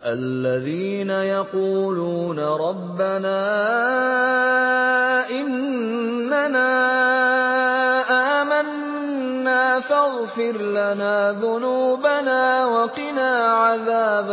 الذين يقولون ربنا إننا آمنا فاغفر لنا ذنوبنا وقنا عذاب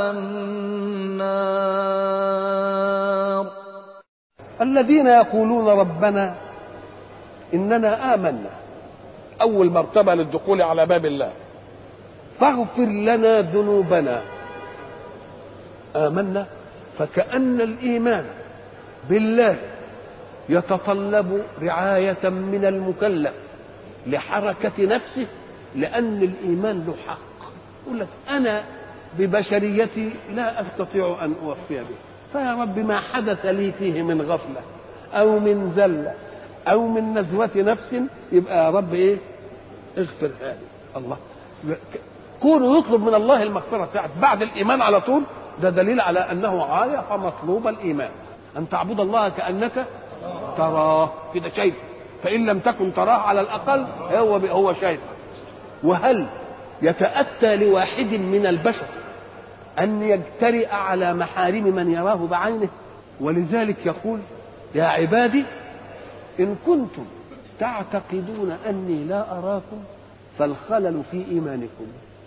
النار. الذين يقولون ربنا إننا آمنا، أول مرتبة للدخول على باب الله، فاغفر لنا ذنوبنا. آمنا، فكأن الإيمان بالله يتطلب رعاية من المكلف لحركة نفسه، لأن الإيمان له حق. يقول لك أنا ببشريتي لا أستطيع أن أوفي به، فيا رب ما حدث لي فيه من غفلة أو من زلة أو من نزوة نفس، يبقى يا رب إيه؟ اغفر هذه. الله كونه يطلب من الله المغفرة ساعة بعد الإيمان على طول، ده دليل على أنه عارف مطلوب الإيمان، أن تعبد الله كأنك تراه كده شايف، فإن لم تكن تراه على الأقل هو شايف. وهل يتأتى لواحد من البشر أن يجترئ على محارم من يراه بعينه؟ ولذلك يقول يا عبادي إن كنتم تعتقدون أني لا أراكم فالخلل في إيمانكم،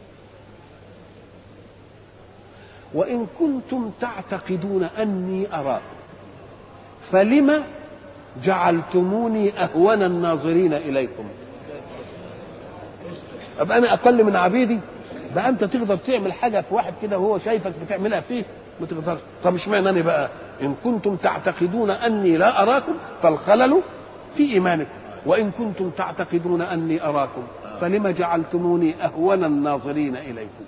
وإن كنتم تعتقدون أني أراكم فلم جعلتموني أهون الناظرين إليكم. أبقى أنا أقل من عبيدي؟ بقى أنت تقدر تعمل حاجة في واحد كده وهو شايفك بتعملها فيه؟ ما تقدرش. طب اشمعنى أنا بقى؟ إن كنتم تعتقدون أني لا أراكم فالخلل في إيمانكم، وإن كنتم تعتقدون أني أراكم فلم جعلتموني أهون الناظرين إليكم.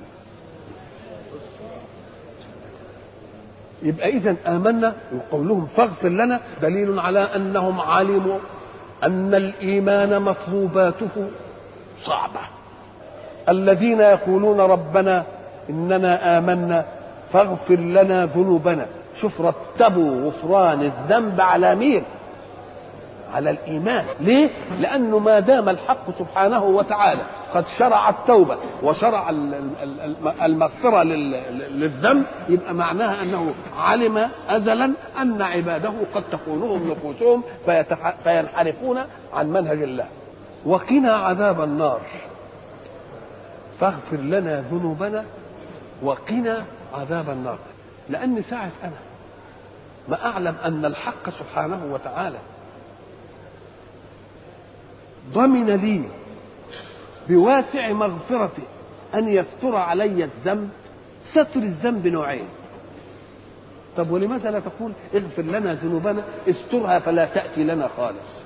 يبقى إذن آمنا، وقولهم فاغفر لنا دليل على أنهم علموا أن الإيمان مطلوباته صعبة. الذين يقولون ربنا إننا آمنا فاغفر لنا ذنوبنا، شوف رتبوا غفران الذنب على مين؟ على الإيمان. ليه؟ لأنه ما دام الحق سبحانه وتعالى قد شرع التوبة وشرع المغفرة للذنب، يبقى معناها أنه علم أزلا أن عباده قد تخونهم نفوسهم فينحرفون عن منهج الله. وقنا عذاب النار، فاغفر لنا ذنوبنا وقنا عذاب النار. لأن ساعة أنا ما أعلم أن الحق سبحانه وتعالى ضمن لي بواسع مغفرته أن يستر علي الذنب. ستر الذنب نوعين. طب ولماذا لا تقول اغفر لنا ذنوبنا استرها فلا تأتي لنا خالص؟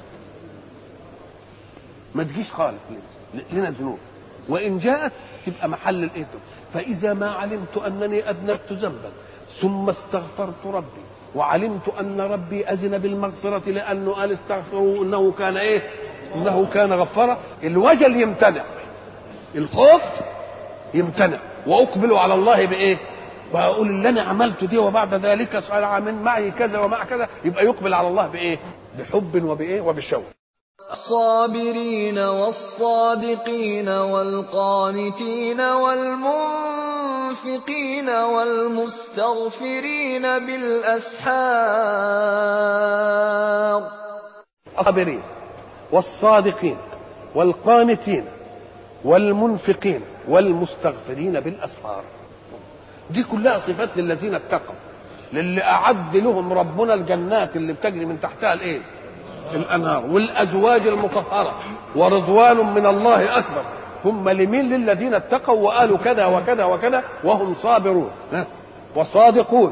ما تجيش خالص لنا الذنوب، وإن جاءت تبقى محل الإثم. فإذا ما علمت أنني أذنبت ذنبا ثم استغفرت ربي وعلمت أن ربي أذن بالمغفرة لأنه قال استغفروا إنه كان إيه؟ إنه كان غفارا، الوجل يمتنع، الخوف يمتنع، وأقبل على الله بإيه؟ وأقول اللي أنا عملته دي وبعد ذلك صار من معي كذا ومع كذا، يبقى يقبل على الله بإيه؟ بحب وبإيه؟ وبالشوق. الصابرين والصادقين والقانتين والمنفقين والمستغفرين بالأسحار. الصابرين والصادقين والقانتين والمنفقين والمستغفرين بالأسحار، دي كلها صفات للذين اتقوا، للي أعد لهم ربنا الجنات اللي بتجري من تحتها الإيه؟ الأنهار، والأزواج المطهرة، ورضوان من الله أكبر. هم لمين؟ للذين اتقوا وقالوا كذا وكذا وكذا وهم صابرون وصادقون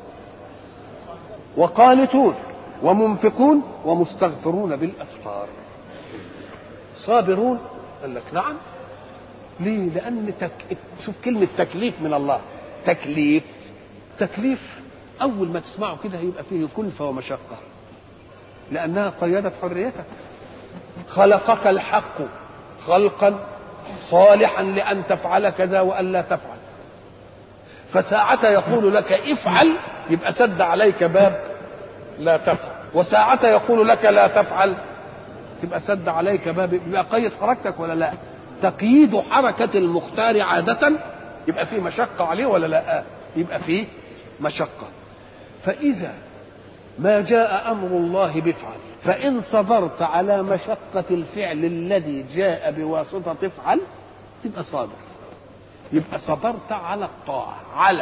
وقانتون ومنفقون ومستغفرون بالأسحار. صابرون قال لك نعم. ليه؟ لأن شوف كلمة تكليف من الله، تكليف أول ما تسمعه كده يبقى فيه كلفة ومشقة، لأنها قيدت حريتك. خلقك الحق خلقا صالحا لأن تفعل كذا وأن لا تفعل، فساعة يقول لك افعل يبقى سد عليك باب لا تفعل، وساعة يقول لك لا تفعل يبقى سد عليك باب، يبقى قيد حركتك ولا لا؟ تقييد حركة المختار عادة يبقى فيه مشقة عليه ولا لا؟ يبقى فيه مشقة. فإذا ما جاء أمر الله بفعل، فإن صبرت على مشقة الفعل الذي جاء بواسطة افعل تبقى صابر. يبقى صبرت على الطاعة،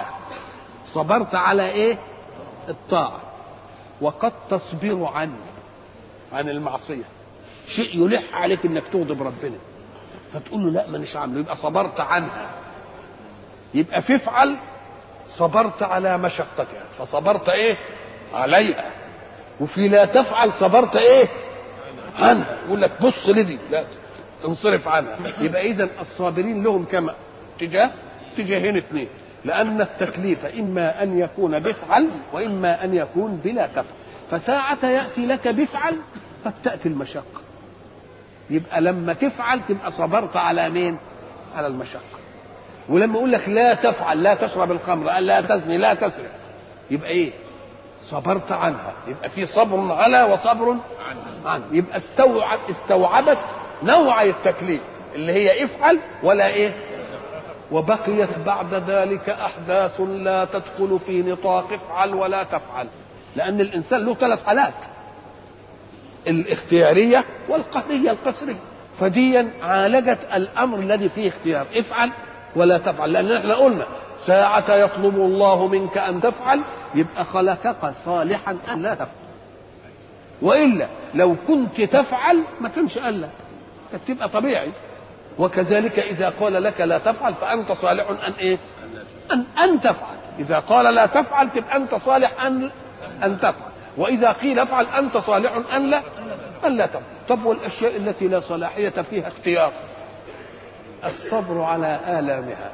صبرت على ايه؟ الطاعة. وقد تصبر عن المعصية، شيء يلح عليك انك تغضب ربنا فتقول له لا مانيش عامله، يبقى صبرت عنها. يبقى في افعل صبرت على مشقتها فصبرت ايه؟ عليها. وفي لا تفعل صبرت ايه؟ عنها. يقول لك بص لدي لا تنصرف عنها. يبقى اذا الصابرين لهم كما اتجاهين اثنين، لان التكليف اما ان يكون بفعل واما ان يكون بلا تفعل. فساعة ياتي لك بفعل قد تاتي المشقه، يبقى لما تفعل تبقى صبرت على مين؟ على المشقه. ولما اقول لك لا تفعل، لا تشرب الخمر، لا تزني، لا تسرق، يبقى ايه؟ صبرت عنها. يبقى في صبر على وصبر عنه. يبقى استوعبت نوع التكليف اللي هي افعل ولا ايه. وبقيت بعد ذلك احداث لا تدخل في نطاق افعل ولا تفعل، لان الانسان له ثلاث حالات: الاختياريه والقهريه القسريه. فديا عالجت الامر الذي فيه اختيار، افعل ولا تفعل. لان احنا قلنا ساعة يطلب الله منك ان تفعل يبقى خلقك صالحا ان لا تفعل، والا لو كنت تفعل ما كانش قال لك، كانت تبقى طبيعي. وكذلك اذا قال لك لا تفعل فانت صالح ان ايه؟ ان تفعل. اذا قال لا تفعل تبقى انت صالح ان تفعل، واذا قيل افعل انت صالح ان لا تفعل. طب والاشياء التي لا صلاحية فيها اختيار، الصبر على آلامها،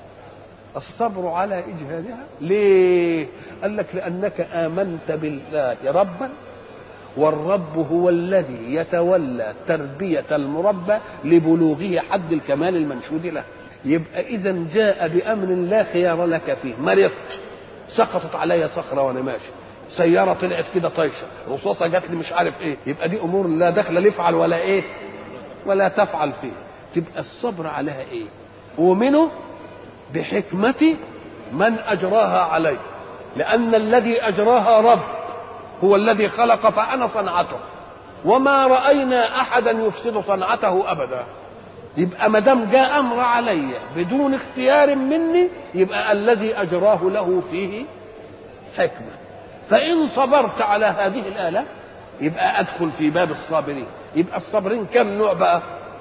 الصبر على إجهادها. ليه؟ قال لك لأنك آمنت بالله ربا، والرب هو الذي يتولى تربية المربى لبلوغه حد الكمال المنشود له. يبقى إذا جاء بأمر لا خيار لك فيه. مرضت، سقطت علي صخرة وأنا ماشي، سيارة طلعت كده طايشة، رصاصة جات لي مش عارف إيه، يبقى دي أمور لا دخل لفعل ولا إيه ولا تفعل فيه. تبقى الصبر عليها ايه؟ ومنه بحكمة من اجراها عليه، لان الذي اجراها رب هو الذي خلق فانا صنعته، وما راينا احدا يفسد صنعته ابدا. يبقى ما دام جاء امر علي بدون اختيار مني يبقى الذي اجراه له فيه حكمة. فان صبرت على هذه الآلة يبقى ادخل في باب الصابرين. يبقى الصابرين كم نوع بقى؟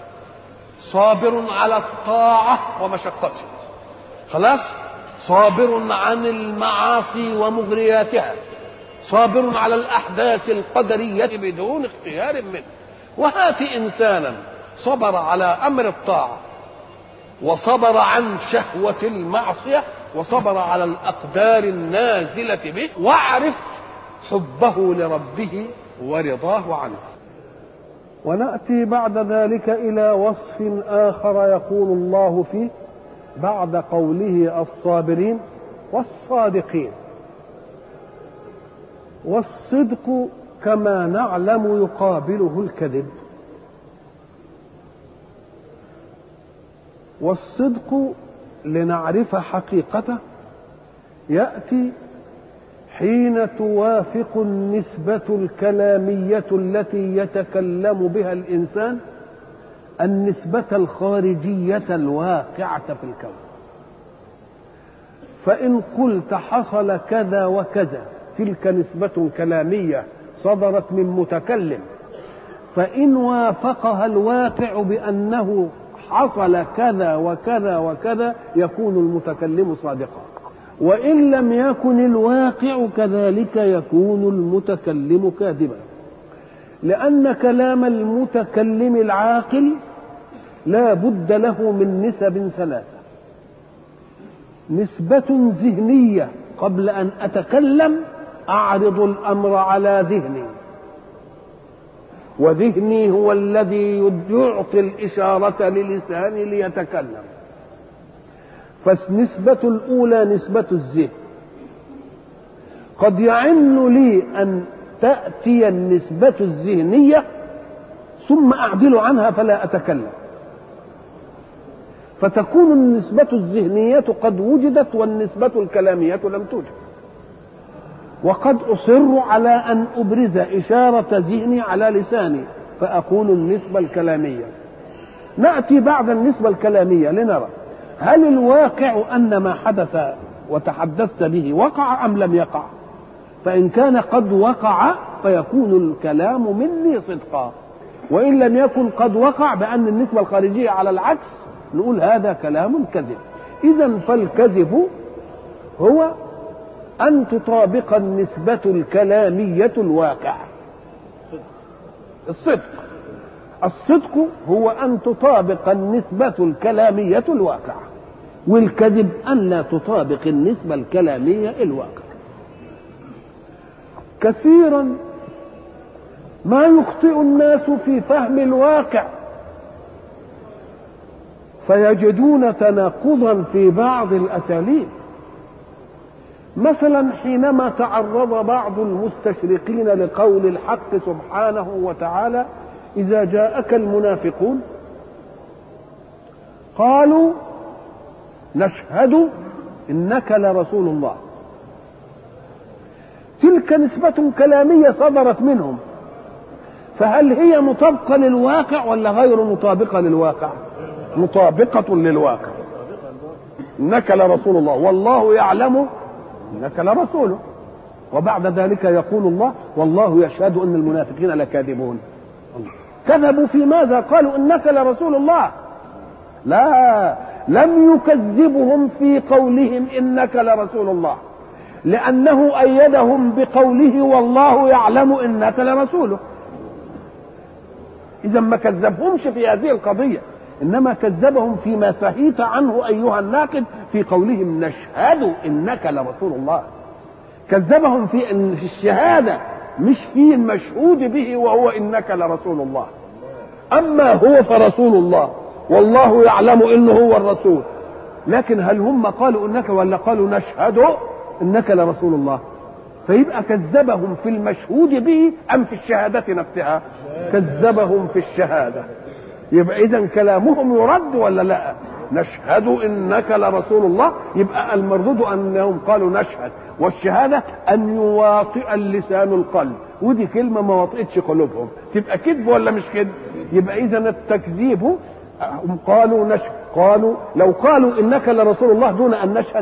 صابر على الطاعة ومشقتها، خلاص، صابر عن المعاصي ومغرياتها، صابر على الأحداث القدرية بدون اختيار منه. وهات إنسانا صبر على أمر الطاعة وصبر عن شهوة المعصية وصبر على الأقدار النازلة به، واعرف حبه لربه ورضاه عنه. ونأتي بعد ذلك إلى وصف آخر يقول الله فيه بعد قوله الصابرين والصادقين. والصدق كما نعلم يقابله الكذب، والصدق لنعرف حقيقته يأتي حين توافق النسبة الكلامية التي يتكلم بها الإنسان النسبة الخارجية الواقعة في الكون. فإن قلت حصل كذا وكذا تلك نسبة كلامية صدرت من متكلم، فإن وافقها الواقع بأنه حصل كذا وكذا وكذا يكون المتكلم صادقا، وإن لم يكن الواقع كذلك يكون المتكلم كاذبا. لأن كلام المتكلم العاقل لا بد له من نسب ثلاثة: نسبة ذهنية قبل أن أتكلم أعرض الأمر على ذهني، وذهني هو الذي يعطي الإشارة للساني ليتكلم. فالنسبة الأولى نسبة الذهن، قد يعن لي أن تأتي النسبة الذهنية ثم أعدل عنها فلا أتكلم، فتكون النسبة الذهنية قد وجدت والنسبة الكلامية لم توجد. وقد أصر على أن أبرز إشارة ذهني على لساني فأقول النسبة الكلامية. نأتي بعد النسبة الكلامية لنرى هل الواقع أن ما حدث وتحدثت به وقع أم لم يقع. فإن كان قد وقع فيكون الكلام مني صدقا، وإن لم يكن قد وقع بأن النسبة الخارجية على العكس نقول هذا كلام كذب. إذن فالكذب هو أن تطابق النسبة الكلامية الواقع. الصدق هو أن تطابق النسبة الكلامية الواقع، والكذب أن لا تطابق النسبة الكلامية الواقع. كثيرا ما يخطئ الناس في فهم الواقع فيجدون تناقضا في بعض الأساليب. مثلا حينما تعرض بعض المستشرقين لقول الحق سبحانه وتعالى إذا جاءك المنافقون قالوا نشهد إنك لرسول الله، تلك نسبة كلامية صدرت منهم، فهل هي مطابقة للواقع ولا غير مطابقة للواقع؟ مطابقة للواقع. إنك لرسول الله والله يعلم إنك لرسوله، وبعد ذلك يقول الله والله يشهد أن المنافقين لكاذبون. كذبوا في ماذا؟ قالوا إنك لرسول الله. لا، لم يكذبهم في قولهم إنك لرسول الله، لأنه أيدهم بقوله والله يعلم إنك لرسوله. إذا ما كذبهمش في هذه القضية، إنما كذبهم فيما سهيت عنه أيها الناقد في قولهم نشهد إنك لرسول الله. كذبهم في الشهادة مش في المشهود به وهو إنك لرسول الله. أما هو فرسول الله والله يعلم إنه هو الرسول، لكن هل هم قالوا إنك ولا قالوا نشهد إنك لرسول الله؟ فيبقى كذبهم في المشهود به أم في الشهادة نفسها؟ كذبهم في الشهادة. يبقى إذن كلامهم يرد ولا لا؟ نشهد إنك لرسول الله، يبقى المردود أنهم قالوا نشهد، والشهادة أن يواطئ اللسان القلب، ودي كلمة ما وطئتش قلوبهم، تبقى كذب ولا مش كذب؟ يبقى إذن التكذيب هم قالوا نشهد، قالوا لو قالوا إنك لرسول الله دون أن نشهد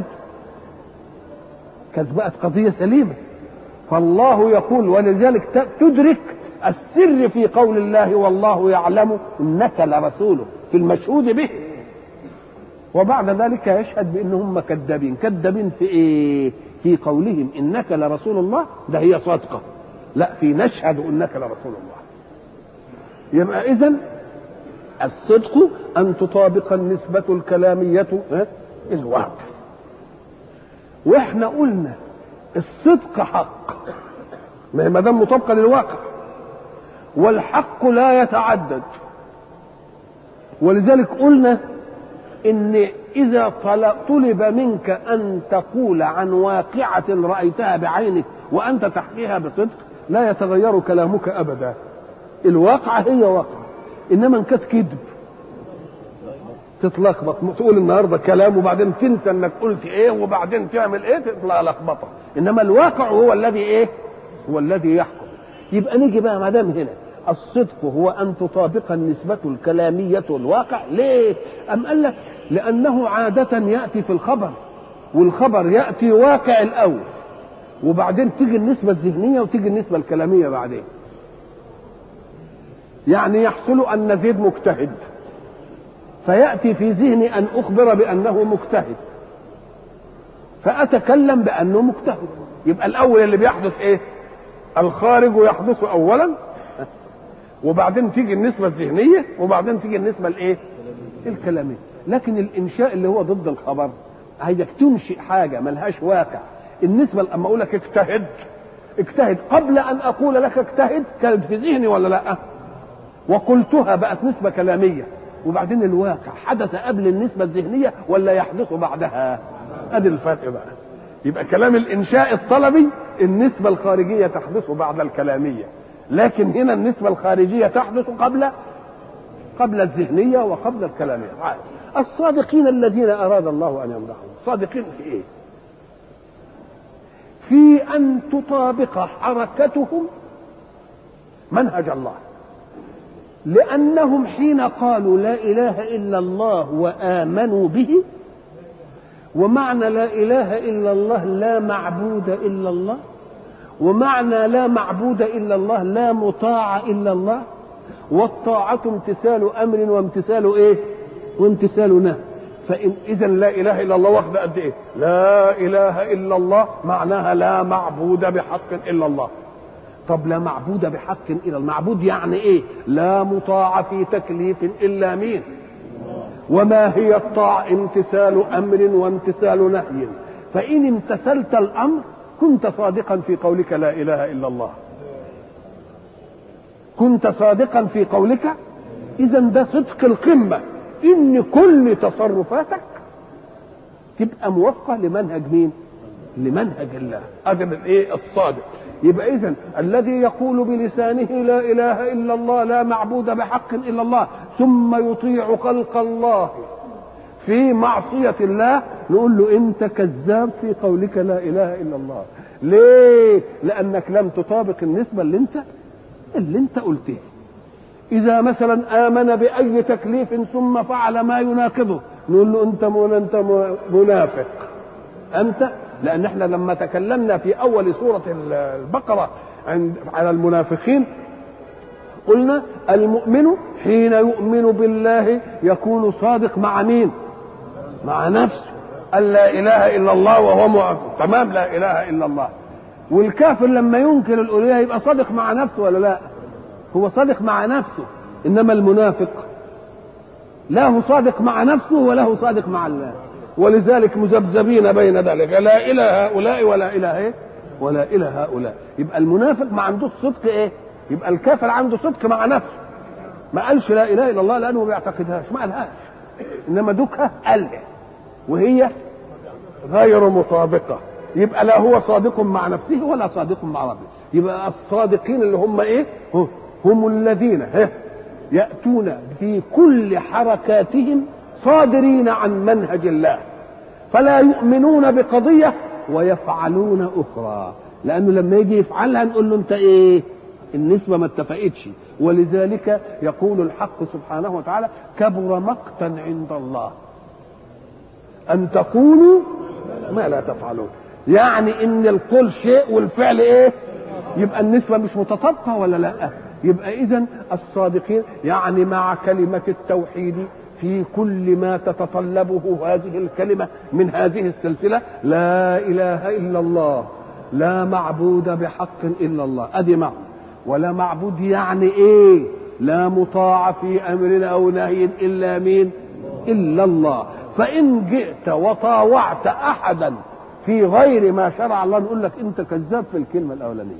كانت بقت قضية سليمة. فالله يقول، ولذلك تدرك السر في قول الله والله يعلم إنك لرسوله في المشهود به، وبعد ذلك يشهد بأنهم كذابين. كذابين في إيه؟ في قولهم إنك لرسول الله، ده هي صادقة، لا في نشهد إنك لرسول الله. يبقى إذن الصدق أن تطابق النسبة الكلامية الواقع. واحنا قلنا الصدق حق ما دام مطابقة للواقع، والحق لا يتعدد. ولذلك قلنا ان اذا طلب منك ان تقول عن واقعة رأيتها بعينك وانت تحكيها بصدق لا يتغير كلامك ابدا. الواقعة هي واقع، انما ان كانت كذب تتلخبط، تقول النهارده كلام وبعدين تنسى انك قلت ايه وبعدين تعمل ايه، تطلع لخبطه. انما الواقع هو الذي ايه؟ هو الذي يحكم. يبقى نيجي بقى ما دام هنا الصدق هو ان تطابق النسبة الكلامية الواقع. ليه؟ ام قال لك لانه عادة يأتي في الخبر، والخبر يأتي واقع الاول وبعدين تيجي النسبة الذهنية وتيجي النسبة الكلامية بعدين. يعني يحصل ان زيد مجتهد، فيأتي في ذهني أن أخبر بأنه مجتهد، فأتكلم بأنه مجتهد. يبقى الأول اللي بيحدث إيه؟ الخارج يحدث أولا، وبعدين تيجي النسبة الذهنية، وبعدين تيجي النسبة الإيه؟ الكلامية. لكن الإنشاء اللي هو ضد الخبر عايزك تنشئ حاجة ملهاش واقع. النسبة لما أقول لك اجتهد قبل أن أقول لك اجتهد كانت في ذهني ولا لأ؟ وقلتها بقت نسبة كلامية. وبعدين الواقع حدث قبل النسبة الذهنية ولا يحدث بعدها؟ ادي الفرق بقى. يبقى كلام الانشاء الطلبي النسبة الخارجية تحدث بعد الكلامية، لكن هنا النسبة الخارجية تحدث قبل الذهنية وقبل الكلامية. الصادقين الذين اراد الله ان يمدحهم، صادقين في ايه؟ في أن تطابق حركتهم منهج الله، لأنهم حين قالوا لا إله إلا الله وآمنوا به، ومعنى لا إله إلا الله لا معبود إلا الله، ومعنى لا معبود إلا الله لا مطاع إلا الله، والطاعة امتثال أمر وامتثال إيه؟ وامتثال نهي. إذا لا إله إلا الله واخدة قد إيه؟ لا إله إلا الله معناها لا معبود بحق إلا الله. طب لا معبود بحق إلا المعبود يعني إيه؟ لا مطاع في تكليف إلا مين؟ وما هي الطاعة؟ امتثال أمر وامتثال نهي. فإن امتثلت الأمر كنت صادقا في قولك لا إله إلا الله، كنت صادقا في قولك. إذا ده صدق القمة، إن كل تصرفاتك تبقى موفقة لمنهج مين؟ لمنهج الله. هذا الايه؟ الصادق. يبقى إذن الذي يقول بلسانه لا إله إلا الله لا معبود بحق إلا الله ثم يطيع خلق الله في معصية الله، نقول له أنت كذاب في قولك لا إله إلا الله. ليه؟ لأنك لم تطابق النسبة اللي انت قلته. إذا مثلا آمن بأي تكليف ثم فعل ما يناقضه، نقول له أنت منافق أنت. لأن احنا لما تكلمنا في أول سورة البقرة على المنافقين قلنا المؤمن حين يؤمن بالله يكون صادق مع مين؟ مع نفسه، قال لا إله إلا الله وهو تمام لا إله إلا الله. والكافر لما ينكر الألوهية يبقى صادق مع نفسه ولا لا؟ هو صادق مع نفسه. إنما المنافق لا هو صادق مع نفسه ولا هو صادق مع الله، ولذلك مذبذبين بين ذلك، لا إله هؤلاء ولا إله إيه؟ ولا إله هؤلاء. يبقى المنافق ما عندوش صدق إيه؟ يبقى الكافر عنده صدق مع نفسه، ما قالش لا إله إلا الله لأنه ما بيعتقدهاش، ما قالهاش، إنما دوكها قالها وهي غير مطابقة. يبقى لا هو صادق مع نفسه ولا صادق مع ربه. يبقى الصادقين اللي هم إيه؟ هم الذين يأتون في كل حركاتهم صادرين عن منهج الله، فلا يؤمنون بقضية ويفعلون أخرى، لأنه لما يجي يفعلها نقول له أنت إيه؟ النسبة ما اتفقتش. ولذلك يقول الحق سبحانه وتعالى كبر مقتا عند الله أن تقولوا ما لا تفعلون. يعني إن القول شيء والفعل إيه؟ يبقى النسبة مش متطابقة ولا لا؟ يبقى إذن الصادقين يعني مع كلمة التوحيد في كل ما تتطلبه هذه الكلمة من هذه السلسلة، لا إله إلا الله لا معبود بحق إلا الله، أدي معه. ولا معبود يعني إيه؟ لا مطاع في أمر أو نهي إلا مين؟ إلا الله. فإن جئت وطاوعت أحدا في غير ما شرع الله نقول لك أنت كذاب في الكلمة الأولانية.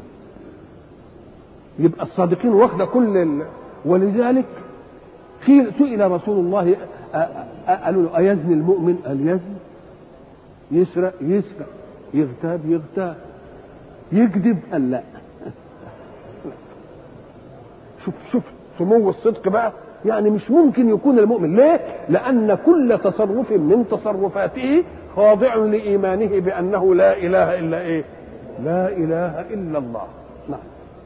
يبقى الصادقين واخدة ولذلك سئل رسول الله قالوا له أيزني المؤمن؟ قال يزني. يسرق؟ يسرق. يغتاب؟ يغتاب. يكذب؟ قال لا. شوف سمو الصدق بقى. يعني مش ممكن يكون المؤمن. ليه؟ لأن كل تصرف من تصرفاته خاضع لإيمانه بأنه لا إله إلا إيه؟ لا إله إلا الله. نعم.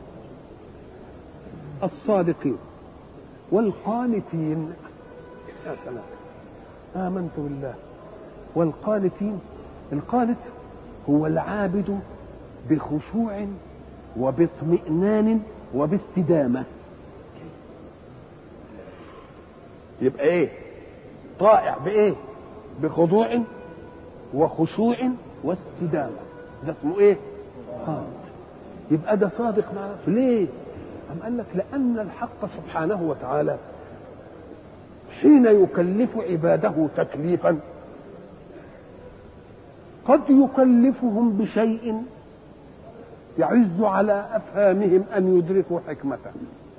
الصادقين والقانتين. يا سلام، آمنت بالله. والقانتين، القانت هو العابد بخشوع وباطمئنان وباستدامة. يبقى ايه؟ طائع بايه؟ بخضوع وخشوع واستدامة، ده اسمه ايه؟ قانت. يبقى ده صادق معه. ليه؟ أم قال لك لأن الحق سبحانه وتعالى حين يكلف عباده تكليفا قد يكلفهم بشيء يعز على أفهامهم أن يدركوا حكمته،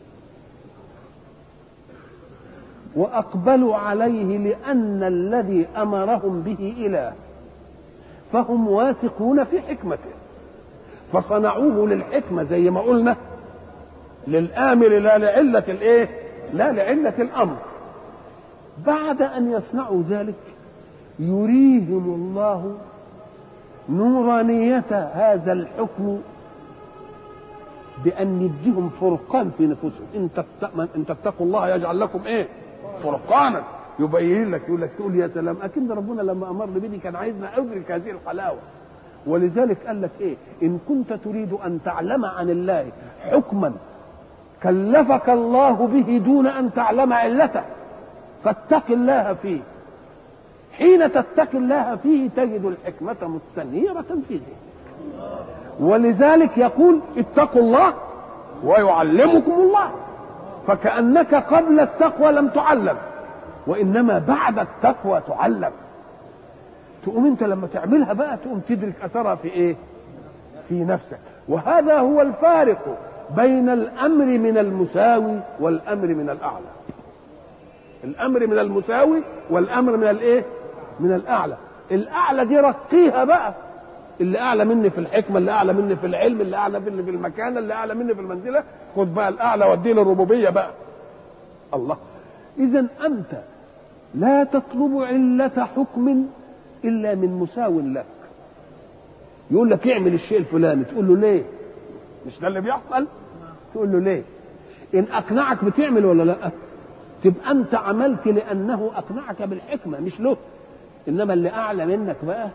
وأقبلوا عليه لأن الذي أمرهم به إله، فهم واثقون في حكمته فصنعوه للحكمة زي ما قلنا، للآمر لا لعلة الإيه؟ لا لعلة الأمر. بعد أن يصنعوا ذلك يريهم الله نورانية هذا الحكم بأن يديهم فرقان في نفوسهم. إن تتقوا الله يجعل لكم إيه؟ فرقانا، يبين لك، يقول لك تقول يا سلام، أكيد ربنا لما أمر بني كان عايزنا أدرك هذه الحلاوة. ولذلك قال لك إيه؟ إن كنت تريد أن تعلم عن الله حكما كلفك الله به دون أن تعلم علته فاتق الله فيه. حين تتقي الله فيه تجد الحكمة مستنيرة في ذهنك. ولذلك يقول اتقوا الله ويعلمكم الله، فكأنك قبل التقوى لم تعلم، وإنما بعد التقوى تعلم. تقوم انت لما تعملها بقى تقوم تدرك أثرها في ايه؟ في نفسك. وهذا هو الفارق بين الأمر من المساوي والأمر من الأعلى. الأمر من المساوي والأمر من الايه؟ من الأعلى. الأعلى دي رقيها بقى، اللي أعلى مني في الحكمة، اللي أعلى مني في العلم، اللي أعلى مني في المكانة، اللي أعلى مني في المنزلة، خد بقى الأعلى وديه للربوبية بقى. الله. إذن أنت لا تطلب علة حكم إلا من مساو لك. يقول لك اعمل الشيء الفلاني، تقول له ليه؟ مش ده اللي بيحصل؟ تقول له ليه؟ إن أقنعك بتعمل ولا لا؟ تبقى أنت عملت لأنه أقنعك بالحكمة مش له. إنما اللي أعلى منك بقى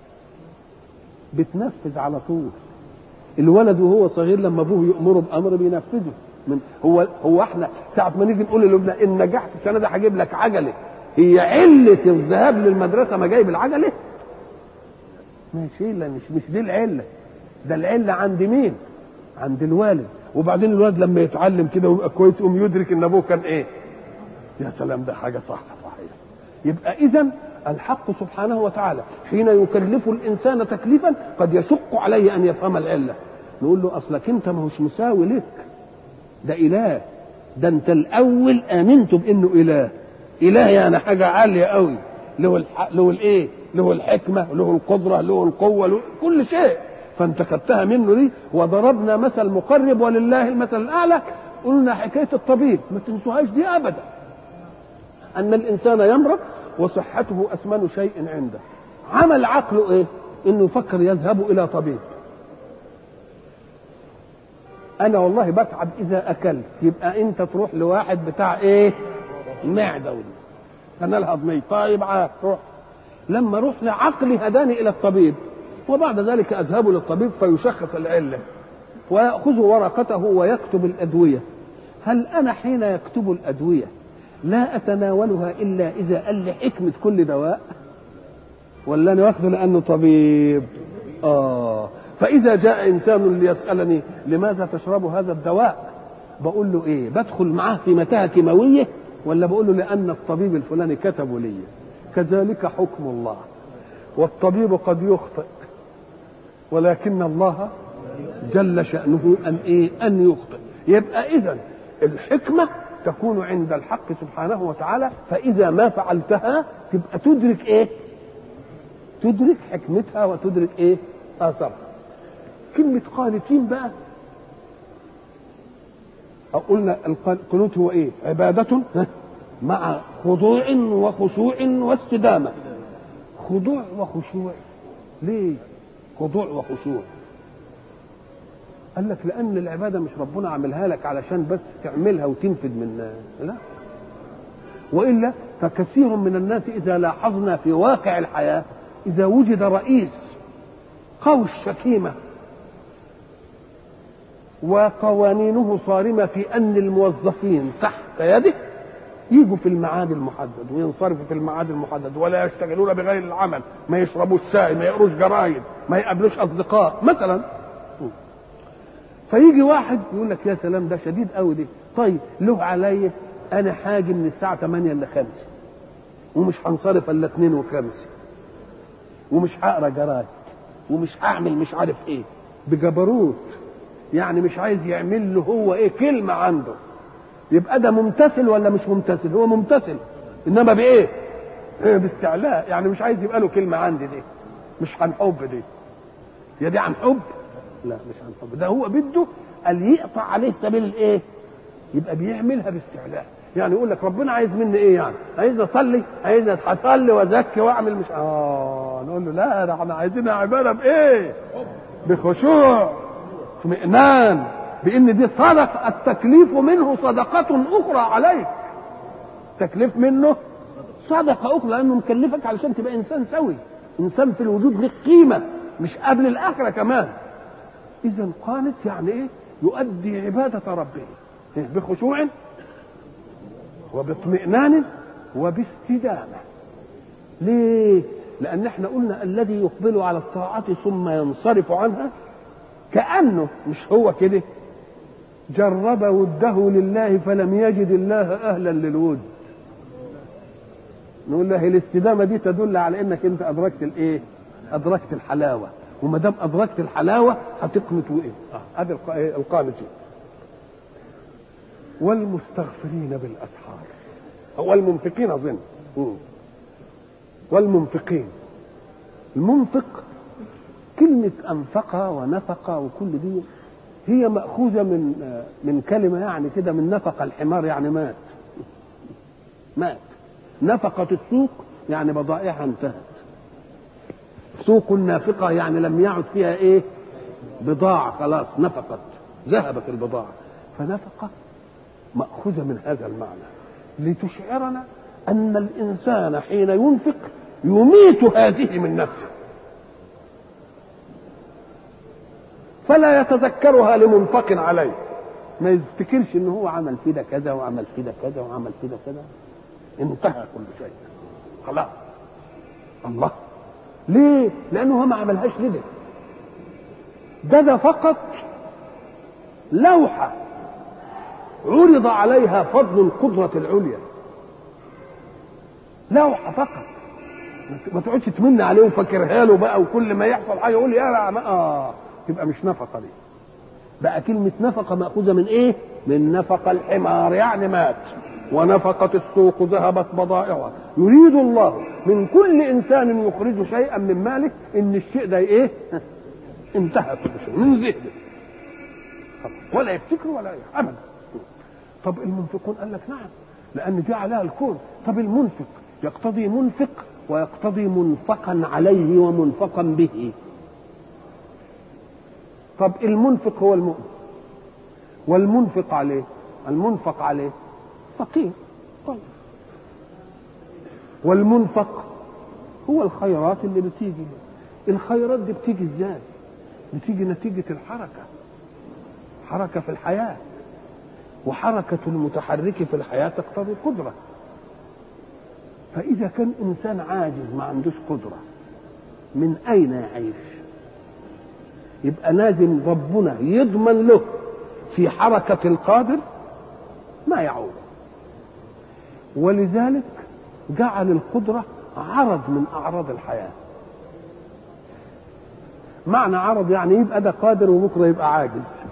بتنفذ على طول. الولد وهو صغير لما أبوه يأمره بأمر بينفذه. هو احنا ساعة ما نيجي نقول لابننا إن نجحت السنة دي هجيب لك عجلة، هي علة الذهاب للمدرسة ما جايب العجلة؟ ماشي، لا مش دي العلة. ده العلة عند مين؟ عند الوالد. وبعدين الولد لما يتعلم كده ويبقى كويس يقوم يدرك ان ابوه كان ايه؟ يا سلام، ده حاجة صح صحيح. يبقى اذا الحق سبحانه وتعالى حين يكلف الانسان تكليفا قد يشق عليه ان يفهم العلة. نقول له اصلك انت ما هوش مساوي لك، ده اله. ده انت الاول امنت بانه اله. اله يعني حاجة عالية قوي، له الايه؟ له الحكمة، له القدرة، له القوة، له كل شيء. فانت خدتها منه دي. وضربنا مثل مقرب ولله المثل الاعلى. قلنا حكاية الطبيب ما تنسوهاش دي ابدا، ان الانسان يمرض وصحته اثمن شيء عنده. عمل عقله ايه؟ انه يفكر يذهب الى طبيب. انا والله بتعب اذا اكلت، يبقى انت تروح لواحد بتاع ايه؟ معدة ودي انا الهضمية. طيب روح. لما روح لعقلي هداني الى الطبيب، وبعد ذلك اذهب للطبيب فيشخص العلة ويأخذ ورقته ويكتب الأدوية. هل أنا حين يكتب الأدوية لا أتناولها إلا إذا قال لي حكمة كل دواء؟ ولا أنا واخده لأنه طبيب؟ فإذا جاء إنسان ليسألني لماذا تشرب هذا الدواء، بقول له إيه؟ بدخل معاه في متاهة كيماوية ولا بقول له لأن الطبيب الفلاني كتبه لي؟ كذلك حكم الله. والطبيب قد يخطئ، ولكن الله جل شأنه أن يخطئ. يبقى إذن الحكمة تكون عند الحق سبحانه وتعالى، فإذا ما فعلتها تبقى تدرك إيه؟ تدرك حكمتها وتدرك إيه؟ آثارها. كلمة قانتين بقى، قلنا القنوت هو إيه؟ عبادة مع خضوع وخشوع واستدامة. خضوع وخشوع. ليه خضوع وخشوع؟ قال لك لأن العبادة مش ربنا عملها لك علشان بس تعملها وتنفذ من لا، وإلا فكثير من الناس إذا لاحظنا في واقع الحياة، إذا وجد رئيس قوي الشكيمة وقوانينه صارمة في أن الموظفين تحت يده يجوا في الميعاد المحدد وينصرفوا في الميعاد المحدد، ولا يشتغلون بغير العمل، ما يشربوش شاي، ما يقروش جرايد، ما يقابلوش أصدقاء مثلا. فيجي واحد يقول لك يا سلام ده شديد قوي دي. طيب له عليا انا حاجه من الساعه 8 ل 5 ومش هنصرف الا 2 و5 ومش هقرا جرايد ومش هعمل مش عارف ايه، بجبروت. يعني مش عايز يعمل له هو ايه كلمه عنده. يبقى ده ممتثل ولا مش ممتثل؟ هو ممتثل، انما بايه؟ باستعلاء. يعني مش عايز يبقى له كلمه عندي دي، مش عن حب دي. يا دي عن حب؟ لا مش عن حب، ده هو بده قال يقطع عليه سبيل الايه؟ يبقى بيعملها باستعلاء. يعني يقول لك ربنا عايز مني ايه؟ يعني عايز اصلي، عايز اصلي وازكي واعمل مش نقول له لا، ده احنا عايزينها عباده بايه؟ بخشوع، اطمئنان، بان دي صدقه، التكليف منه صدقه اخرى عليك. تكليف منه صدقه اخرى، لانه مكلفك علشان تبقى انسان سوي، انسان في الوجود لك قيمه، مش قبل الاخره كمان. اذا قانت يعني ايه؟ يؤدي عباده ربه بخشوع وباطمئنان وباستدامه. ليه؟ لان احنا قلنا الذي يقبل على الطاعه ثم ينصرف عنها كانه مش هو كده جرب وده لله فلم يجد الله اهلا للود. نقول له الاستدامه دي تدل على انك انت ادركت الايه؟ ادركت الحلاوه، وما دام ادركت الحلاوه هتقنط ايه؟ هذه القانتين. والمستغفرين بالاسحار، او المنفقين اظن. والمنفقين، المنفق كلمه انفق ونفق وكل دي هي مأخوذة من كلمة يعني كده، من نفق الحمار يعني مات. نفقة السوق يعني بضائعها انتهت. سوق نافقة يعني لم يعد فيها ايه؟ بضاعة، خلاص نفقت، ذهبت البضاعة. فنفقة مأخوذة من هذا المعنى لتشعرنا أن الإنسان حين ينفق يميت هذه من نفسه، فلا يتذكرها لمنفق عليه، ما يفتكرش ان هو عمل في ده كذا وعمل في ده كذا وعمل في ده كذا، انتهى كل شيء خلاص. الله ليه؟ لانه هو ما عملهاش لده، ده فقط لوحة عرض عليها فضل القدرة العليا، لوحة فقط، ما تقعدش تمن عليه وفكرها له بقى، وكل ما يحصل حاجه يقول يا تبقى مش نفقه دي. بقى كلمه نفقه ماخوذه من ايه؟ من نفق الحمار يعني مات، ونفقت السوق ذهبت بضائعها. يريد الله من كل انسان يخرج شيئا من ماله ان الشيء ده ايه؟ انتهى كل شيء من ذهنه، ولا يفتكر ولا ابدا. طب المنفقون قال لك نعم، لان دي عليها الكون. طب المنفق يقتضي منفق ويقتضي منفقا عليه ومنفقا به. طب المنفق هو المؤمن، والمنفق عليه، المنفق عليه فقير. طيب والمنفق هو الخيرات اللي بتيجي. الخيرات دي بتيجي ازاي؟ بتيجي نتيجة الحركة، حركة في الحياة، وحركة المتحرك في الحياة تقتضي قدرة. فإذا كان إنسان عاجز ما عندوش قدرة، من أين يعيش؟ يبقى لازم ربنا يضمن له في حركة القادر ما يعود. ولذلك جعل القدرة عرض من أعراض الحياة. معنى عرض يعني يبقى ده قادر وبكرة يبقى عاجز،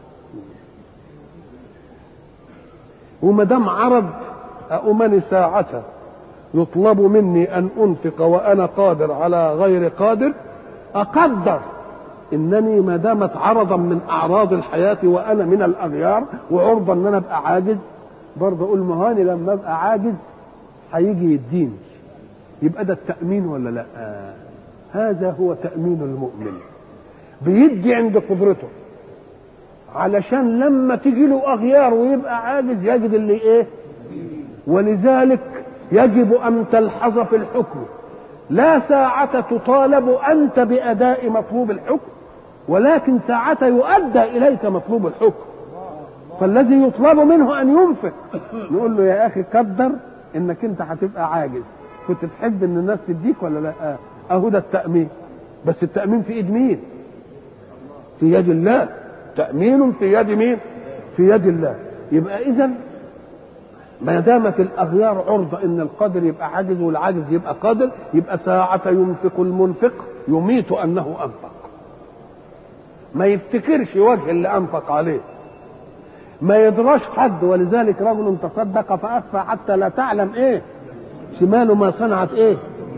وما دام عرض أؤمن ساعة يطلب مني أن أنفق وأنا قادر على غير قادر، أقدر إنني ما دامت عرضا من أعراض الحياة وأنا من الأغيار وعرضا أن أنا أبقى عاجز، برضه أقول مهاني لما أبقى عاجز هيجي يديني. يبقى ده التأمين ولا لا؟ هذا هو تأمين المؤمن، بيدي عند قدرته علشان لما تيجي له أغيار ويبقى عاجز يجد اللي إيه. ولذلك يجب أن تلحظ في الحكم لا ساعة تطالب أنت بأداء مطلوب الحكم، ولكن ساعة يؤدى إليك مطلوب الحكم. فالذي يطلب منه أن ينفق نقول له يا أخي قدر إنك أنت هتبقى عاجز، كنت تحب إن الناس تديك ولا لا؟ أهو ده التأمين. بس التأمين في إيد مين؟ في يد الله. تأمين في يد مين؟ في يد الله. يبقى إذن ما دامت الأغيار عرضة إن القادر يبقى عاجز والعاجز يبقى قادر، يبقى ساعة ينفق المنفق يميت أنه أنفق، ما يفتكرش وجه اللي أنفق عليه، ما يدراش حد. ولذلك رجل تصدق فأخفى حتى لا تعلم إيه شماله ما صنعت إيه.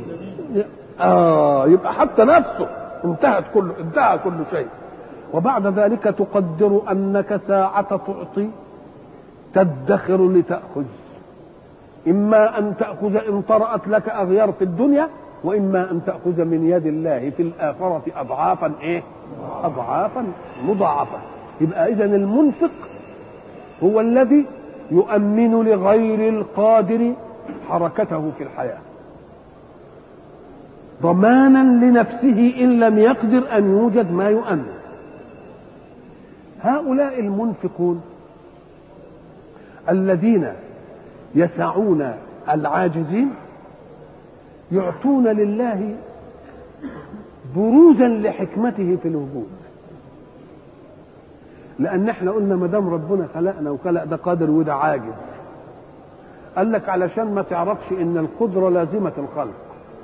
يبقى حتى نفسه انتهى كل شيء. وبعد ذلك تقدر أنك ساعة تعطي تدخر لتأخذ، إما أن تأخذ إن طرأت لك أغيار في الدنيا وإما أن تأخذ من يد الله في الآخرة أضعافا أضعافا مضاعفة. يبقى إذن المنفق هو الذي يؤمن لغير القادر حركته في الحياة ضمانا لنفسه إن لم يقدر أن يوجد ما يؤمن. هؤلاء المنفقون الذين يسعون العاجزين يعطون لله بروزا لحكمته في الوجود، لأن احنا قلنا ما دام ربنا خلقنا وخلق ده قادر وده عاجز، قال لك علشان ما تعرفش ان القدرة لازمة الخلق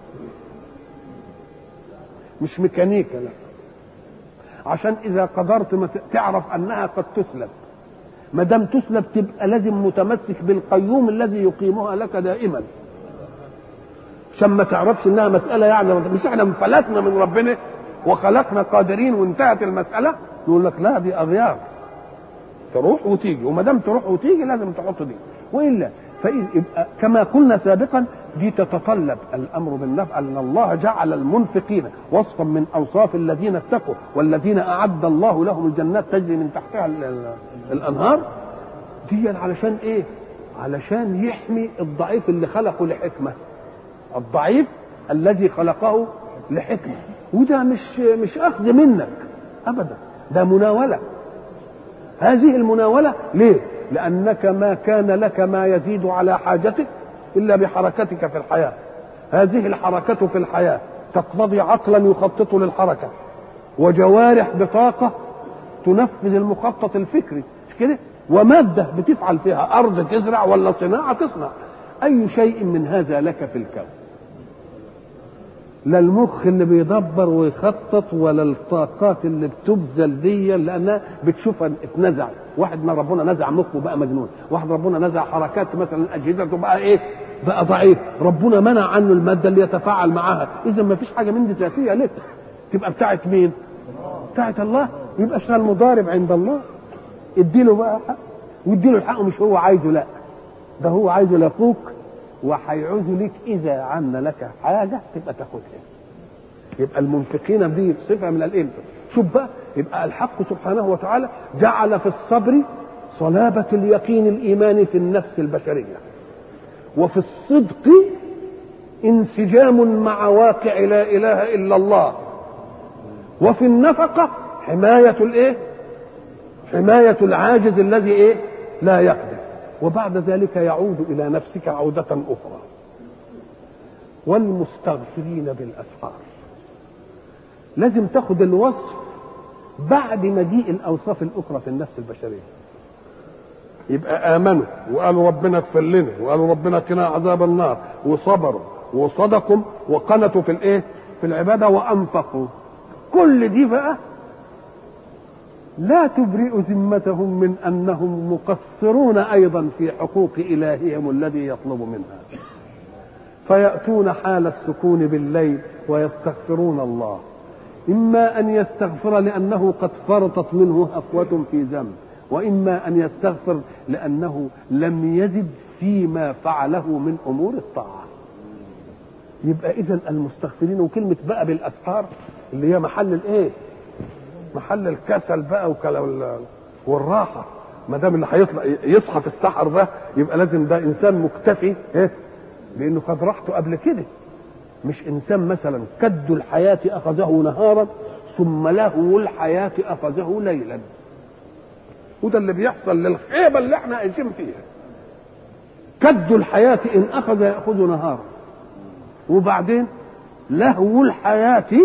مش ميكانيكا، لا، عشان اذا قدرت تعرف انها قد تسلب، ما دام تسلب تبقى لازم متمسك بالقيوم الذي يقيمها لك دائما، عشان ما تعرفش انها مسألة يعني مش احنا انفلتنا من ربنا وخلقنا قادرين وانتهت المسألة. يقول لك لا، دي اغيار تروح وتيجي، وما دام تروح وتيجي لازم تحط دي، والا فيبقى كما قلنا سابقا دي تتطلب الامر بالنفع، ان الله جعل المنفقين وصفا من اوصاف الذين اتقوا والذين اعد الله لهم الجنات تجري من تحتها الانهار. دي علشان ايه؟ علشان يحمي الضعيف اللي خلقه لحكمه، الضعيف الذي خلقه لحكمه، وده مش اخذ منك ابدا، ده مناوله. هذه المناوله ليه؟ لانك ما كان لك ما يزيد على حاجتك الا بحركتك في الحياه. هذه الحركه في الحياه تقتضي عقلا يخطط للحركه وجوارح بطاقه تنفذ المخطط الفكري، مش كده؟ وماده بتفعل فيها، ارض تزرع ولا صناعه تصنع. اي شيء من هذا لك في الكون، لا المخ اللي بيدبر ويخطط ولا الطاقات اللي بتبذل دي، لانها بتشوفها اتنزع. واحد ما ربنا نزع مخه بقى مجنون، واحد ربنا نزع حركات مثلا اجهزته بقى ايه؟ بقى ضعيف، ربنا منع عنه الماده اللي يتفاعل معها. اذا ما فيش حاجه من دي ذاتيه لك، تبقى بتاعت مين؟ بتاعت الله. يبقى اشتغل مضارب عند الله، اديله بقى حق، واديله الحق مش هو عايزه، لا، ده هو عايزه لاخوك وهيعوز لك اذا عنا لك حاجه تبقى تاخدها. يبقى المنفقين دي صفه من الانفاق. شوف بقى، يبقى الحق سبحانه وتعالى جعل في الصبر صلابه اليقين الايماني في النفس البشريه، وفي الصدق انسجام مع واقع لا اله الا الله، وفي النفقه حمايه العاجز الذي لا يقدر. وبعد ذلك يعود الى نفسك عودة اخرى. والمستغفرين بالاسحار، لازم تاخد الوصف بعد مجيء الاوصاف الاخرى في النفس البشرية. يبقى امنوا وقالوا ربنا اغفر لنا، وقالوا ربنا قنا عذاب النار، وصبروا وصدقوا وقنتوا في العبادة وانفقوا. كل دي بقى لا تبرئ ذمتهم من انهم مقصرون ايضا في حقوق الههم الذي يطلب منها، فياتون حال السكون بالليل ويستغفرون الله، اما ان يستغفر لانه قد فرطت منه هفوة في ذنب، واما ان يستغفر لانه لم يزد فيما فعله من امور الطاعه. يبقى اذا المستغفرين، وكلمه بقى بالاسحار اللي هي محل محل الكسل بقى والراحه. ما دام اللي هيطلع يصحى في السحر ده يبقى لازم ده انسان مكتفي لانه قد راحته قبل كده، مش انسان مثلا كد الحياه اخذه نهارا ثم لهو الحياه اخذه ليلا. وده اللي بيحصل للخيبه اللي احنا عايشين فيها. كد الحياه ان اخذ ياخذ نهارا، وبعدين لهو الحياه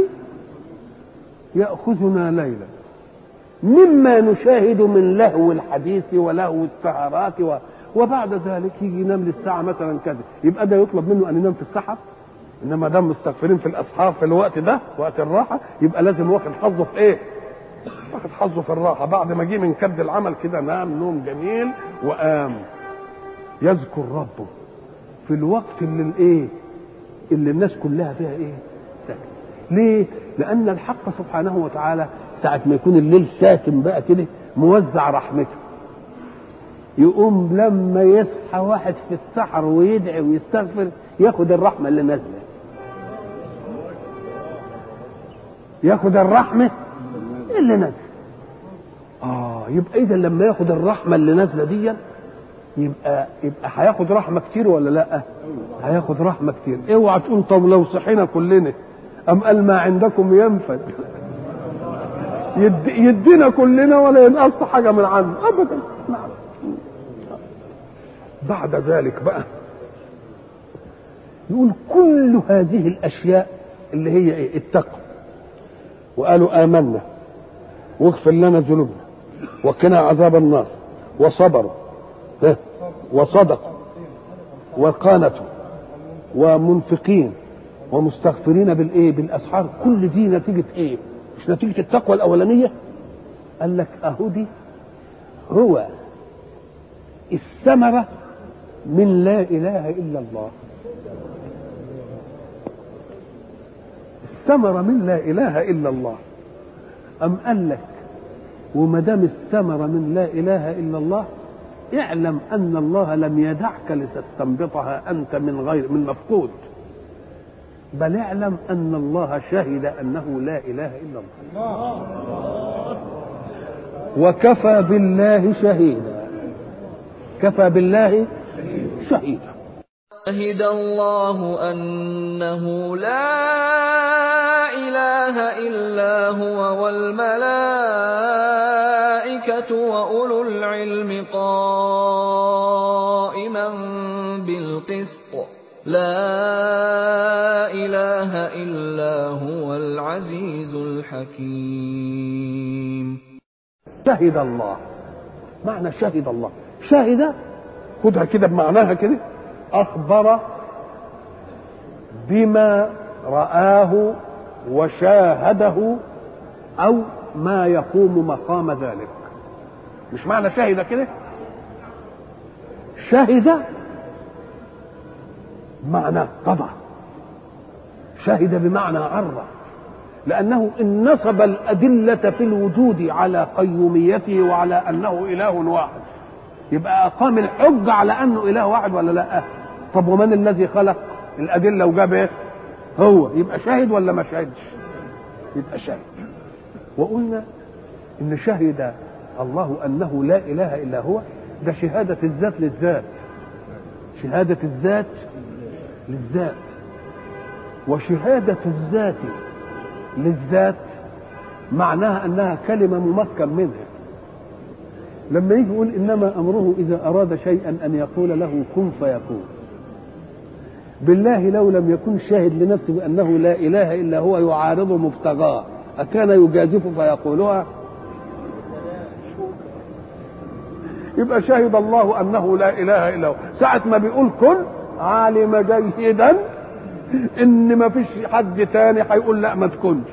يأخذنا ليلا، مما نشاهد من لهو الحديث ولهو السهرات وبعد ذلك يجي ينام للساعة مثلا كذا، يبقى ده يطلب منه أن ينام في السحر. إنما دام مستغفرين في الأسحار في الوقت ده وقت الراحة، يبقى لازم واخد حظه في واخد حظه في الراحة. بعد ما جه من كد العمل كده نام نوم جميل وقام يذكر ربه في الوقت اللي الناس كلها فيها ساكت. ليه؟ لأن الحق سبحانه وتعالى ساعة ما يكون الليل ساكن بقى كده موزع رحمته، يقوم لما يصحى واحد في السحر ويدعي ويستغفر ياخد الرحمة اللي نازلة. ياخد الرحمة اللي نازله. يبقى اذا لما ياخد الرحمة اللي نازله دي يبقى هياخد رحمة كتير ولا لا؟ هياخد رحمة كتير. اوعى تقول طب لو صحينا كلنا ام قال ما عندكم ينفد، يدينا كلنا ولا ينقص حاجة من عنه ابدا. بعد ذلك بقى يقول كل هذه الاشياء اللي هي ايه؟ التقوى، وقالوا آمنا واغفر لنا ذنوبنا وقنا عذاب النار وصبروا وصدقوا وقانتوا ومنفقين ومستغفرين بالايه؟ بالاسحار. كل دي نتيجه ايه؟ مش نتيجه التقوى الاولانيه؟ قال لك اهو دي هو الثمره من لا اله الا الله. الثمره من لا اله الا الله. ام قال لك وما دام الثمره من لا اله الا الله اعلم ان الله لم يدعك لتستنبطها انت من مفقود، بل اعلم ان الله شهد انه لا اله الا الله وكفى بالله شهيدا. كفى بالله شهيدا. شهد الله أنه لا إله إلا هو والملائكة وأولو العلم قائما بالقسط لا إله إلا هو العزيز الحكيم. شهد الله. معنى شهد الله، شهد خدها كده بمعناها كده، أخبر بما رآه وشاهده أو ما يقوم مقام ذلك. مش معنى شهد كده، شهد معنى قضى، شهد بمعنى عرف، لأنه إن نصب الأدلة في الوجود على قيوميته وعلى أنه إله واحد يبقى أقام الحج على أنه إله واحد ولا لا؟ طب ومن الذي خلق الأدلة وجاب إيه؟ هو. يبقى شاهد ولا ما شاهدش؟ يبقى شاهد. وقلنا إن شهد الله أنه لا إله إلا هو، ده شهادة الذات للذات، شهادة الذات للذات. وشهادة الذات للذات معناها أنها كلمة ممكن منها. لما يجي يقول إنما أمره إذا أراد شيئا أن يقول له كن فيكون، بالله لو لم يكن شاهد لنفسه بأنه لا إله إلا هو يعارض مبتغاه أكان يجازف فيقولها؟ يبقى شهد الله أنه لا إله إلا هو. ساعة ما بيقول كن عالم جيدا إن ما فيش حد تاني هيقول لا ما تكونش.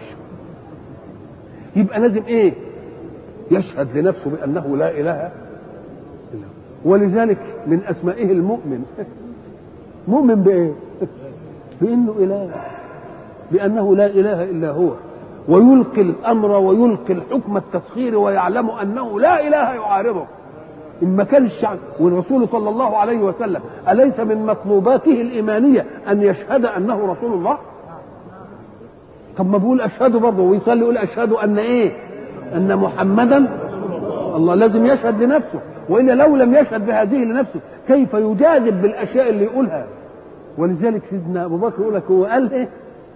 يبقى لازم إيه؟ يشهد لنفسه بأنه لا إله إلا هو. ولذلك من أسمائه المؤمن. مؤمن بإيه؟ بأنه إله، بأنه لا إله إلا هو، ويلقي الأمر ويلقي الحكم التسخير ويعلم أنه لا إله يعارضه. إن ما كان الشعب والرسول صلى الله عليه وسلم أليس من مطلوباته الإيمانية أن يشهد أنه رسول الله؟ طب ما بيقول أشهد برضه ويصلي يقول أشهد أن إيه؟ أن محمدا الله. لازم يشهد لنفسه، وإلا لو لم يشهد بهذه لنفسه كيف يجاذب بالأشياء اللي يقولها؟ ولذلك سيدنا أبو بكر يقول لك هو قال إيه؟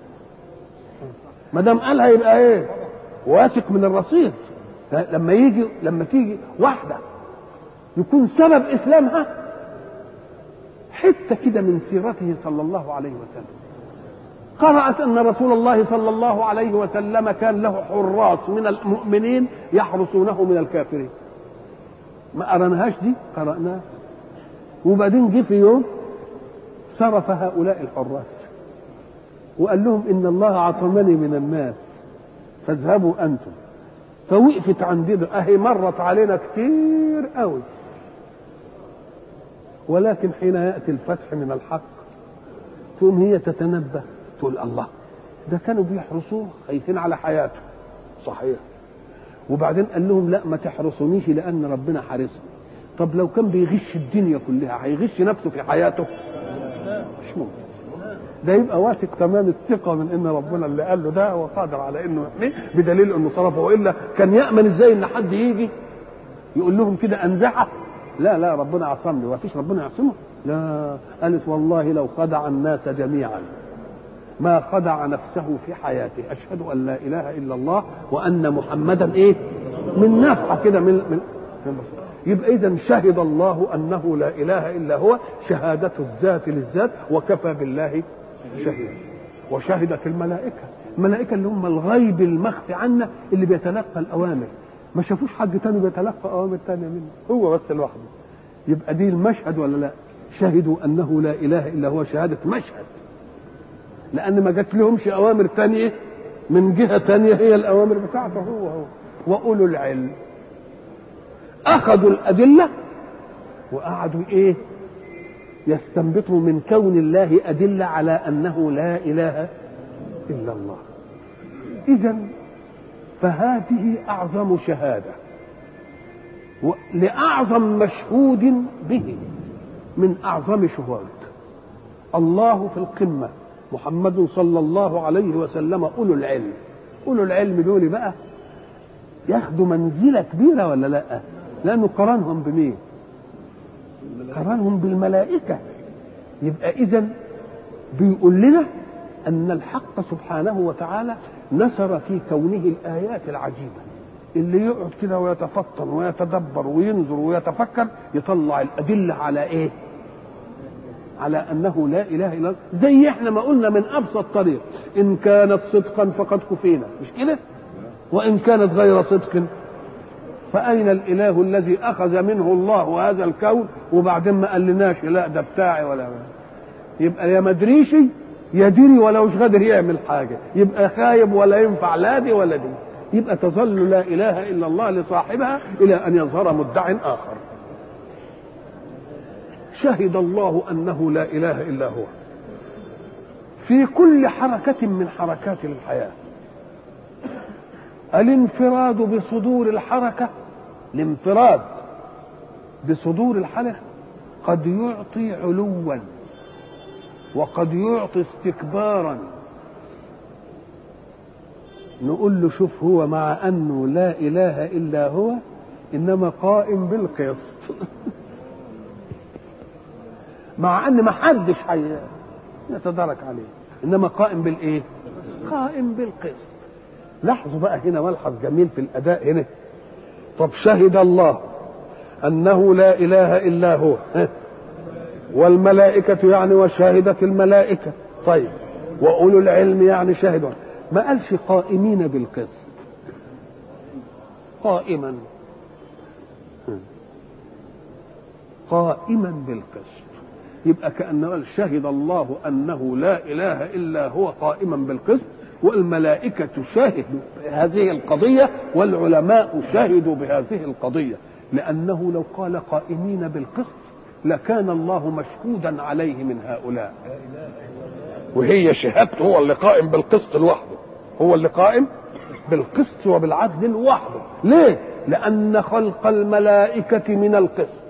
ما دام قالها يبقى إيه؟ واثق من الرصيد. لما تيجي واحدة يكون سبب إسلامها حتة كده من سيرته صلى الله عليه وسلم، قرأت أن رسول الله صلى الله عليه وسلم كان له حراس من المؤمنين يحرسونه من الكافرين. ما قرأناهاش دي؟ قرأناها. وبعدين جه في يوم صرف هؤلاء الحراس وقال لهم إن الله عصمني من الناس فاذهبوا أنتم. فوقفت عندنا أهي مرت علينا كتير قوي، ولكن حين يأتي الفتح من الحق تقوم هي تتنبه تقول الله ده كانوا بيحرسوه خايفين على حياته صحيح، وبعدين قال لهم لا ما تحرسونيش لأن ربنا حارسني. طب لو كان بيغش الدنيا كلها هيغش نفسه في حياته؟ مش ممكن. ده يبقى واثق تمام الثقه من ان ربنا اللي قال له ده هو قادر على انه يحميه بدليل انه صرفه، والا كان يامن ازاي ان حد يجي يقول لهم كده انزعه؟ لا ربنا عصمني، وفيش ربنا يعصمه؟ لا، قالت والله لو خدع الناس جميعا ما خدع نفسه في حياته، اشهد ان لا اله الا الله وان محمدا ايه من نفحه كده من يبقى اذا شهد الله انه لا اله الا هو شهاده الذات للذات، وكفى بالله شهيدا. وشهدت الملائكه اللي هم الغيب المخفي عنا اللي بيتلقى الاوامر، ما شافوش حد تاني بيتلقى اوامر تانية منه، هو بس لوحده. يبقى دي المشهد ولا لا؟ شهدوا انه لا اله الا هو شهاده مشهد، لان ما جات لهمش اوامر تانية من جهه تانية هي الاوامر بتاعته هو. واولو العلم اخذوا الادله وقعدوا ايه يستنبطوا من كون الله ادله على انه لا اله الا الله. اذا فهذه اعظم شهاده لاعظم مشهود به من اعظم شهود. الله في القمه، محمد صلى الله عليه وسلم اولو العلم. اولو العلم دول بقى ياخدوا منزله كبيره ولا لا؟ لانه قرنهم بمين؟ قرنهم بالملائكه. يبقى اذا بيقول لنا ان الحق سبحانه وتعالى نشر في كونه الايات العجيبه، اللي يقعد كده ويتفطن ويتدبر وينظر ويتفكر يطلع الادله على ايه؟ على انه لا اله الا الله. زي احنا ما قلنا من ابسط طريق، ان كانت صدقا فقد كفينا، مش كده؟ وان كانت غير صدق فاين الاله الذي اخذ منه الله هذا الكون وبعدين ما قالناش لا ده بتاعي ولا ما. يبقى يا مدريش يدري ولا مش قادر يعمل حاجه، يبقى خايب ولا ينفع لا دي ولا دي. يبقى تظل لا اله الا الله لصاحبها الى ان يظهر مدع اخر. شهد الله انه لا اله الا هو في كل حركه من حركات الحياه. الانفراد بصدور الحركه، الانفراد بصدور الحركه قد يعطي علوا وقد يعطي استكبارا. نقول له شوف هو مع انه لا اله الا هو انما قائم بالقسط مع ان ما حدش يتدارك عليه، انما قائم بالايه؟ قائم بالقسط. لاحظوا بقى هنا ملحظ جميل في الاداء هنا. طب شهد الله انه لا اله الا هو والملائكة يعني وشاهدت الملائكة، طيب واولو العلم يعني شهدوا، ما قالش قائمين بالقسط، قائما بالقسط. يبقى كأنه قال شهد الله أنه لا إله إلا هو قائما بالقسط، والملائكة شهدوا بهذه القضية والعلماء شهدوا بهذه القضية، لأنه لو قال قائمين بالقسط لكان الله مشهودا عليه من هؤلاء، وهي شهادته هو اللي قائم بالقسط لوحده، هو اللي قائم بالقسط وبالعدل لوحده. ليه؟ لأن خلق الملائكة من القسط،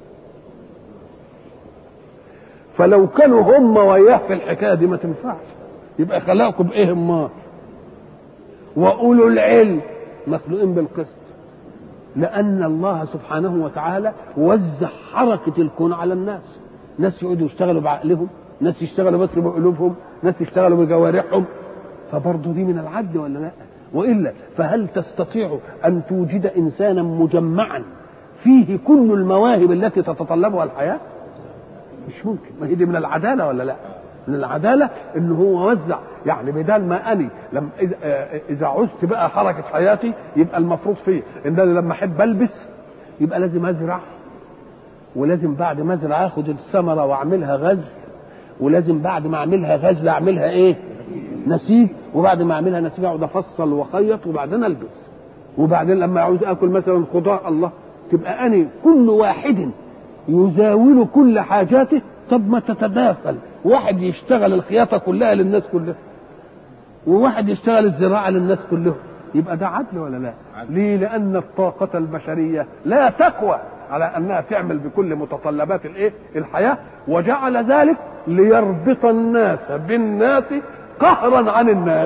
فلو كانوا هم وياه في الحكايه دي ما تنفعش، يبقى خلقكم بايه ما؟ واولو العلم مخلوقين بالقسط، لان الله سبحانه وتعالى وزع حركه الكون على الناس. ناس يقعدوا يشتغلوا بعقلهم، ناس يشتغلوا بس بقلوبهم، ناس يشتغلوا بجوارحهم، فبرضه دي من العدل ولا لا؟ والا فهل تستطيع ان توجد انسانا مجمعا فيه كل المواهب التي تتطلبها الحياه؟ مش ممكن. ما هي دي من العداله ولا لا؟ من العداله ان هو وزع، يعني بدل ما اني اذا عزت بقى حركه حياتي يبقى المفروض فيه ان انا لما احب البس يبقى لازم ازرع، ولازم بعد ما ازرع اخد الثمره واعملها غزل، ولازم بعد ما اعملها غزل اعملها ايه؟ نسيج، وبعد ما اعملها نسيج اقعد افصل واخيط وبعدين البس، وبعدين لما اعوز اكل مثلا خضار الله تبقى اني كل واحد يزاول كل حاجاته. طب ما تتداخل، واحد يشتغل الخياطه كلها للناس كلها وواحد يشتغل الزراعه للناس كلهم، يبقى ده عدل ولا لا؟ ليه؟ لان الطاقه البشريه لا تقوى على انها تعمل بكل متطلبات الايه الحياه، وجعل ذلك ليربط الناس بالناس قهرا عن الناس،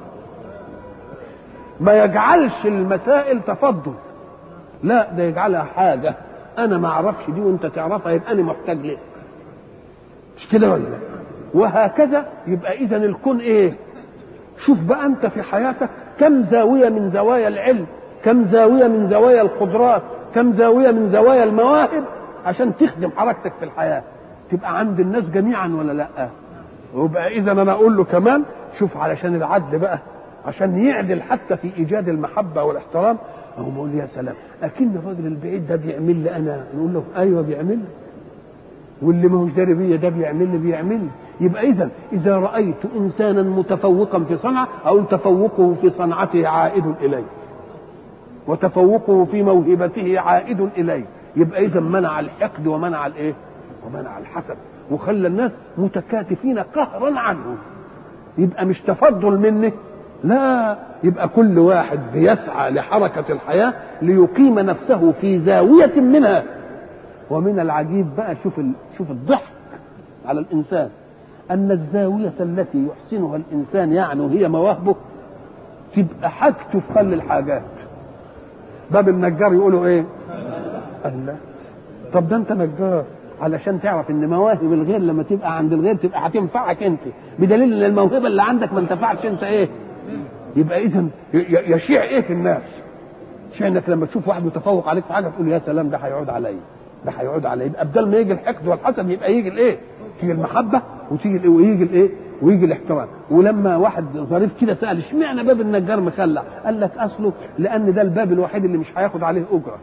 ما يجعلش المسائل تفضل، لا ده يجعلها حاجه انا ما اعرفش دي وانت تعرفها يبقى انا محتاج ليه، مش كده ولا لا؟ وهكذا يبقى اذا الكون ايه؟ شوف بقى انت في حياتك كم زاويه من زوايا العلم، كم زاويه من زوايا القدرات، كم زاويه من زوايا المواهب عشان تخدم حركتك في الحياه، تبقى عند الناس جميعا ولا لا؟ ويبقى اذا انا اقول له كمان شوف علشان العدل بقى، عشان يعدل حتى في ايجاد المحبه والاحترام، اهو بقول يا سلام اكن الراجل البعيد ده بيعمل لي انا، نقول له ايوه بيعمل لي، واللي ما هوش داري بيا ده بيعمل لي. يبقى اذا رايت انسانا متفوقا في صنعه او تفوقه في صنعته عائد اليه، وتفوقه في موهبته عائد اليه، يبقى اذا منع الحقد ومنع الايه؟ ومنع الحسد، وخلى الناس متكاتفين قهرا عنه. يبقى مش تفضل منه، لا، يبقى كل واحد بيسعى لحركه الحياه ليقيم نفسه في زاويه منها. ومن العجيب بقى شوف الضحك على الانسان ان الزاويه التي يحسنها الانسان يعني هي مواهبه تبقى حاجته في خل الحاجات. باب النجار يقولوا ايه؟ الله، طب ده انت نجار علشان تعرف ان مواهب الغير لما تبقى عند الغير تبقى هتنفعك انت، بدليل ان الموهبه اللي عندك ما انتفعتش انت ايه؟ يبقى اذا يشيع ايه في الناس؟ شيء انك لما تشوف واحد متفوق عليك في حاجه تقول يا سلام ده هيعود عليا، ده هيعود عليا، يبقى بدل ما يجي الحقد والحسد يبقى يجي الايه؟ تيجي المحبه وتيجي الايه ويجي الايه؟ ويجي الاحترام. ولما واحد ظريف كده سال اشمعنى باب النجار مخلع؟ قال لك اصله لان ده الباب الوحيد اللي مش هياخد عليه اجره.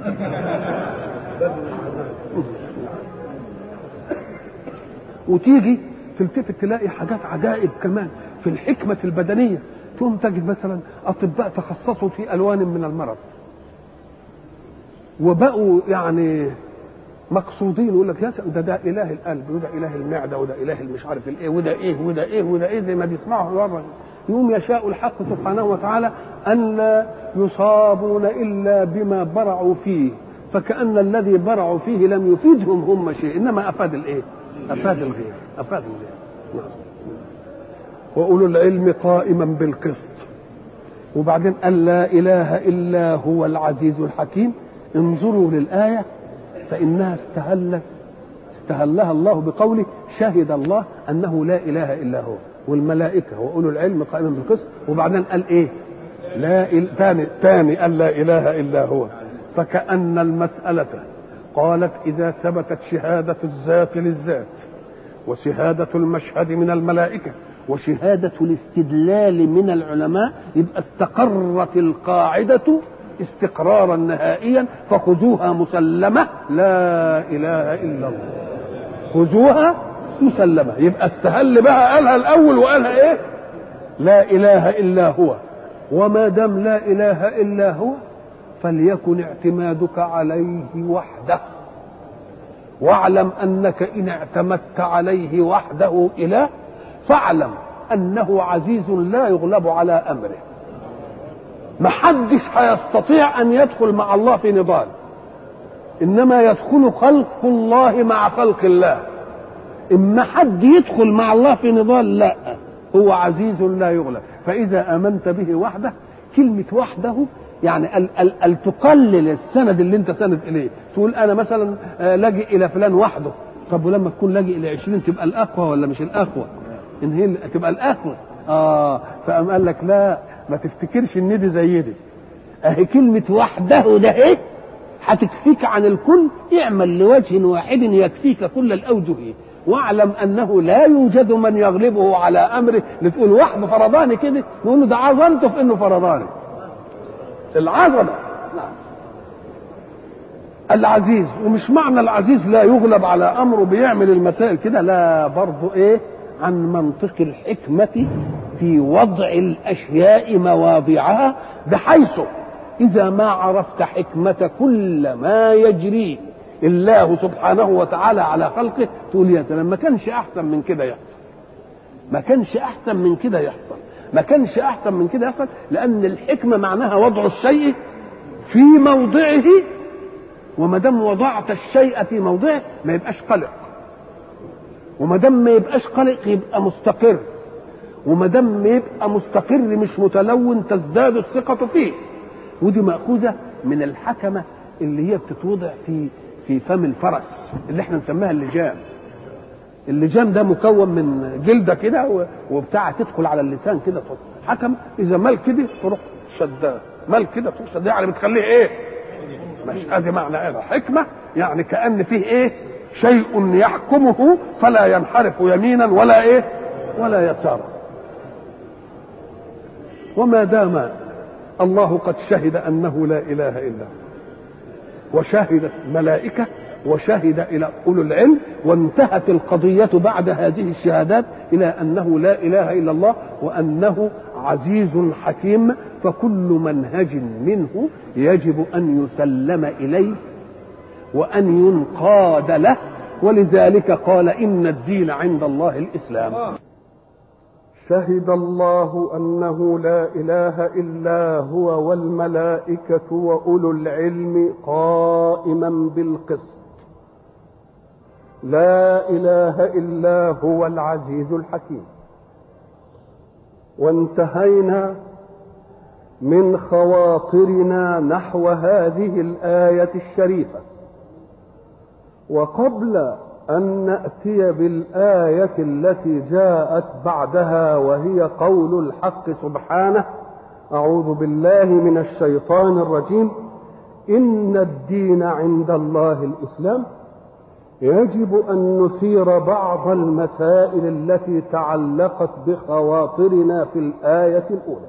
وتيجي تلتفت تلاقي حاجات عجائب كمان في الحكمه البدنيه، تقوم تجد مثلا اطباء تخصصوا في الوان من المرض وبقوا يعني مقصودين، يقول لك يا سلام ده اله القلب وده اله المعده وده اله مش عارف الايه وده ايه وده ايه وده ايه، زي ما بيسمعوا بره. يوم يشاء الحق سبحانه وتعالى ان لا يصابون الا بما برعوا فيه، فكأن الذي برعوا فيه لم يفيدهم هم شيء، انما افاد الايه؟ افاد الغير، افاد الغير. واولو العلم قائما بالقسط. وبعدين قال لا اله الا هو العزيز الحكيم. انظروا للايه فانها استهلها الله بقوله شهد الله انه لا اله الا هو والملائكه واولو العلم قائما بالقسط. وبعدين قال ايه؟ تاني قال لا اله الا هو. فكأن المسألة قالت إذا ثبتت شهادة الذات للذات وشهادة المشهد من الملائكة وشهادة الاستدلال من العلماء، يبقى استقرت القاعدة استقرارا نهائيا، فخذوها مسلمة لا إله إلا الله، خذوها مسلمة. يبقى استهل بها، قالها الأول وقالها إيه؟ لا إله إلا هو. وما دام لا إله إلا هو فليكن اعتمادك عليه وحده، واعلم أنك إن اعتمدت عليه وحده إله فاعلم أنه عزيز لا يغلب على أمره. محدش هيستطيع أن يدخل مع الله في نضال، إنما يدخل خلق الله مع خلق الله. إما حد يدخل مع الله في نضال، لا، هو عزيز لا يغلب. فإذا آمنت به وحده، كلمة وحده يعني تقلل السند اللي انت سند اليه، تقول انا مثلا لاجئ الى فلان وحده. طب ولما تكون لاجئ الى 20 تبقى الاقوى ولا مش الاقوى؟ ان هي تبقى الاقوى. فقام قال لك لا، ما تفتكرش ان دي زي دي، اهي كلمه وحده ده ايه هتكفيك عن الكل. اعمل لوجه واحد يكفيك كل الاوجه، واعلم انه لا يوجد من يغلبه على امره. لتقول وحده فرضاني كده، نقول له ده عظمته في انه فرضاني، العظمه. العزيز، ومش معنى العزيز لا يغلب على امره بيعمل المسائل كده، لا، برضه ايه؟ عن منطق الحكمه في وضع الاشياء مواضعها، بحيث اذا ما عرفت حكمه كل ما يجري الله سبحانه وتعالى على خلقه تقول يا سلام، ما كانش احسن من كده يحصل، ما كانش احسن من كده يحصل، ما كانش احسن من كده يحصل. لان الحكمه معناها وضع الشيء في موضعه وما دام وضعت الشيء في موضعه ما يبقاش قلق، وما دام ما يبقاش قلق يبقى مستقر، وما دام يبقى مستقر مش متلون تزداد الثقة فيه. ودي مأخوذة من الحكمة اللي هي بتتوضع في فم الفرس اللي احنا نسميها اللجام. اللجام ده مكون من جلدة كده وبتاع تدخل على اللسان كده. حكم إذا مال كده تروح شداه، مال كده تروح شداه، يعني بتخليه ايه؟ مش ادي معنى ايه حكمة، يعني كأن فيه ايه؟ شيء يحكمه فلا ينحرف يمينا ولا ايه؟ ولا يسارا. وما دام الله قد شهد أنه لا إله إلا هو، وشهدت ملائكة، وشهد إلى أولو العلم، وانتهت القضية بعد هذه الشهادات إلى أنه لا إله إلا الله وأنه عزيز حكيم، فكل منهج منه يجب أن يسلم إليه وأن ينقاد له. ولذلك قال إن الدين عند الله الإسلام. شهد الله أنه لا إله إلا هو والملائكة وأولو العلم قائما بالقسط. لا إله إلا هو العزيز الحكيم. وانتهينا من خواطرنا نحو هذه الآية الشريفة، وقبل أن نأتي بالآية التي جاءت بعدها وهي قول الحق سبحانه: أعوذ بالله من الشيطان الرجيم، إن الدين عند الله الإسلام، يجب أن نثير بعض المسائل التي تعلقت بخواطرنا في الآية الأولى.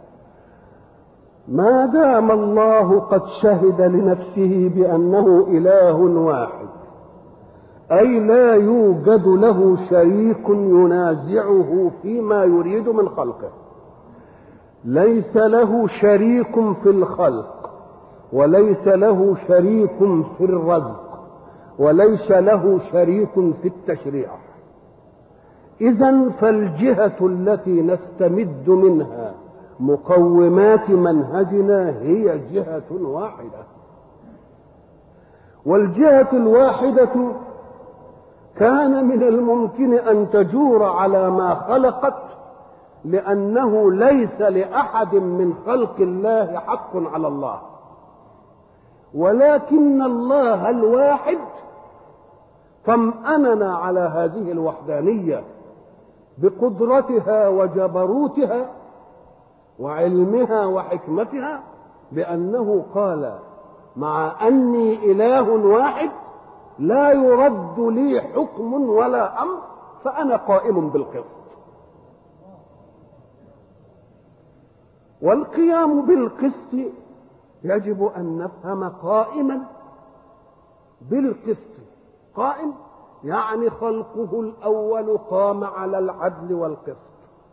ما دام الله قد شهد لنفسه بأنه إله واحد، أي لا يوجد له شريك ينازعه فيما يريد من خلقه، ليس له شريك في الخلق، وليس له شريك في الرزق، وليس له شريك في التشريع. إذن فالجهة التي نستمد منها مقومات منهجنا هي جهة واحدة، والجهة الواحدة كان من الممكن أن تجور على ما خلقت، لأنه ليس لأحد من خلق الله حق على الله، ولكن الله الواحد طمأننا على هذه الوحدانية بقدرتها وجبروتها وعلمها وحكمتها، بأنه قال: مع أني إله واحد لا يرد لي حكم ولا أمر، فأنا قائم بالقسط. والقيام بالقسط يجب أن نفهم قائما بالقسط. قائم يعني خلقه الأول قام على العدل والقسط،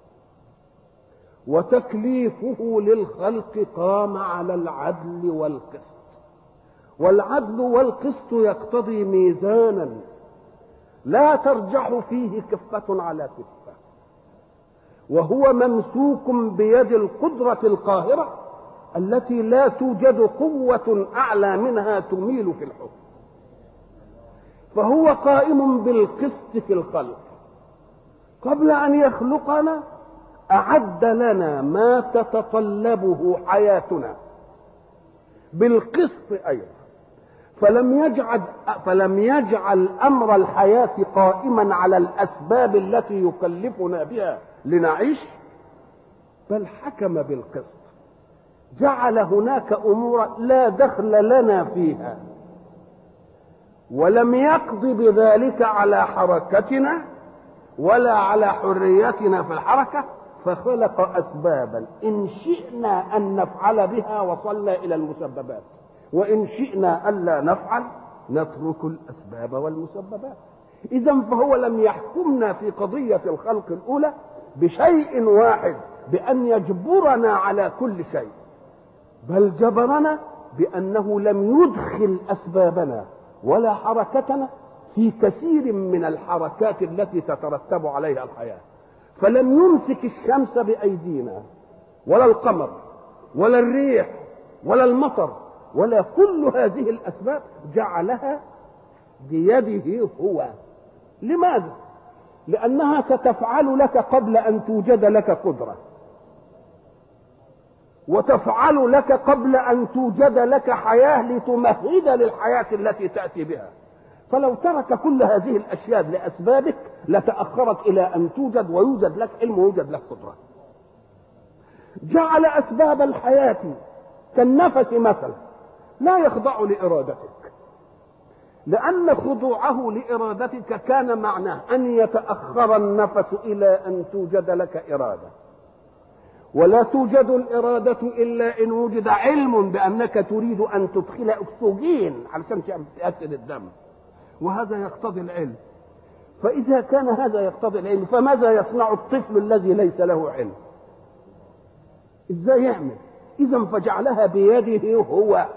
وتكليفه للخلق قام على العدل والقسط. والعدل والقسط يقتضي ميزانا لا ترجح فيه كفة على كفة، وهو ممسوك بيد القدرة القاهرة التي لا توجد قوة أعلى منها تميل في الحكم. فهو قائم بالقسط في الخلق. قبل أن يخلقنا أعد لنا ما تتطلبه حياتنا بالقسط أيضا، فلم يجعل أمر الحياة قائما على الأسباب التي يكلفنا بها لنعيش، بل حكم بالقسط. جعل هناك أمور لا دخل لنا فيها، ولم يقض بذلك على حركتنا ولا على حريتنا في الحركة، فخلق أسبابا إن شئنا أن نفعل بها وصلنا إلى المسببات، وإن شئنا ألا نفعل نترك الأسباب والمسببات. إذن فهو لم يحكمنا في قضية الخلق الأولى بشيء واحد بأن يجبرنا على كل شيء، بل جبرنا بأنه لم يدخل أسبابنا ولا حركتنا في كثير من الحركات التي تترتب عليها الحياة. فلم يمسك الشمس بأيدينا ولا القمر ولا الريح ولا المطر ولا كل هذه الأسباب جعلها بيده هو. لماذا؟ لأنها ستفعل لك قبل أن توجد لك قدرة، وتفعل لك قبل أن توجد لك حياة لتمهد للحياة التي تأتي بها. فلو ترك كل هذه الأشياء لأسبابك لتأخرت إلى أن توجد ويوجد لك علم ويوجد لك قدرة. جعل أسباب الحياة كالنفس مثلا لا يخضع لإرادتك، لأن خضوعه لإرادتك كان معناه أن يتأخر النفس إلى أن توجد لك إرادة، ولا توجد الإرادة إلا إن وجد علم بأنك تريد أن تدخل أكسجين علشان تأكسد الدم، وهذا يقتضي العلم. فإذا كان هذا يقتضي العلم فماذا يصنع الطفل الذي ليس له علم؟ إزاي يعمل؟ إذا فجعلها بيده هو،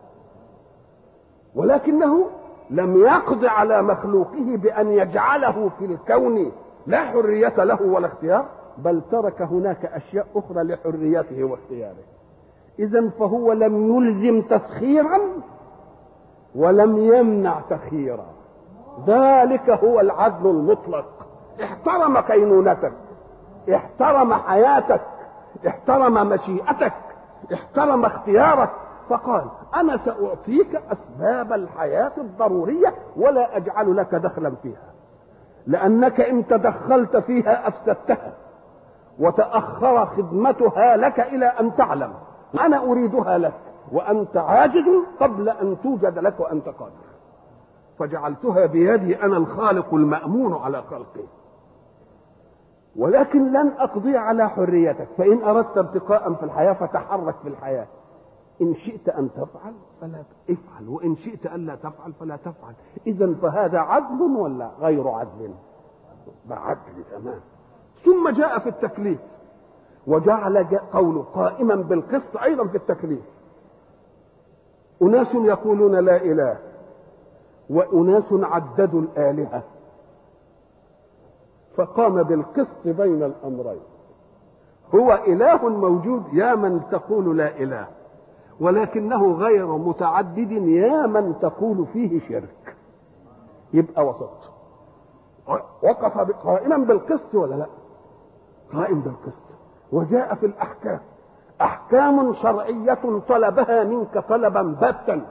ولكنه لم يقض على مخلوقه بأن يجعله في الكون لا حرية له ولا اختيار، بل ترك هناك أشياء أخرى لحريته واختياره. إذا فهو لم يلزم تسخيرا ولم يمنع تخييرا. ذلك هو العدل المطلق. احترم كينونتك، احترم حياتك، احترم مشيئتك، احترم اختيارك، فقال أنا سأعطيك أسباب الحياة الضرورية ولا أجعل لك دخلا فيها، لأنك إن تدخلت فيها أفسدتها وتأخر خدمتها لك إلى أن تعلم أنا أريدها لك وأنت عاجز قبل أن توجد لك وأنت قادر، فجعلتها بيدي أنا الخالق المأمون على خلقه. ولكن لن أقضي على حريتك، فإن أردت ارتقاء في الحياة فتحرك في الحياة، إن شئت أن تفعل فلا افعل، وإن شئت أن لا تفعل فلا تفعل. إذن فهذا عدل ولا غير عدل؟ بعدل تمام. ثم جاء في التكليف وجعل قوله قائما بالقسط أيضا في التكليف. أناس يقولون لا إله، وأناس عددوا الآلهة، فقام بالقسط بين الأمرين. هو إله موجود يا من تقول لا إله، ولكنه غير متعدد يا من تقول فيه شرك، يبقى وسط. وقف قائما بالقسط ولا لا؟ قائم بالقسط. وجاء في الأحكام أحكام شرعية طلبها منك طلبا باتا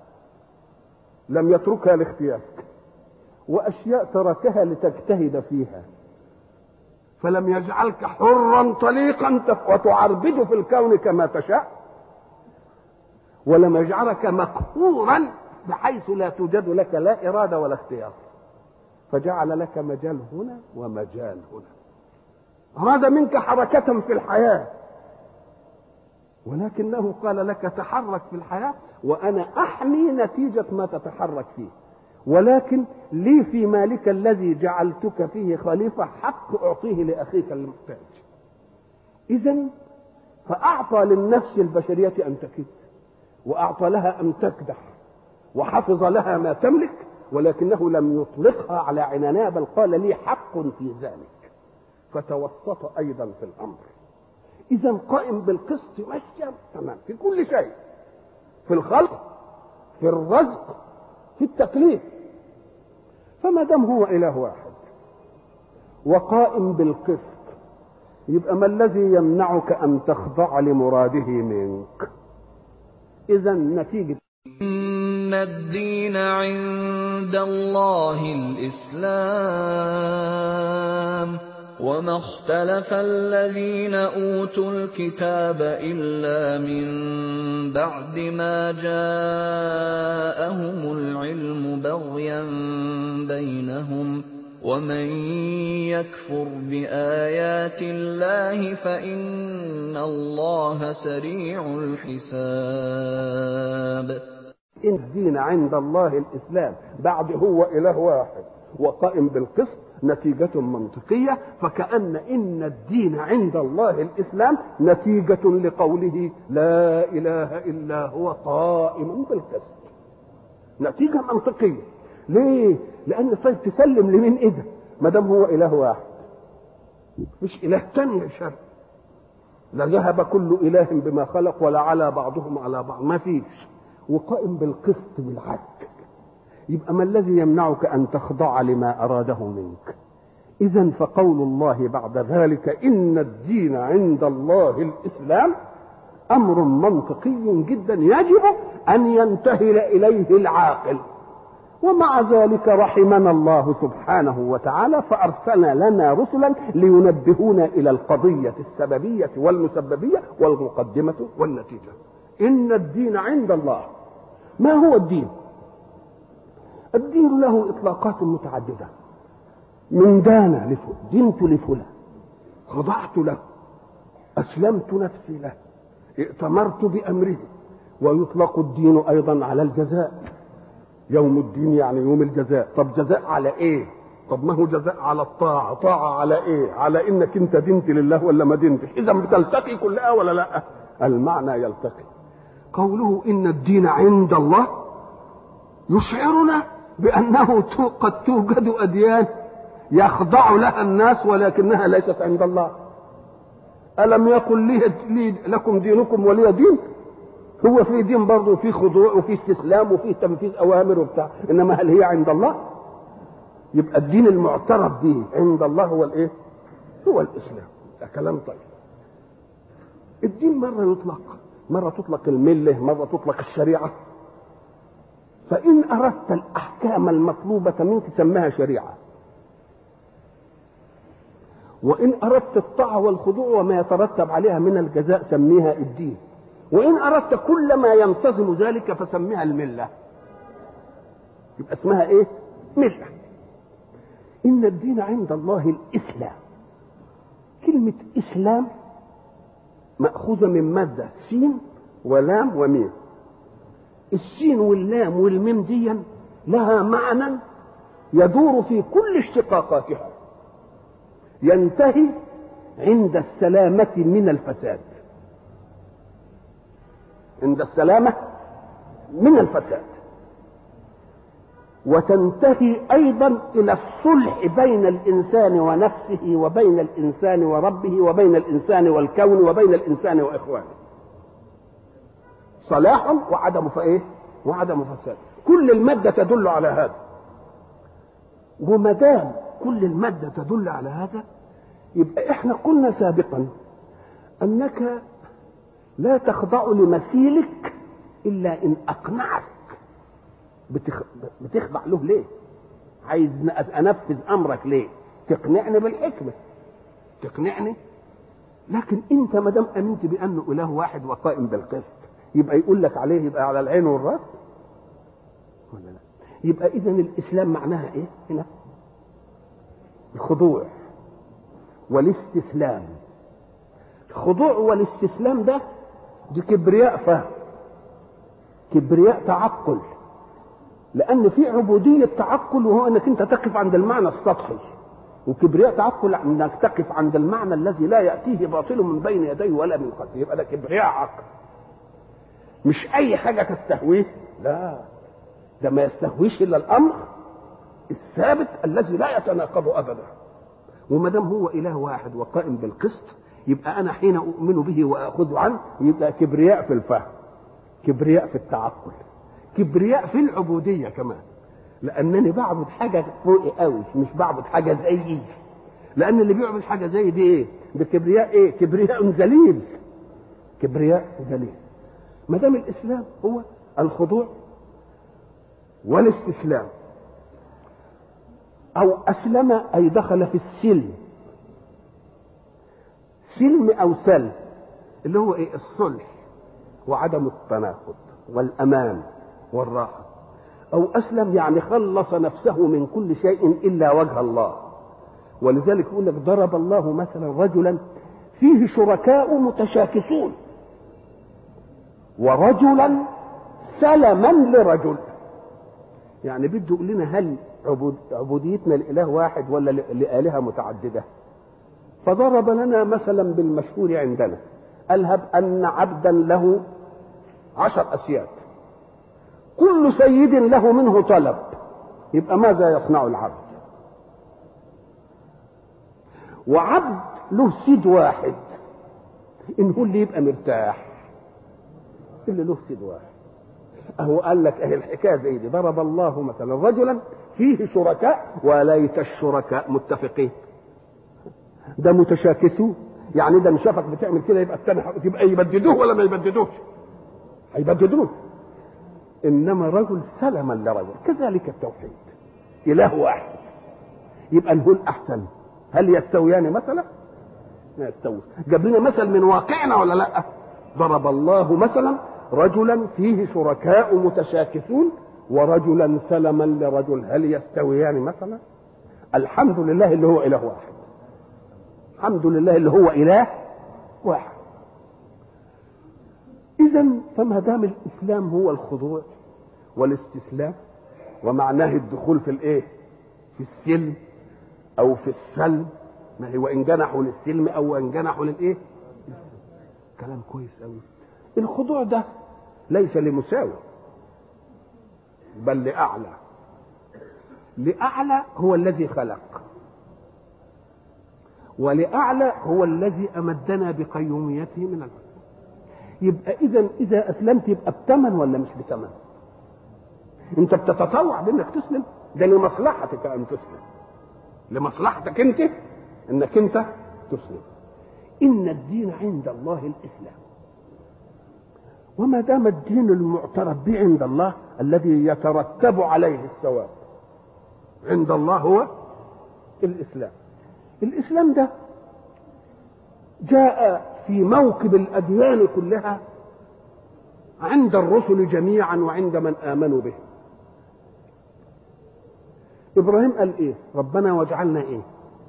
لم يتركها لاختيارك، وأشياء تركها لتجتهد فيها، فلم يجعلك حرا طليقا وتعربد في الكون كما تشاء، ولم يجعلك مقهورا بحيث لا توجد لك لا إرادة ولا اختيار، فجعل لك مجال هنا ومجال هنا. أراد منك حركة في الحياة، ولكنه قال لك تحرك في الحياة وأنا أحمي نتيجة ما تتحرك فيه، ولكن لي في مالك الذي جعلتك فيه خليفة حق أعطيه لأخيك المحتاج. إذن فأعطى للنفس البشرية أن تكد، وأعطى لها أن تكدح، وحفظ لها ما تملك، ولكنه لم يطلقها على عنانها، بل قال لي حق في ذلك، فتوسط أيضا في الأمر. إذا قائم بالقسط ماشي تمام في كل شيء، في الخلق، في الرزق، في التكليف. فما دام هو إله واحد وقائم بالقسط، يبقى ما الذي يمنعك أن تخضع لمراده منك؟ إذا نتيجة إن الدين عند الله الإسلام وما اختلف الذين أوتوا الكتاب إلا من بعد ما جاءهم العلم بغيا بينهم ومن يكفر بآيات الله فإن الله سريع الحساب. إن الدين عند الله الإسلام، بعد هو إله واحد وقائم بالقسط، نتيجة منطقية. فكأن إن الدين عند الله الإسلام نتيجة لقوله لا إله إلا هو قائم بالقسط، نتيجة منطقية. ليه؟ لأن طيب تسلم لمين إذا ما دام هو إله واحد، مش إله تاني يا شر، لا ذهب كل إله بما خلق ولا على بعضهم على بعض، ما فيش. وقائم بالقسط بالعدل، يبقى ما الذي يمنعك أن تخضع لما أراده منك؟ إذن فقول الله بعد ذلك إن الدين عند الله الإسلام أمر منطقي جدا يجب أن ينتهي إليه العاقل. ومع ذلك رحمنا الله سبحانه وتعالى فأرسل لنا رسلا لينبهونا إلى القضية السببية والمسببية والمقدمة والنتيجة. إن الدين عند الله. ما هو الدين؟ الدين له إطلاقات متعددة، من دان دينت لفلان، خضعت له، أسلمت نفسي له، ائتمرت بأمره. ويطلق الدين أيضا على الجزاء، يوم الدين يعني يوم الجزاء. طب جزاء على ايه؟ طب ما هو جزاء على الطاعة، طاعة على ايه؟ على انك انت دنت لله ولا ما دنتش. اذا بتلتقي كلها ولا لا؟ المعنى يلتقي. قوله ان الدين عند الله يشعرنا بانه قد توجد اديان يخضع لها الناس ولكنها ليست عند الله. الم يقل لي لكم دينكم ولي دين؟ هو في دين برضه، في خضوع وفي استسلام وفي تنفيذ اوامر وبتاع، انما هل هي عند الله؟ يبقى الدين المعترف به عند الله هو الايه؟ هو الاسلام. ده كلام طيب. الدين مره تطلق المله، مره تطلق الشريعه. فان اردت الاحكام المطلوبه منك سمها شريعه، وان اردت الطاعه والخضوع وما يترتب عليها من الجزاء سميها الدين، وإن أردت كل ما ينتظم ذلك فسميها الملة. يبقى اسمها إيه؟ ملة. إن الدين عند الله الإسلام. كلمة إسلام مأخوذة من مادة سين ولام وميم. السين واللام والميم دي لها معنى يدور في كل اشتقاقاتها، ينتهي عند السلامة من الفساد، عند السلامة من الفساد، وتنتهي أيضا إلى الصلح بين الإنسان ونفسه وبين الإنسان وربه وبين الإنسان والكون وبين الإنسان وإخوانه. صلاح وعدم فإيه؟ وعدم فساد. كل المادة تدل على هذا. ومدام كل المادة تدل على هذا يبقى إحنا قلنا سابقا أنك لا تخضع لمثيلك إلا إن أقنعك. بتخضع له ليه؟ عايز أنفذ أمرك ليه؟ تقنعني بالحكمة، تقنعني. لكن أنت ما دام أمنت بأنه إله واحد وقائم بالقسط يبقى يقول لك عليه، يبقى على العين والرأس ولا لا؟ يبقى إذن الإسلام معناها إيه هنا؟ الخضوع والاستسلام. الخضوع والاستسلام ده دي كبرياء فهم، كبرياء تعقل. لأن في عبودية تعقل وهو أنك أنت تقف عند المعنى السطحي، وكبرياء تعقل أنك تقف عند المعنى الذي لا يأتيه باطل من بين يديه ولا من خلفه. يبقى ده كبرياء عقل، مش أي حاجة تستهويه، لا، ده ما يستهويش إلا الأمر الثابت الذي لا يتناقض أبدا. وما دام هو إله واحد وقائم بالقسط يبقى أنا حين أؤمن به وأخذ عنه يبقى كبرياء في الفهم، كبرياء في التعقل، كبرياء في العبودية كمان. لأنني بعبد حاجة فوقي قوي، مش بعبد حاجة زيي. لأن اللي بيعبد حاجة زي دي إيه؟ بكبرياء إيه؟ كبرياء ذليل، كبرياء ذليل. ما دام الإسلام هو الخضوع والاستسلام، أو أسلم أي دخل في السلم، سلم أو سلم اللي هو إيه؟ الصلح وعدم التناقض والأمان والراحة. أو أسلم يعني خلص نفسه من كل شيء إلا وجه الله. ولذلك يقول لك ضرب الله مثلا رجلا فيه شركاء متشاكسون ورجلا سلما لرجل. يعني بده يقول لنا هل عبوديتنا لإله واحد ولا لآلهة متعددة؟ فضرب لنا مثلا بالمشهور عندنا، ألهب أن عبدا له 10 أسياد، كل سيد له منه طلب، يبقى ماذا يصنع العبد؟ وعبد له سيد واحد، إن هو اللي يبقى مرتاح، اللي له سيد واحد. اهو قال لك اهي الحكايه زي دي. ضرب الله مثلا رجلا فيه شركاء وليت الشركاء متفقين. ده متشاكسون، يعني ده شافك بتعمل كده يبقى الثاني يبقى يبددوه ولا ما يبددوش؟ هيبددوه. انما رجل سلما لرجل. كذلك التوحيد، اله واحد. يبقى نقول احسن، هل يستويان مثلا؟ ما يستوي. جاب لنا مثل من واقعنا ولا لا؟ ضرب الله مثلا رجلا فيه شركاء متشاكسون ورجلا سلما لرجل، هل يستويان مثلا؟ الحمد لله اللي هو اله واحد. الحمد لله اللي هو اله واحد. اذا فما دام الاسلام هو الخضوع والاستسلام، ومعناه الدخول في الايه؟ في السلم او في السلم، ما هو ان جنحوا للسلم او ان جنحوا للايه؟ كلام كويس قوي. الخضوع ده ليس لمساوي بل لاعلى. لاعلى هو الذي خلق، ولاعلى هو الذي امدنا بقيوميته من الارض. يبقى اذا اسلمت يبقى بثمن ولا مش بثمن؟ انت بتتطوع بانك تسلم، ده لمصلحتك ان تسلم، لمصلحتك انت انك انت تسلم. ان الدين عند الله الاسلام. وما دام الدين المعترف به عند الله الذي يترتب عليه الثواب عند الله هو الاسلام. الاسلام ده جاء في موكب الاديان كلها عند الرسل جميعا وعند من امنوا به. ابراهيم قال ايه؟ ربنا واجعلنا ايه؟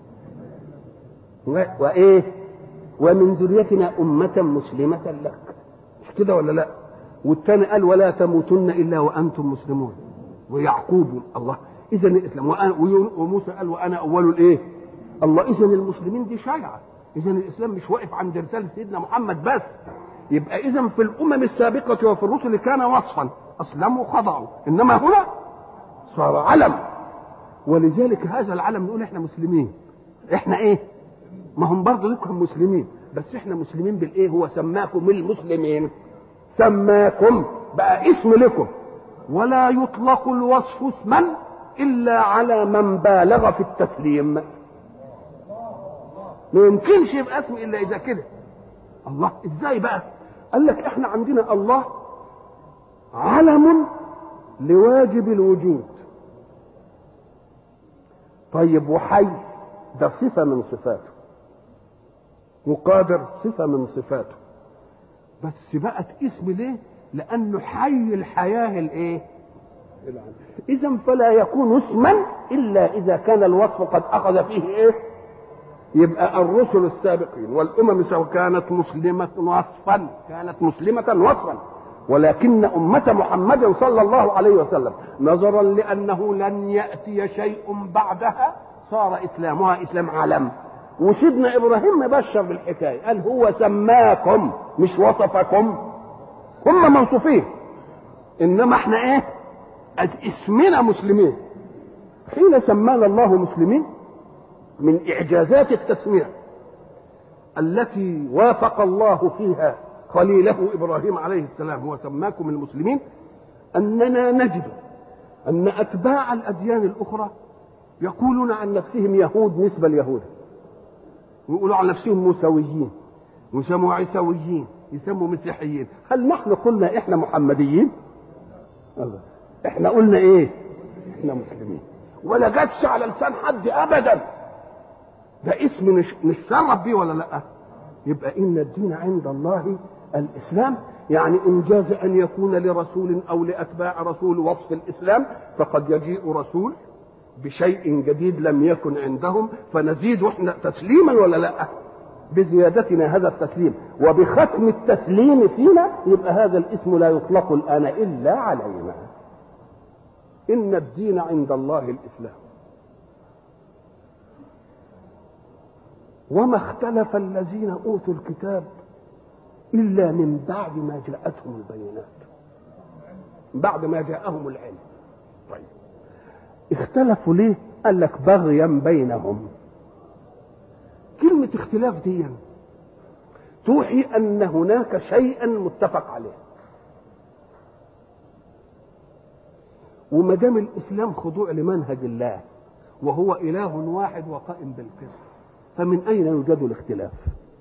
وايه؟ ومن ذريتنا امه مسلمه لك. مش كده ولا لا؟ والثاني قال ولا تموتن الا وانتم مسلمون. ويعقوب الله. اذا الاسلام. وموسى قال وانا اول الايه؟ الله. اذا المسلمين دي شيعه. اذا الاسلام مش واقف عند رساله سيدنا محمد بس. يبقى اذا في الامم السابقه وفي الرسل كان وصفا، اسلموا خضعوا، انما هنا صار علم. ولذلك هذا العلم نقول احنا مسلمين. احنا ايه؟ ما هم برضه لكم مسلمين، بس احنا مسلمين بالايه؟ هو سماكم المسلمين، سماكم بقى اسم لكم. ولا يطلق الوصف اسما الا على من بالغ في التسليم. ما يمكنش يبقى اسم الا اذا كده. الله ازاي بقى؟ قال لك احنا عندنا الله علم لواجب الوجود. طيب وحي ده صفة من صفاته، وقادر صفة من صفاته، بس بقت اسم ليه؟ لأنه حي الحياة الايه؟ إذا فلا يكون اسما إلا إذا كان الوصف قد أخذ فيه ايه؟ يبقى الرسل السابقين والأمم كانت مسلمة وصفا، كانت مسلمة وصفا، ولكن أمة محمد صلى الله عليه وسلم نظرا لأنه لن يأتي شيء بعدها صار إسلامها إسلام عالم. وسيدنا إبراهيم مبشر بالحكاية، قال هو سماكم مش وصفكم. هم موصوفين، إنما احنا ايه؟ اسمنا مسلمين. حين سمانا الله مسلمين من إعجازات التسمية التي وافق الله فيها خليله إبراهيم عليه السلام وسماكم المسلمين، أننا نجد أن أتباع الأديان الأخرى يقولون عن نفسهم يهود نسبة اليهود، ويقولوا عن نفسهم موسويين، ويسموا عيسويين، يسموا مسيحيين. هل نحن قلنا إحنا محمديين؟ إحنا قلنا إيه؟ إحنا مسلمين. ولا جاتش على لسان حد أبدا. ده اسم نشرف بيه ولا لا؟ يبقى إن الدين عند الله الإسلام. يعني إن جاز أن يكون لرسول أو لأتباع رسول وصف الإسلام، فقد يجيء رسول بشيء جديد لم يكن عندهم فنزيد احنا تسليما ولا لا؟ بزيادتنا هذا التسليم وبختم التسليم فينا، يبقى هذا الاسم لا يطلق الآن إلا علينا. إن الدين عند الله الإسلام. وما اختلف الذين أوتوا الكتاب إلا من بعد ما جاءتهم البينات، بعد ما جاءهم العلم. طيب اختلفوا ليه؟ قال لك بغيا بينهم. كلمة اختلاف دي توحي أن هناك شيئا متفق عليه. وما دام الاسلام خضوع لمنهج الله وهو اله واحد وقائم بالقسط، فمن اين يوجد الاختلاف؟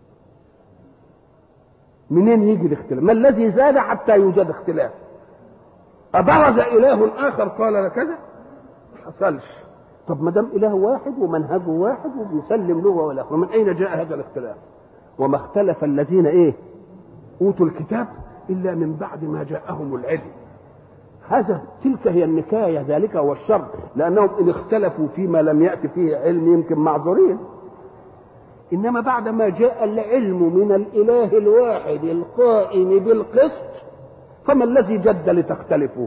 منين يجي الاختلاف؟ ما الذي زاد حتى يوجد اختلاف؟ أبرز إله آخر قال كذا؟ ما حصلش. طب ما دام إله واحد ومنهجه واحد وبيسلم له ولا آخر، من أين جاء هذا الاختلاف؟ وما اختلف الذين أوتوا الكتاب إلا من بعد ما جاءهم العلم. تلك هي النكاية، ذلك هو الشر، لأنهم إن اختلفوا فيما لم يأتي فيه علم يمكن معذورين. إنما بعد ما جاء العلم من الإله الواحد القائم بالقسط، فما الذي جد لتختلفوا؟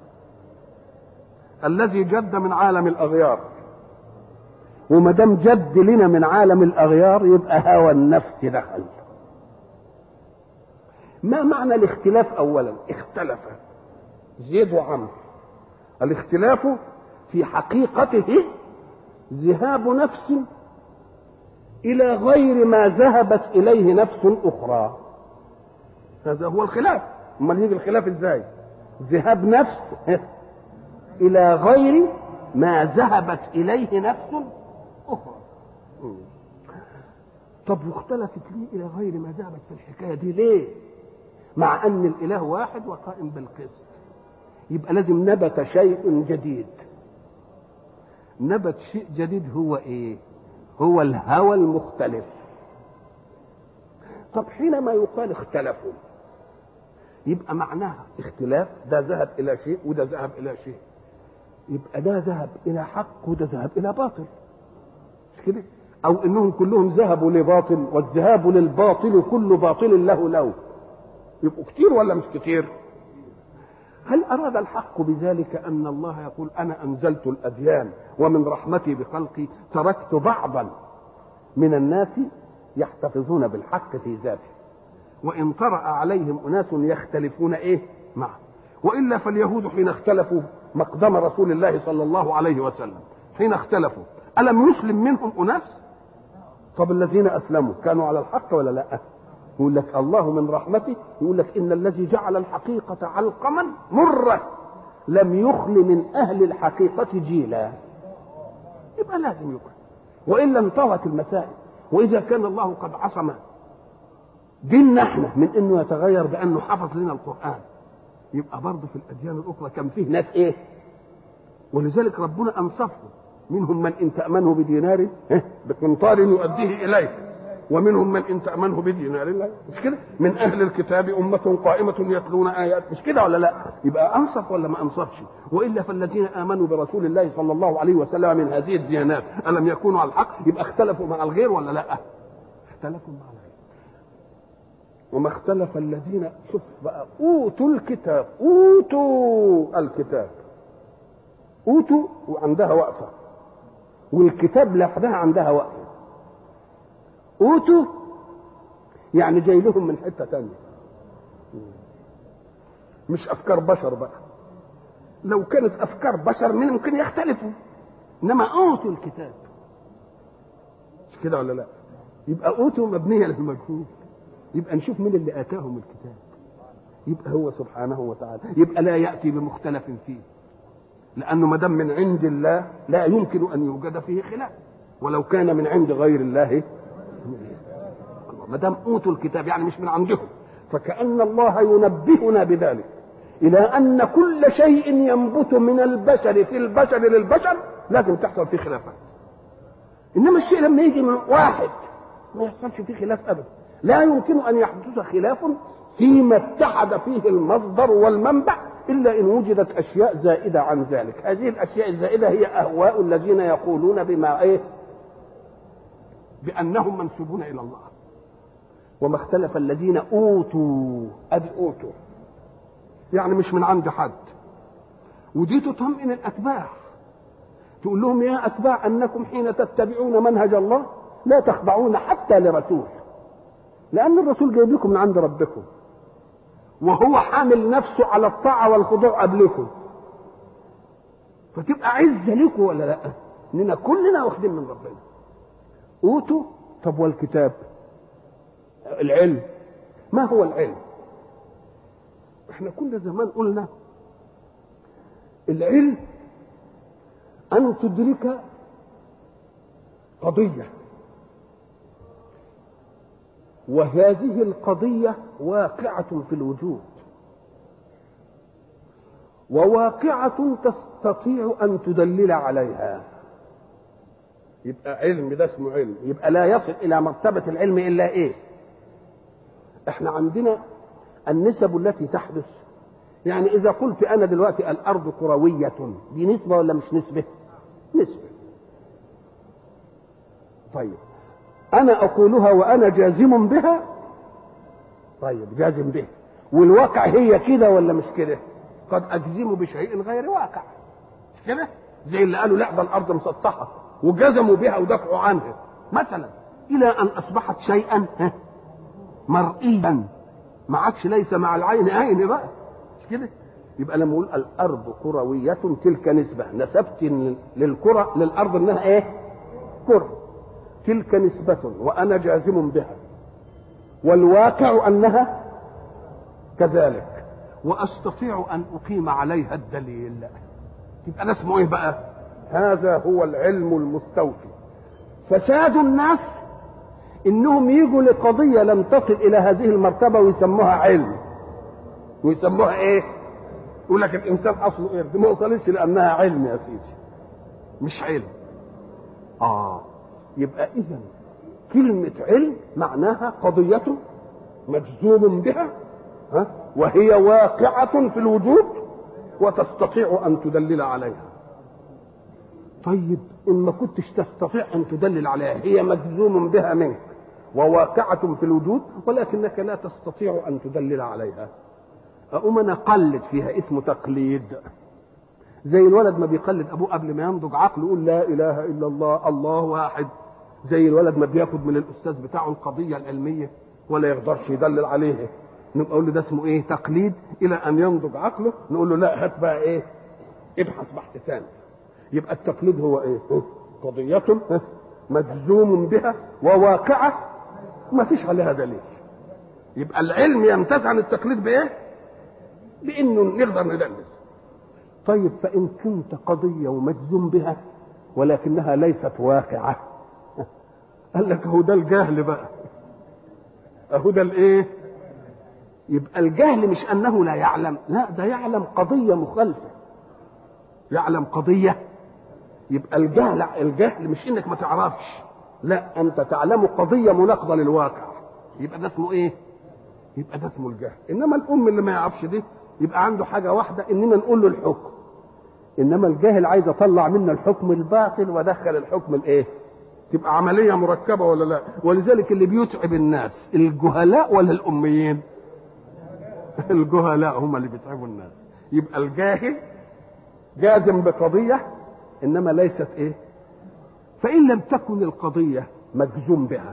الذي جد من عالم الأغيار، وما دام جد لنا من عالم الأغيار يبقى هوى النفس دخل. ما معنى الاختلاف؟ أولا اختلف زيد وعمرو، الاختلاف في حقيقته ذهاب نفس إلى غير ما ذهبت إليه نفس أخرى، هذا هو الخلاف. أما يجي الخلاف إزاي؟ ذهاب نفس إلى غير ما ذهبت إليه نفس أخرى. طب واختلفت ليه إلى غير ما ذهبت في الحكاية دي ليه؟ مع أن الإله واحد وقائم بالقسط. يبقى لازم نبت شيء جديد. نبت شيء جديد هو إيه؟ هو الهوى المختلف. طب حينما يقال اختلفوا يبقى معناها اختلاف، ده ذهب إلى شيء وده ذهب إلى شيء، يبقى ده ذهب إلى حق وده ذهب إلى باطل، مش كده؟ أو إنهم كلهم ذهبوا لباطل، والذهاب للباطل كل باطل له، يبقوا كتير ولا مش كتير؟ هل أراد الحق بذلك أن الله يقول أنا أنزلت الأديان ومن رحمتي بخلقي تركت بعضا من الناس يحتفظون بالحق في ذاته، وإن طرأ عليهم أناس يختلفون معه؟ وإلا فاليهود حين اختلفوا مقدم رسول الله صلى الله عليه وسلم، حين اختلفوا ألم يسلم منهم أناس؟ طب الذين أسلموا كانوا على الحق ولا لا؟ يقول لك الله من رحمته، يقول لك إن الذي جعل الحقيقة علقما مرة لم يخل من أهل الحقيقة جيلا. يبقى لازم يكون، وإلا انطوت المسائل. وإذا كان الله قد عصم ديننا احنا من انه يتغير بانه حفظ لنا القرآن، يبقى برضه في الاديان الاخرى كان فيه ناس ولذلك ربنا انصفهم، منهم من ان تأمنه بدينار بقنطار يؤديه اليه، ومنهم من ان تأمنه بدينار لا، مش كده؟ من اهل الكتاب امة قائمة يتلون ايات، مش كده ولا لا؟ يبقى انصف ولا ما انصفش؟ والا فالذين امنوا برسول الله صلى الله عليه وسلم من هذه الديانات الم يكونوا على الحق؟ يبقى اختلفوا مع الغير ولا لا؟ اختلفوا مع الغير. وما اختلف الذين، شوف بقى، اوتوا الكتاب، اوتوا الكتاب، اوتوا وعندها وقفه، والكتاب لوحدها عندها وقفه. اوتوا يعني جاي لهم من حته تانية، مش افكار بشر بقى. لو كانت افكار بشر من ممكن يختلفوا، انما اوتوا الكتاب، مش كده ولا لا؟ يبقى اوتوا مبنيه للمجهول، يبقى نشوف مين اللي اتاهم الكتاب، يبقى هو سبحانه وتعالى، يبقى لا ياتي بمختلف فيه، لانه ما دام من عند الله لا يمكن ان يوجد فيه خلاف، ولو كان من عند غير الله ما دام اوتوا الكتاب يعني مش من عندهم. فكأن الله ينبهنا بذلك الى ان كل شيء ينبت من البشر في البشر للبشر لازم تحصل فيه خلافات، انما الشيء لما يجي من واحد ما يحصلش فيه خلاف ابدا. لا يمكن ان يحدث خلاف فيما اتحد فيه المصدر والمنبع الا ان وجدت اشياء زائده عن ذلك. هذه الاشياء الزائده هي اهواء الذين يقولون بما بانهم منسوبون الى الله. وما اختلف الذين اوتوا، ادي اوتوا يعني مش من عند حد، ودي تطمئن الاتباع، تقول لهم يا اتباع انكم حين تتبعون منهج الله لا تخضعون حتى لرسول، لان الرسول جايب لكم من عند ربكم وهو حامل نفسه على الطاعه والخضوع قبلكم، فتبقى عزه لكم ولا لا؟ اننا كلنا واخدين من ربنا. اوتوا. طب والكتاب؟ العلم. ما هو العلم؟ احنا كنا زمان قلنا العلم أن تدرك قضية، وهذه القضية واقعة في الوجود، وواقعة تستطيع أن تدلل عليها. يبقى علم، ده اسمه علم. يبقى لا يصل إلى مرتبة العلم إلا إيه؟ إحنا عندنا النسب التي تحدث. يعني إذا قلت أنا دلوقتي الأرض كروية، دي نسبة ولا مش نسبة؟ نسبة. طيب أنا أقولها وأنا جازم بها. طيب جازم بها، والواقع هي كده ولا مش كده؟ قد أجزم بشيء غير واقع، مش كده؟ زي اللي قالوا لا ده الأرض مسطحة وجزموا بها ودافعوا عنها مثلا، إلى أن أصبحت شيئا مرئيا، ما عادش ليس مع العين عين بقى، مش كده؟ يبقى لما اقول الارض كرويه تلك نسبه، نسبت للكره للارض انها ايه؟ كره. تلك نسبه وانا جازم بها، والواقع انها كذلك، واستطيع ان اقيم عليها الدليل. يبقى ده اسمه ايه بقى؟ هذا هو العلم المستوفي. فساد الناس انهم يجوا لقضيه لم تصل الى هذه المرتبه ويسموها علم، ويسموها ايه؟ يقول لك الانسان اصله قرد، ما وصلش لانها علم يا سيدي، مش علم. يبقى اذا كلمه علم معناها قضيه مجزوم بها، وهي واقعه في الوجود وتستطيع ان تدلل عليها. طيب ان ما كنتش تستطيع ان تدلل عليها، هي مجزوم بها منك وواقعه في الوجود ولكنك لا تستطيع ان تدلل عليها، اقوم انا اقلد فيها، اسمه تقليد. زي الولد ما بيقلد ابوه قبل ما ينضج عقله، يقول لا اله الا الله، الله واحد. زي الولد ما بياخد من الاستاذ بتاعه القضيه العلميه ولا يقدرش يدلل عليها، نبقى نقول له ده اسمه ايه؟ تقليد. الى ان ينضج عقله نقول له لا هات بقى ايه؟ ابحث بحث ثاني. يبقى التقليد هو ايه؟ قضيه مجزوم بها وواقعه ما فيش عليها دليل. يبقى العلم يمتاز عن التقليد بايه؟ بانه نقدر ندلل. طيب فان كنت قضيه ومجزوم بها ولكنها ليست واقعه، قال لك اهو ده الجهل بقى، اهو ده الايه؟ يبقى الجهل مش انه لا يعلم، لا ده يعلم قضيه مخالفه، يعلم قضيه. يبقى الجهل مش انك ما تعرفش، لا انت تعلم قضيه مناقضه للواقع، يبقى ده اسمه ايه؟ يبقى ده اسمه الجهل. انما الام اللي ما يعرفش دي يبقى عنده حاجه واحده، اننا نقول له الحكم، انما الجاهل عايز اطلع منه الحكم الباطل وادخل الحكم الايه؟ تبقى عمليه مركبه ولا لا؟ ولذلك اللي بيتعب الناس الجهلاء ولا الاميين؟ الجهلاء هم اللي بيتعبوا الناس. يبقى الجاهل جازم بقضيه انما ليست ايه؟ فان لم تكن القضيه مجزوم بها،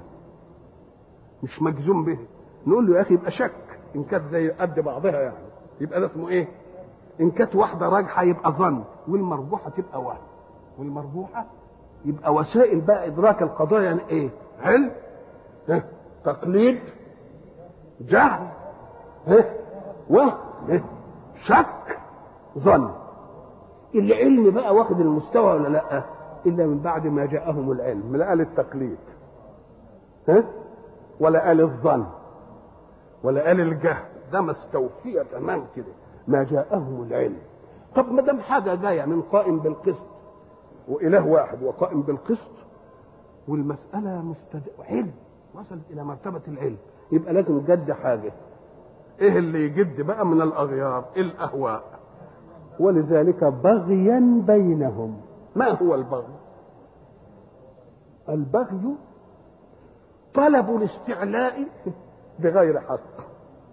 مش مجزوم به، نقول له يا اخي يبقى شك، ان كانت زي قد بعضها يعني يبقى ده اسمه ايه؟ ان كانت واحده راجحه يبقى ظن، والمرجوحه تبقى وهم، والمرجوحه يبقى وسائل بقى ادراك القضايا. يعني ايه؟ علم، تقليد، جهل، وهم، شك، ظن. العلم بقى واخد المستوى ولا لا؟ الا من بعد ما جاءهم العلم. لا قال التقليد ولا قال الظن ولا قال الجهل، ده مستوفيه تمام كده ما جاءهم العلم. طب ما دام حاجه جايه من قائم بالقسط واله واحد وقائم بالقسط والمساله علم وصلت الى مرتبه العلم، يبقى لازم نجد حاجه. ايه اللي يجد بقى من الاغيار؟ الاهواء. ولذلك بغيا بينهم. ما هو البغي؟ البغي طلب الاستعلاء بغير حق.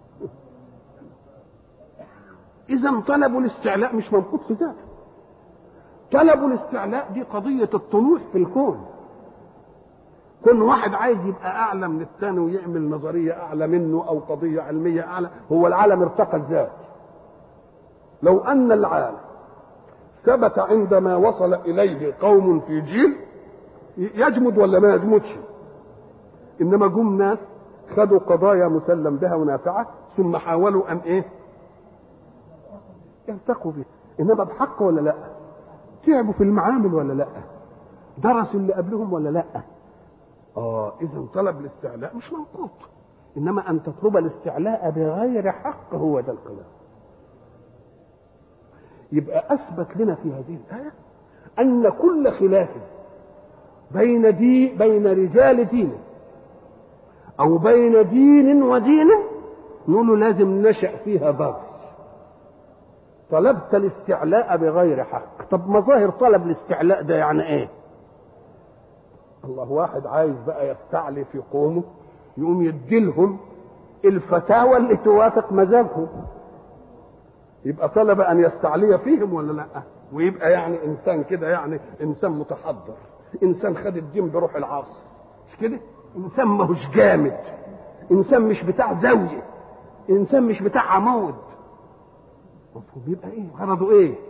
اذا طلب الاستعلاء مش منقوط في ذاته. طلب الاستعلاء دي قضيه الطموح في الكون. كل واحد عايز يبقى اعلى من الثاني ويعمل نظريه اعلى منه او قضيه علميه اعلى. هو العالم ارتقى ازاي؟ لو ان العالم ثبت عندما وصل اليه قوم في جيل يجمد ولا ما يجمدش؟ انما جم ناس خدوا قضايا مسلم بها ونافعه ثم حاولوا ان ايه؟ يرتقوا بها. انما بحق ولا لا؟ تعبوا في المعامل ولا لا؟ درسوا اللي قبلهم ولا لا؟ اذا طلب الاستعلاء مش منقوط، انما ان تطلب الاستعلاء بغير حق هو ده القيام. يبقى اثبت لنا في هذه الايه ان كل خلاف بين رجال دين او بين دين ودين نقول له لازم نشأ فيها بغي. طلبت الاستعلاء بغير حق. طب مظاهر طلب الاستعلاء ده يعني ايه؟ الله واحد عايز بقى يستعلي في قومه، يقوم يديلهم الفتاوى اللي توافق مذهبهم، يبقى طلب ان يستعلي فيهم ولا لا؟ ويبقى يعني انسان كده، يعني انسان متحضر، انسان خد الدين بروح العصر، مش كده؟ انسان ماهوش جامد، انسان مش بتاع زاويه، انسان مش بتاع عمود. مفهوم؟ يبقى ايه غرضه؟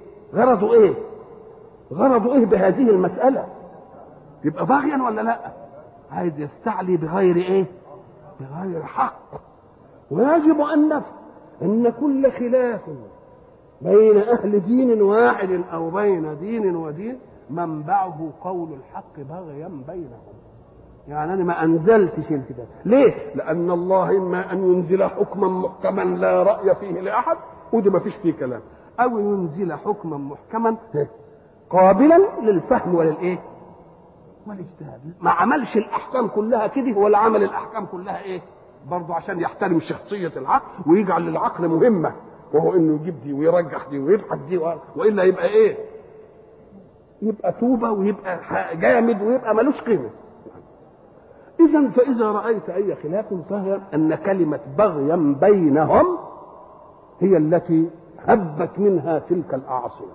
غرضه ايه بهذه المساله؟ يبقى باغيا ولا لا؟ عايز يستعلي بغير ايه؟ بغير حق. ويجب ان نفهم ان كل خلاف بين اهل دين واحد او بين دين ودين منبعه قول الحق بغيا بينهم. يعني انا ما انزلتش الكتاب ليه؟ لان الله اما ان ينزل حكما محكما لا راي فيه لاحد، ودي ما فيش فيه كلام، او ينزل حكما محكما قابلا للفهم وللايه؟ والاجتهاد. ما عملش الاحكام كلها كده ولا عمل الاحكام كلها ايه؟ برضه عشان يحترم شخصيه العقل ويجعل للعقل مهمه، وهو انه يجيب دي ويرجح دي ويبحث دي والا يبقى ايه؟ يبقى توبه ويبقى جامد ويبقى ملوش قيمه. اذا فاذا رايت اي خلاف فهم ان كلمه بغيا بينهم هي التي هبت منها تلك الاعاصير.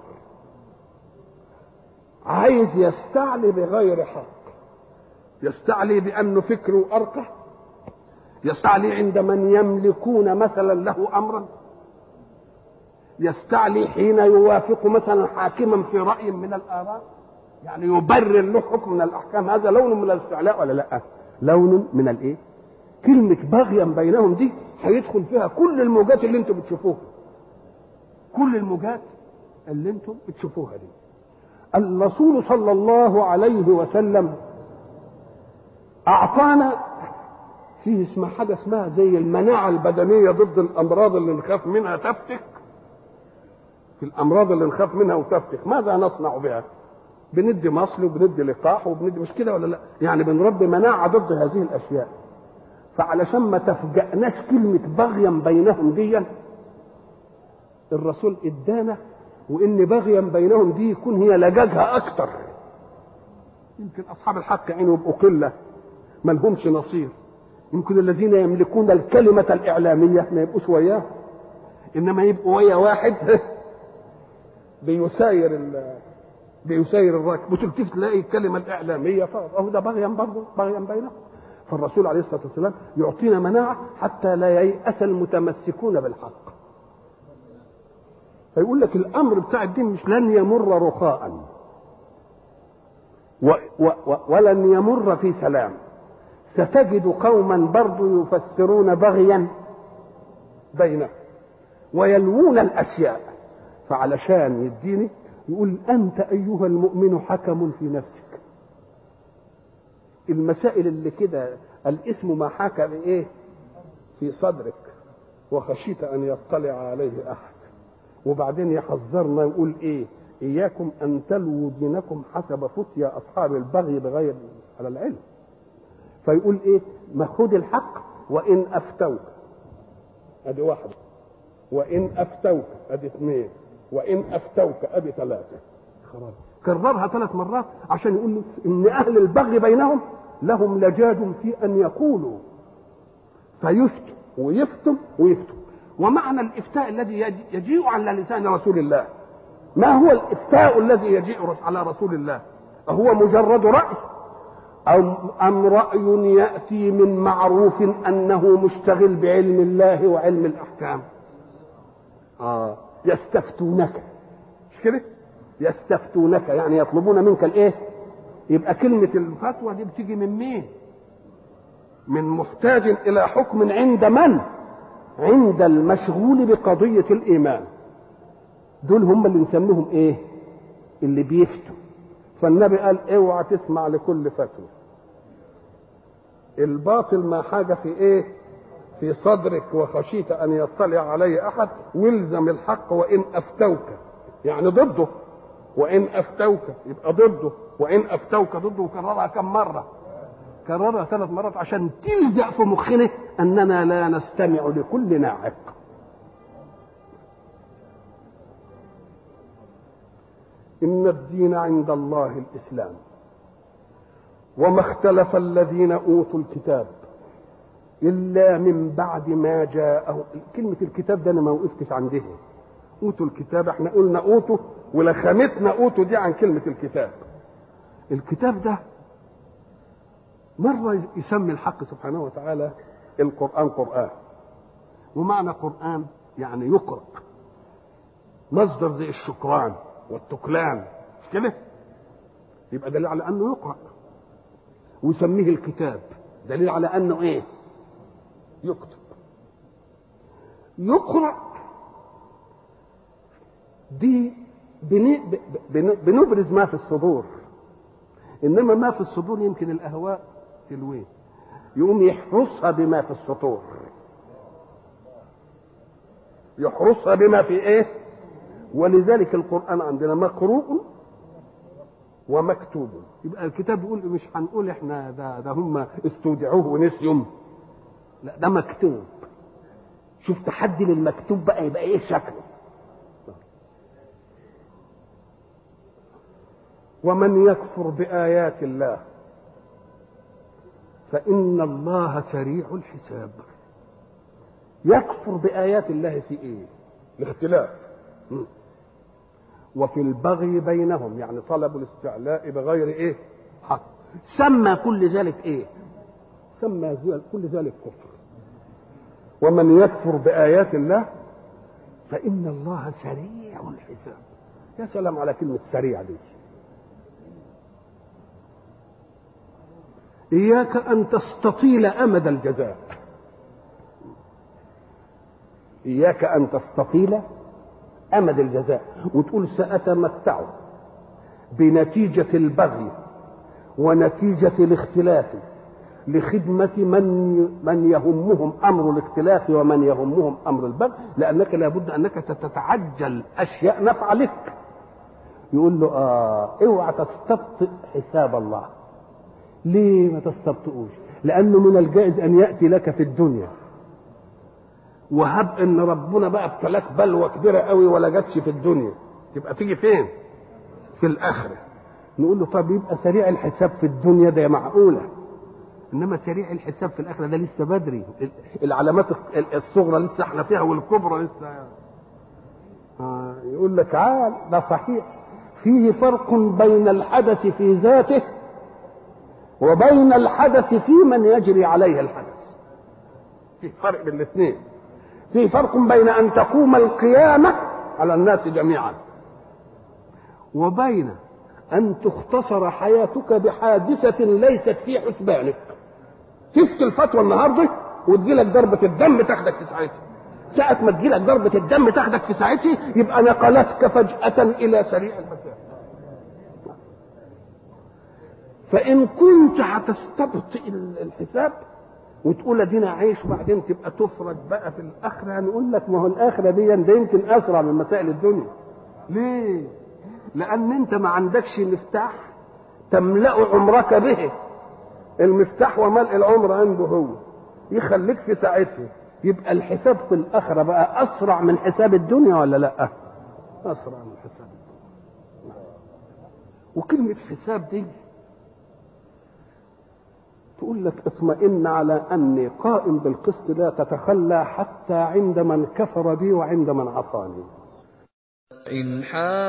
عايز يستعلي بغير حق، يستعلي بانه فكره ارقى، يستعلي عند من يملكون مثلا له امرا، يستعلي حين يوافق مثلا حاكما في راي من الاراء، يعني يبرر له حكم من الاحكام. هذا لون من الاستعلاء ولا لا؟ لون من الايه؟ كلمه بغيا بينهم دي هيدخل فيها كل الموجات اللي انتم بتشوفوها، كل الموجات اللي انتم بتشوفوها دي. الرسول صلى الله عليه وسلم اعطانا فيه اسمها حاجه اسمها زي المناعه البدنيه ضد الامراض اللي نخاف منها تفتك. في الامراض اللي نخاف منها وتفتك ماذا نصنع بها؟ بندي مصل وبندي لقاح وبندي، مش كده ولا لا؟ يعني بنربي مناعه ضد هذه الاشياء. فعلشان ما تفجأناش كلمه بغيا بينهم دي، الرسول ادانا وان بغيا بينهم دي يكون هي لجاجها اكتر. يمكن اصحاب الحق يعني يبقوا قله ما لهمش نصير، يمكن الذين يملكون الكلمه الاعلاميه ما يبقوش وياه، انما يبقوا ويا واحد بيساير الراكب، وتلتف تلاقي الكلمه الاعلاميه فهو ده بغيا برضه بغيا بينهم. فالرسول عليه الصلاه والسلام يعطينا مناعه حتى لا ييأس المتمسكون بالحق. فيقول لك الامر بتاع الدين مش لن يمر رخاء ولن يمر في سلام، ستجد قوما برضو يفسرون بغيا بينهم ويلوون الاشياء. فعلشان يديني يقول انت ايها المؤمن حكم في نفسك. المسائل اللي كده الاسم ما حاك بايه في صدرك وخشيت ان يطلع عليه احد. وبعدين يحذرنا يقول ايه؟ اياكم ان تلووا دينكم حسب فتيا اصحاب البغي بغير على العلم. فيقول ايه؟ ما خذ الحق وان افتوك، ادي واحده، وان افتوك ادي اثنين، وان افتوك ادي ثلاثه. خلاص كررها 3 مرات عشان يقول لي ان اهل البغي بينهم لهم لجاج في ان يقولوا فيفتوا ويفتوا ويفتوا. ومعنى الافتاء الذي يجيء على لسان رسول الله، ما هو الافتاء الذي يجيء على رسول الله؟ أهو مجرد رأي أم رأي يأتي من معروف أنه مشتغل بعلم الله وعلم الأحكام؟ يستفتونك، مش كده؟ يستفتونك يعني يطلبون منك الايه؟ يبقى كلمة الفتوى دي بتيجي من مين؟ من محتاج إلى حكم عند من؟ عند المشغول بقضية الإيمان. دول هم اللي نسميهم ايه؟ اللي بيفتوا. فالنبي قال اوعى تسمع لكل فتوى، الباطل ما حاجه في ايه؟ في صدرك وخشيت ان يطلع عليه احد، والزم الحق وان افتوك، يعني ضده، وان افتوك يبقى ضده، وان افتوك ضده. وكررها كم مره؟ كررها 3 مرات عشان تلزق في مخنا اننا لا نستمع لكل ناعق. ان الدين عند الله الاسلام وما اختلف الذين اوتوا الكتاب الا من بعد ما جاءهم. كلمه الكتاب ده انا ما وقفتش عندها. اوتوا الكتاب احنا قلنا اوتوا ولخمتنا اوتوا دي عن كلمه الكتاب. الكتاب ده مره يسمي الحق سبحانه وتعالى القران قران، ومعنى قران يعني يقرأ، مصدر زي الشكران والتكلان، مش كده؟ يبقى دليل على انه يقرأ. ويسميه الكتاب دليل على انه ايه؟ يكتب. يقرأ دي بنبرز ما في الصدور، انما ما في الصدور يمكن الاهواء تلويه، يقوم يحرسها بما في السطور، يحرسها بما في ايه؟ ولذلك القرآن عندنا مقروء ومكتوب. يبقى الكتاب يقول مش هنقول احنا ده هم استودعوه ونسيهم، لا ده مكتوب. شوف تحدي للمكتوب بقى يبقى ايه شكله. ومن يكفر بآيات الله فإن الله سريع الحساب. يكفر بآيات الله في ايه؟ الاختلاف، وفي البغي بينهم، يعني طلب الاستعلاء بغير ايه؟ حق. سمى كل ذلك ايه؟ سمى كل ذلك كفر. ومن يكفر بآيات الله فإن الله سريع الحساب. يا سلام على كلمة سريع دي. إياك أن تستطيل أمد الجزاء، إياك أن تستطيل أمد الجزاء وتقول سأتمتع بنتيجة البغي ونتيجة الاختلاف لخدمة من يهمهم أمر الاختلاف ومن يهمهم أمر البغي، لأنك لابد أنك تتعجل أشياء نفع لك. يقول له اوعى تستبطئ حساب الله. ليه ما تستبطئوش؟ لأنه من الجائز أن يأتي لك في الدنيا، وهب ان ربنا بقى ابتلاك بلوى كبيره قوي ولا جاتش في الدنيا، تبقى تيجي فين؟ في الاخره. نقول له طب يبقى سريع الحساب في الدنيا ده معقوله، انما سريع الحساب في الاخره ده لسه بدري. العلامات الصغرى لسه احنا فيها والكبرى لسه. يقول لك ده صحيح، فيه فرق بين الحدث في ذاته وبين الحدث في من يجري عليه الحدث. فيه فرق بين الاثنين. في فرق بين أن تقوم القيامة على الناس جميعا وبين أن تختصر حياتك بحادثة ليست في حسبانك. تفتي الفتوى النهارده وتجيلك ضربة الدم تاخدك في ساعتها. ساعة ما تجيلك ضربة الدم تاخدك في ساعتها يبقى نقلتك فجأة إلى سريع المكان. فإن كنت هتستبطئ الحساب وتقول ادينا عيش وبعدين تبقى تفرج بقى في الاخره، نقول لك ما هو الاخره دي ده يمكن اسرع من مسائل الدنيا. ليه؟ لان انت ما عندكش مفتاح تملا عمرك به. المفتاح وملء العمر عنده هو، يخليك في ساعتها. يبقى الحساب في الاخره بقى اسرع من حساب الدنيا ولا لا؟ اسرع من حساب الدنيا. وكلمه حساب دي تقول لك اطمئن على أني قائم بالقسط لا تتخلى حتى عند من كفر بي وعند من عصاني. إن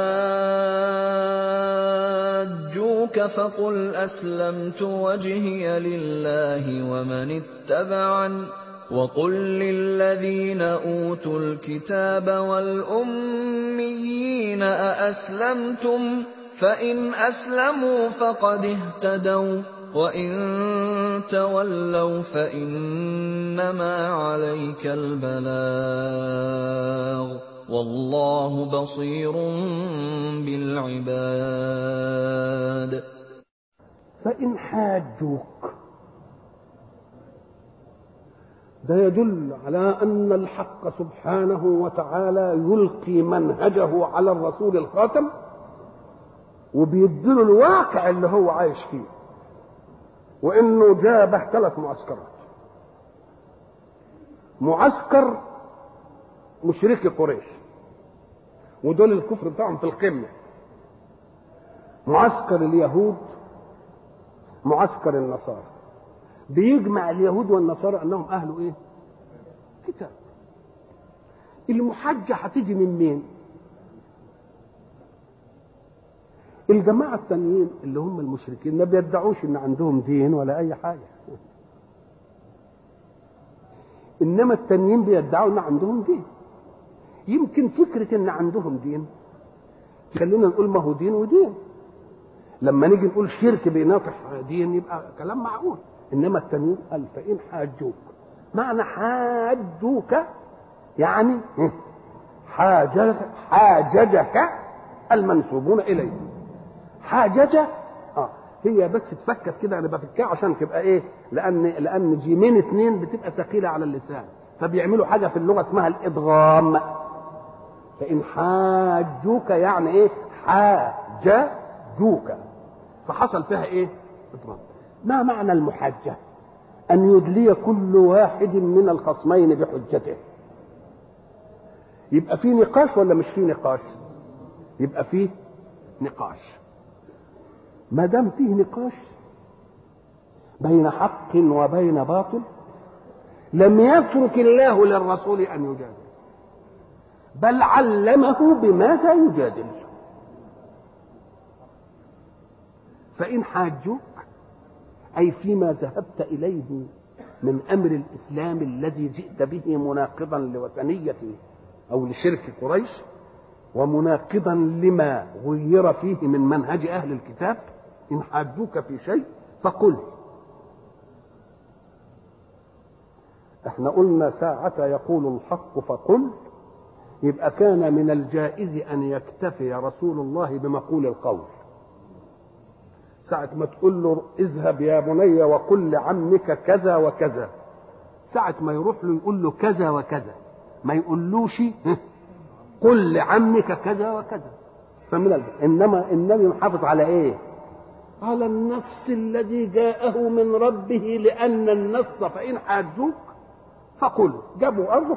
حاجوك فقل أسلمت وجهي لله ومن اتبعن وقل للذين أوتوا الكتاب والأميين أأسلمتم فإن أسلموا فقد اهتدوا وإن تولوا فإنما عليك البلاغ والله بصير بالعباد. فإن حاجوك، ده يدل على أن الحق سبحانه وتعالى يلقي منهجه على الرسول الخاتم وبيديله الواقع اللي هو عايش فيه، وإنه جابه 3 معسكرات. معسكر مشركي قريش ودول الكفر بتاعهم في القمة، معسكر اليهود، معسكر النصارى. بيجمع اليهود والنصارى انهم اهل ايه؟ كتاب. المحجة هتيجي من مين؟ الجماعة التانيين اللي هم المشركين ما بيدعوش ان عندهم دين ولا اي حاجة، انما التانيين بيدعوا ان عندهم دين. يمكن فكرة ان عندهم دين خلينا نقول ما هو دين ودين، لما نيجي نقول شرك بيناطح دين يبقى كلام معقول. انما التانيين قال فإن حاجوك، معنى حاجوك يعني حاججك المنسوبون اليه. حاججه هي بس تفكت كده، انا بفكها عشان تبقى ايه، لان جيمين 2 بتبقى ثقيله على اللسان، فبيعملوا حاجه في اللغه اسمها الادغام. فإن حاجوك يعني ايه؟ حاججوك، فحصل فيها ايه؟ إضراب. ما معنى المحجة؟ أن يدلي كل واحد من الخصمين بحجته. يبقى في نقاش ولا مش في نقاش؟ يبقى في نقاش. ما دام فيه نقاش بين حق وبين باطل، لم يترك الله للرسول أن يجادل، بل علمه بماذا يجادل. فإن حاجوك أي فيما ذهبت إليه من أمر الإسلام الذي جئت به مناقضا لوثنية أو لشرك قريش، ومناقضا لما غير فيه من منهج أهل الكتاب، إن حاجوك في شيء فقل. احنا قلنا ساعة يقول الحق فقل، يبقى كان من الجائز أن يكتفي رسول الله بمقول القول. ساعة ما تقول له اذهب يا بني وقل لعمك كذا وكذا، ساعة ما يروح له يقول له كذا وكذا، ما يقولوش قل لعمك كذا وكذا. انما النبي محافظ على ايه؟ على النص الذي جاءه من ربه، لان النص فإن حاجوك فقل، جابوا ارض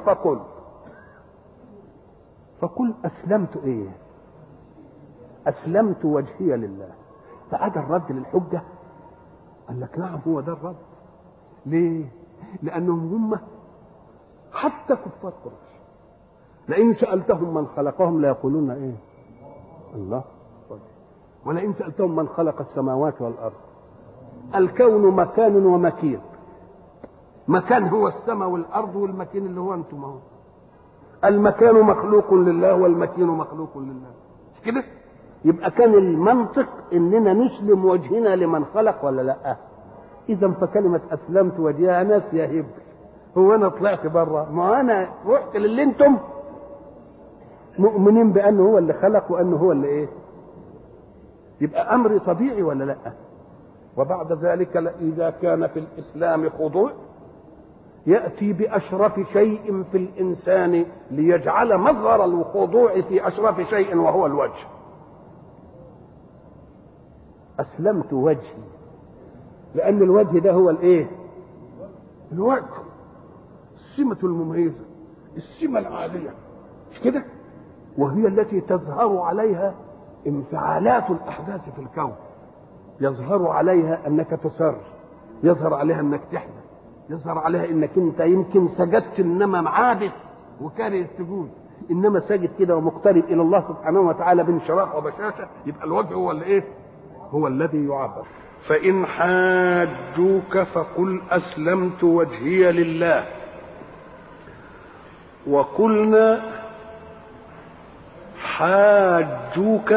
فقل اسلمت ايه؟ اسلمت وجهي لله. فأجى الرد للحجة، قال لك نعم هو ده الرد. ليه؟ لأنهم هم حتى كفار قريش لئن سألتهم من خلقهم ليقولون إيه؟ الله. ولئن سألتهم من خلق السماوات والأرض. الكون مكان ومكين، مكان هو السماء والأرض، والمكين اللي هو أنتم هو. المكان مخلوق لله والمكين مخلوق لله، مش كده؟ يبقى كان المنطق اننا نسلم وجهنا لمن خلق ولا لا؟ اذا فكلمه اسلمت وجهي ناس يا هبل، هو انا طلعت بره؟ ما انا رحت للي انتم مؤمنين بانه هو اللي خلق وانه هو اللي ايه. يبقى امر طبيعي ولا لا؟ وبعد ذلك اذا كان في الاسلام خضوع، ياتي باشرف شيء في الانسان ليجعل مظهر الخضوع في اشرف شيء وهو الوجه. أسلمت وجهي، لأن الوجه ده هو الإيه؟ الوجه، السمة المميزة، السمة العالية، مش كده؟ وهي التي تظهر عليها انفعالات الأحداث في الكون. يظهر عليها أنك تسر، يظهر عليها أنك تحزن، يظهر عليها أنك أنت يمكن سجدت إنما عابس وكاره السجود، إنما ساجد كده ومقترب إلى الله سبحانه وتعالى بانشراح وبشاشة. يبقى الوجه هو اللي إيه؟ هو الذي يعبر. فإن حاجوك فقل أسلمت وجهي لله. وقلنا حاجوك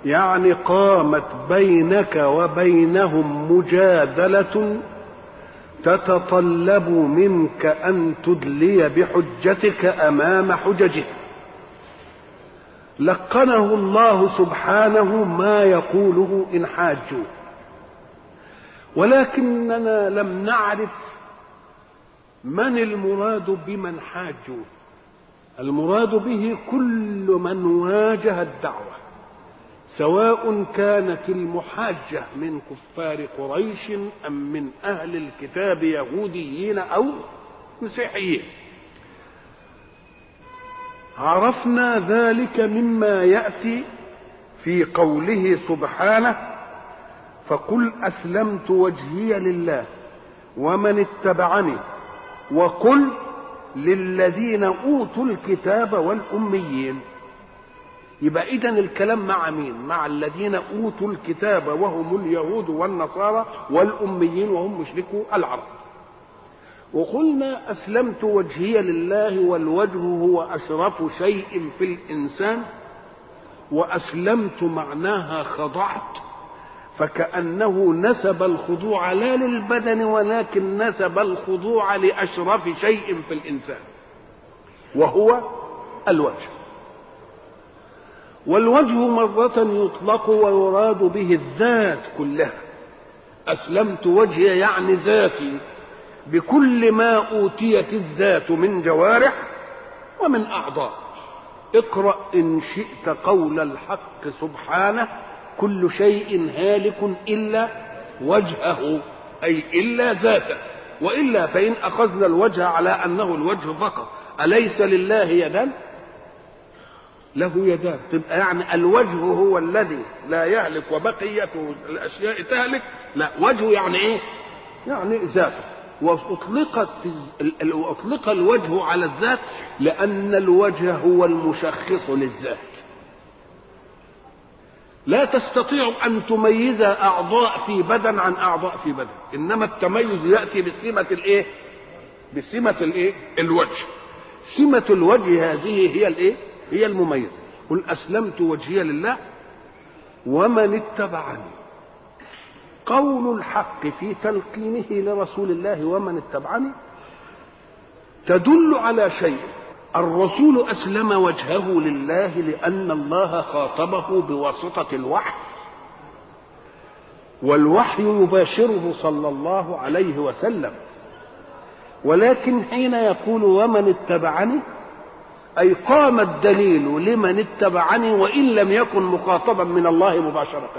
يعني قامت بينك وبينهم مجادلة تتطلب منك أن تدلي بحجتك أمام حججه. لقنه الله سبحانه ما يقوله إن حاجوا، ولكننا لم نعرف من المراد بمن حاجوا. المراد به كل من واجه الدعوة، سواء كانت المحاجة من كفار قريش أم من أهل الكتاب يهوديين أو مسيحيين. عرفنا ذلك مما يأتي في قوله سبحانه: فقل أسلمت وجهي لله ومن اتبعني وقل للذين أوتوا الكتاب والأميين. يبقى إذن الكلام مع مين؟ مع الذين أوتوا الكتاب وهم اليهود والنصارى، والأميين وهم مشركو العرب. وقلنا أسلمت وجهي لله، والوجه هو أشرف شيء في الإنسان، وأسلمت معناها خضعت، فكأنه نسب الخضوع لا للبدن ولكن نسب الخضوع لأشرف شيء في الإنسان وهو الوجه. والوجه مرة يطلق ويراد به الذات كلها. أسلمت وجهي يعني ذاتي بكل ما أوتيت الذات من جوارح ومن أعضاء. اقرأ إن شئت قول الحق سبحانه: كل شيء هالك إلا وجهه، أي إلا ذاته. وإلا فإن أخذنا الوجه على أنه الوجه فقط، أليس لله يدان؟ له يدان. تبقى يعني الوجه هو الذي لا يهلك وبقية الأشياء تهلك؟ لا، وجهه يعني إيه؟ يعني ذاته. وأطلق الوجه على الذات لأن الوجه هو المشخص للذات. لا تستطيع أن تميز أعضاء في بدن عن أعضاء في بدن، إنما التميز يأتي بسمة الإيه؟ بسمة الإيه؟ الوجه. سمة الوجه هذه هي الإيه؟ هي المميز. قل أسلمت وجهي لله ومن اتبعني. قول الحق في تلقينه لرسول الله ومن اتبعني تدل على شيء. الرسول أسلم وجهه لله لأن الله خاطبه بواسطة الوحي، والوحي يباشره صلى الله عليه وسلم. ولكن حين يقول ومن اتبعني أي قام الدليل لمن اتبعني وإن لم يكن مخاطبا من الله مباشرة.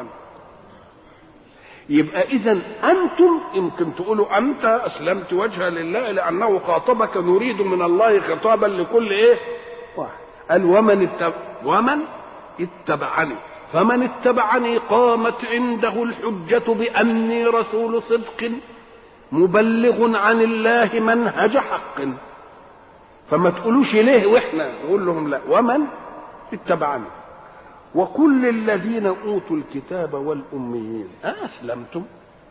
يبقى إذن أنتم يمكن تقولوا أنت أسلمت وجهه لله لأنه خاطبك، نريد من الله خطابا لكل إيه؟ واحد. قال ومن اتبعني. فمن اتبعني قامت عنده الحجة بأني رسول صدق مبلغ عن الله منهج حق. فما تقولوش ليه وإحنا نقول لهم لا، ومن اتبعني وكل الذين أوتوا الكتاب والأميين أسلمتم.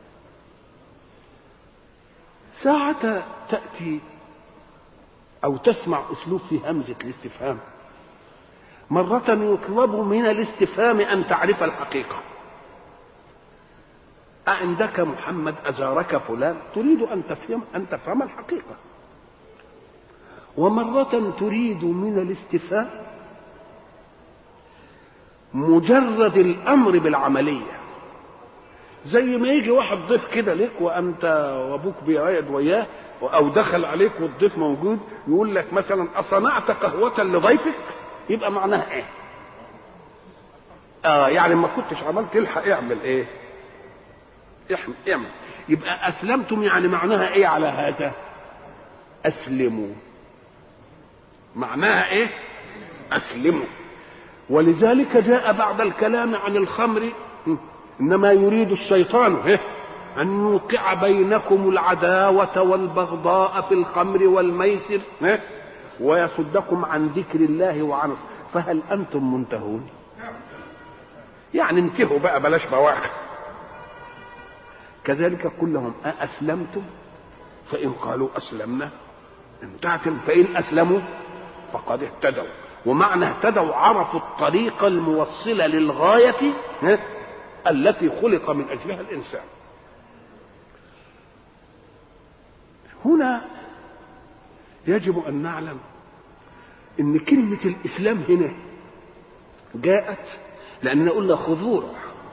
ساعة تأتي أو تسمع أسلوب في همزة الاستفهام، مرة يطلب من الاستفهام أن تعرف الحقيقة. أعندك محمد؟ أزارك فلان؟ تريد أن تفهم الحقيقة. ومرة تريد من الاستفهام مجرد الأمر بالعملية، زي ما يجي واحد ضيف كده لك وأنت وأبوك بيقعد وياه، أو دخل عليك والضيف موجود، يقول لك مثلا أصنعت قهوة لضيفك؟ يبقى معناها إيه؟ يعني ما كنتش عملت تلحق اعمل إيه؟ اعمل. يبقى أسلمتم يعني معناها إيه على هذا؟ أسلموا. معناها إيه؟ أسلموا. ولذلك جاء بعد الكلام عن الخمر: إنما يريد الشيطان أن يوقع بينكم العداوة والبغضاء في الخمر والميسر ويصدكم عن ذكر الله وعن فهل أنتم منتهون؟ يعني انتهوا بقى، بلاش بواخر. كذلك قل لهم أأسلمتم؟ فإن قالوا أسلمنا انتهت، فإن أسلموا فقد اهتدوا. ومعنى اهتدوا عرفوا الطريقة الموصلة للغاية التي خلق من أجلها الإنسان. هنا يجب أن نعلم إن كلمة الإسلام هنا جاءت لأننا قلنا خضوع،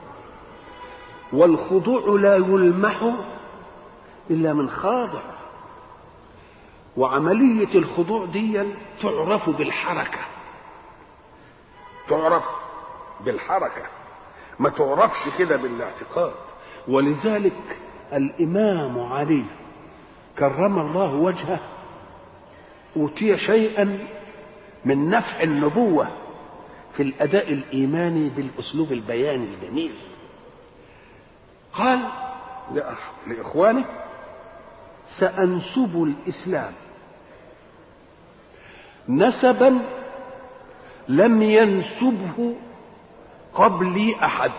والخضوع لا يلمح إلا من خاضع، وعملية الخضوع دي تعرف بالحركة، تعرف بالحركة، ما تعرفش كده بالاعتقاد. ولذلك الإمام علي كرم الله وجهه أوتي شيئا من نفع النبوة في الأداء الإيماني بالأسلوب البياني الجميل. قال لإخوانه: سأنسب الإسلام نسبا لم ينسبه قبلي أحد.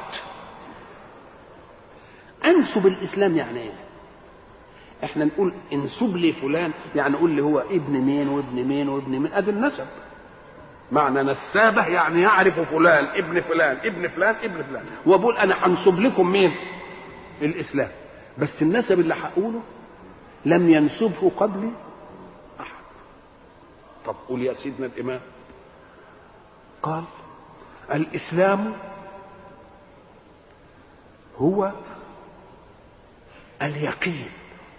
أنسب الإسلام يعني إيه؟ إحنا نقول انسب لي فلان، يعني نقول لي هو ابن مين وابن مين وابن مين، أدي النسب. معنى نسابه يعني يعرف فلان ابن فلان ابن فلان ابن فلان، وبقول أنا هنسب لكم مين؟ الإسلام. بس النسب اللي هقوله لم ينسبه قبلي أحد. طب قول يا سيدنا الإمام. قال: الإسلام هو اليقين،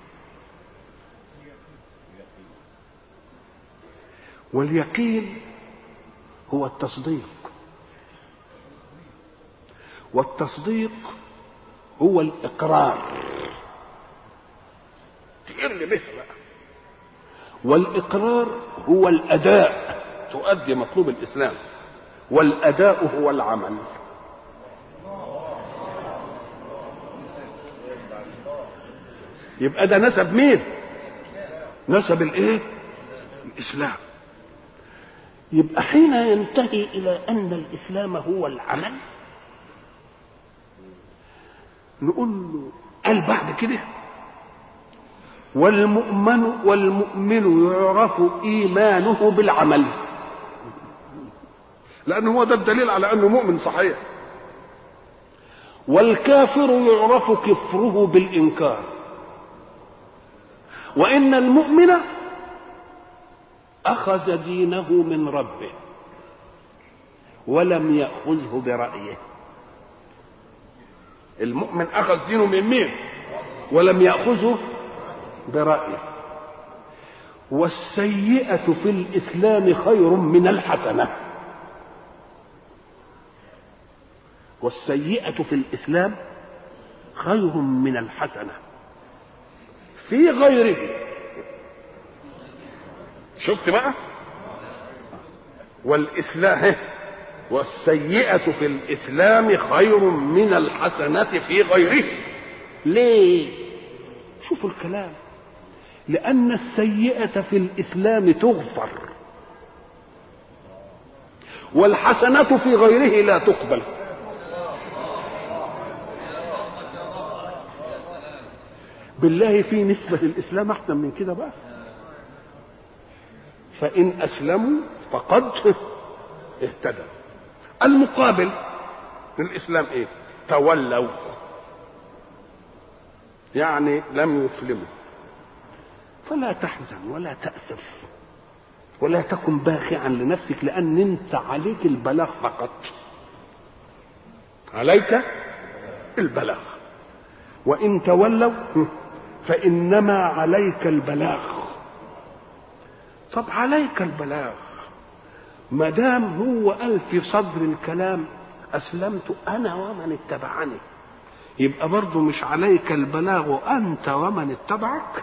واليقين هو التصديق، والتصديق هو الإقرار، تقر به بقى، والإقرار هو الأداء، تؤدي مطلوب الإسلام، والأداء هو العمل. يبقى ده نسب مين؟ نسب الايه؟ الإسلام. يبقى حين ينتهي إلى أن الإسلام هو العمل نقول له قال بعد كده: والمؤمن يعرف إيمانه بالعمل، لأن هو ده الدليل على أنه مؤمن صحيح. والكافر يعرف كفره بالإنكار، وإن المؤمن أخذ دينه من ربه ولم يأخذه برأيه. المؤمن أخذ دينه من مين؟ ولم يأخذه برأيه. والسيئة في الإسلام خير من الحسنة، والسيئة في الإسلام خير من الحسنة في غيره. شفت بقى؟ والإسلام والسيئة في الإسلام خير من الحسنة في غيره. ليه؟ شوفوا الكلام. لأن السيئة في الإسلام تغفر، والحسنة في غيره لا تقبل. بالله في نسبة للإسلام أحسن من كده بقى؟ فإن أسلموا فقد اهتدوا. المقابل للإسلام إيه؟ تولوا، يعني لم يسلموا. فلا تحزن ولا تأسف ولا تكن باخعا لنفسك، لأن أنت عليك البلاغ فقط، عليك البلاغ. وإن تولوا فإنما عليك البلاغ. طب عليك البلاغ ما دام هو قال في صدر الكلام أسلمت أنا ومن اتبعني، يبقى برضه مش عليك البلاغ أنت ومن اتبعك؟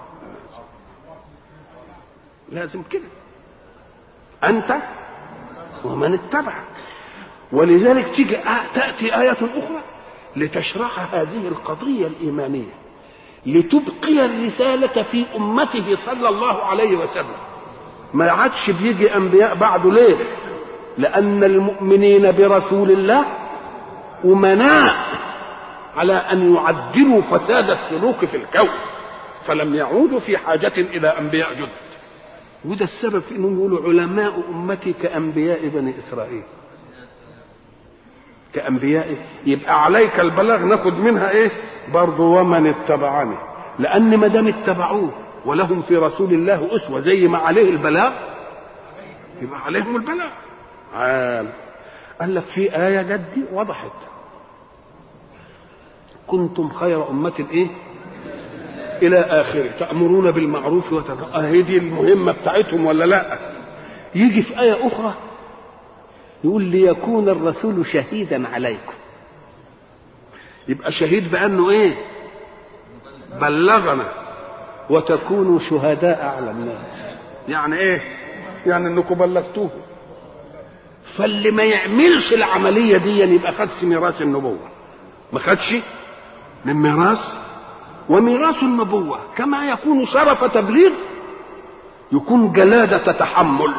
لازم كده، أنت ومن اتبعك. ولذلك تأتي آية أخرى لتشرح هذه القضية الإيمانية، لتبقي الرسالة في أمته صلى الله عليه وسلم. ما عادش بيجي أنبياء بعده. ليه؟ لأن المؤمنين برسول الله أمناء على أن يعدلوا فساد السلوك في الكون، فلم يعودوا في حاجة إلى أنبياء جدد. وده السبب في أنهم يقولوا علماء أمتي كأنبياء بني إسرائيل، كأنبياء. يبقى عليك البلاغ، ناخد منها إيه برضو ومن اتبعني، لأن ما دام اتبعوه ولهم في رسول الله أسوة، زي ما عليه البلاغ يبقى عليهم البلاغ. قال لك في آية جدي وضحت، كنتم خير أمة إيه إلى آخره تأمرون بالمعروف وتنهون، هي دي المهمة بتاعتهم ولا لا؟ يجي في آية أخرى يقول ليكون الرسول شهيدا عليكم، يبقى شهيد بأنه إيه؟ بلغنا، وتكونوا شهداء على الناس، يعني إيه؟ يعني إنكم بلغتوه. فاللي ما يعملش العملية دي يبقى خدش ميراث النبوة، ما خدش من ميراث. وميراث النبوة كما يكون شرف تبليغ يكون جلادة تحمل،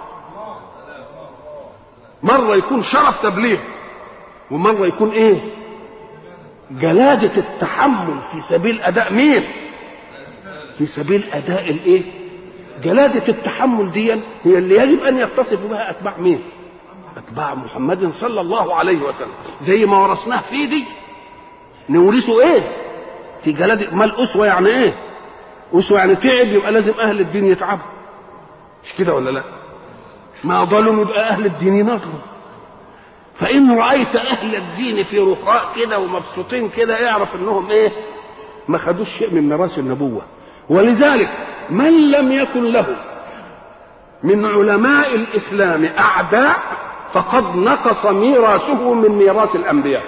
مرة يكون شرف تبليغ ومرة يكون ايه؟ جلادة التحمل في سبيل اداء مين؟ في سبيل اداء الايه؟ جلادة التحمل دي هي اللي يجب ان يتصف بها اتباع مين؟ اتباع محمد صلى الله عليه وسلم، زي ما ورثناه في دي نورثه ايه؟ في جلادة. ما الاسوة يعني ايه؟ اسوة يعني تعب، يبقى لازم اهل الدين يتعبوا، مش كده ولا لا؟ ما ظلم يبقى اهل الدين ينظروا. فان رايت اهل الدين في رخاء كده ومبسوطين كده اعرف انهم ايه؟ ما خدوش شيء من ميراث النبوة. ولذلك من لم يكن له من علماء الاسلام اعداء فقد نقص ميراثه من ميراث الانبياء.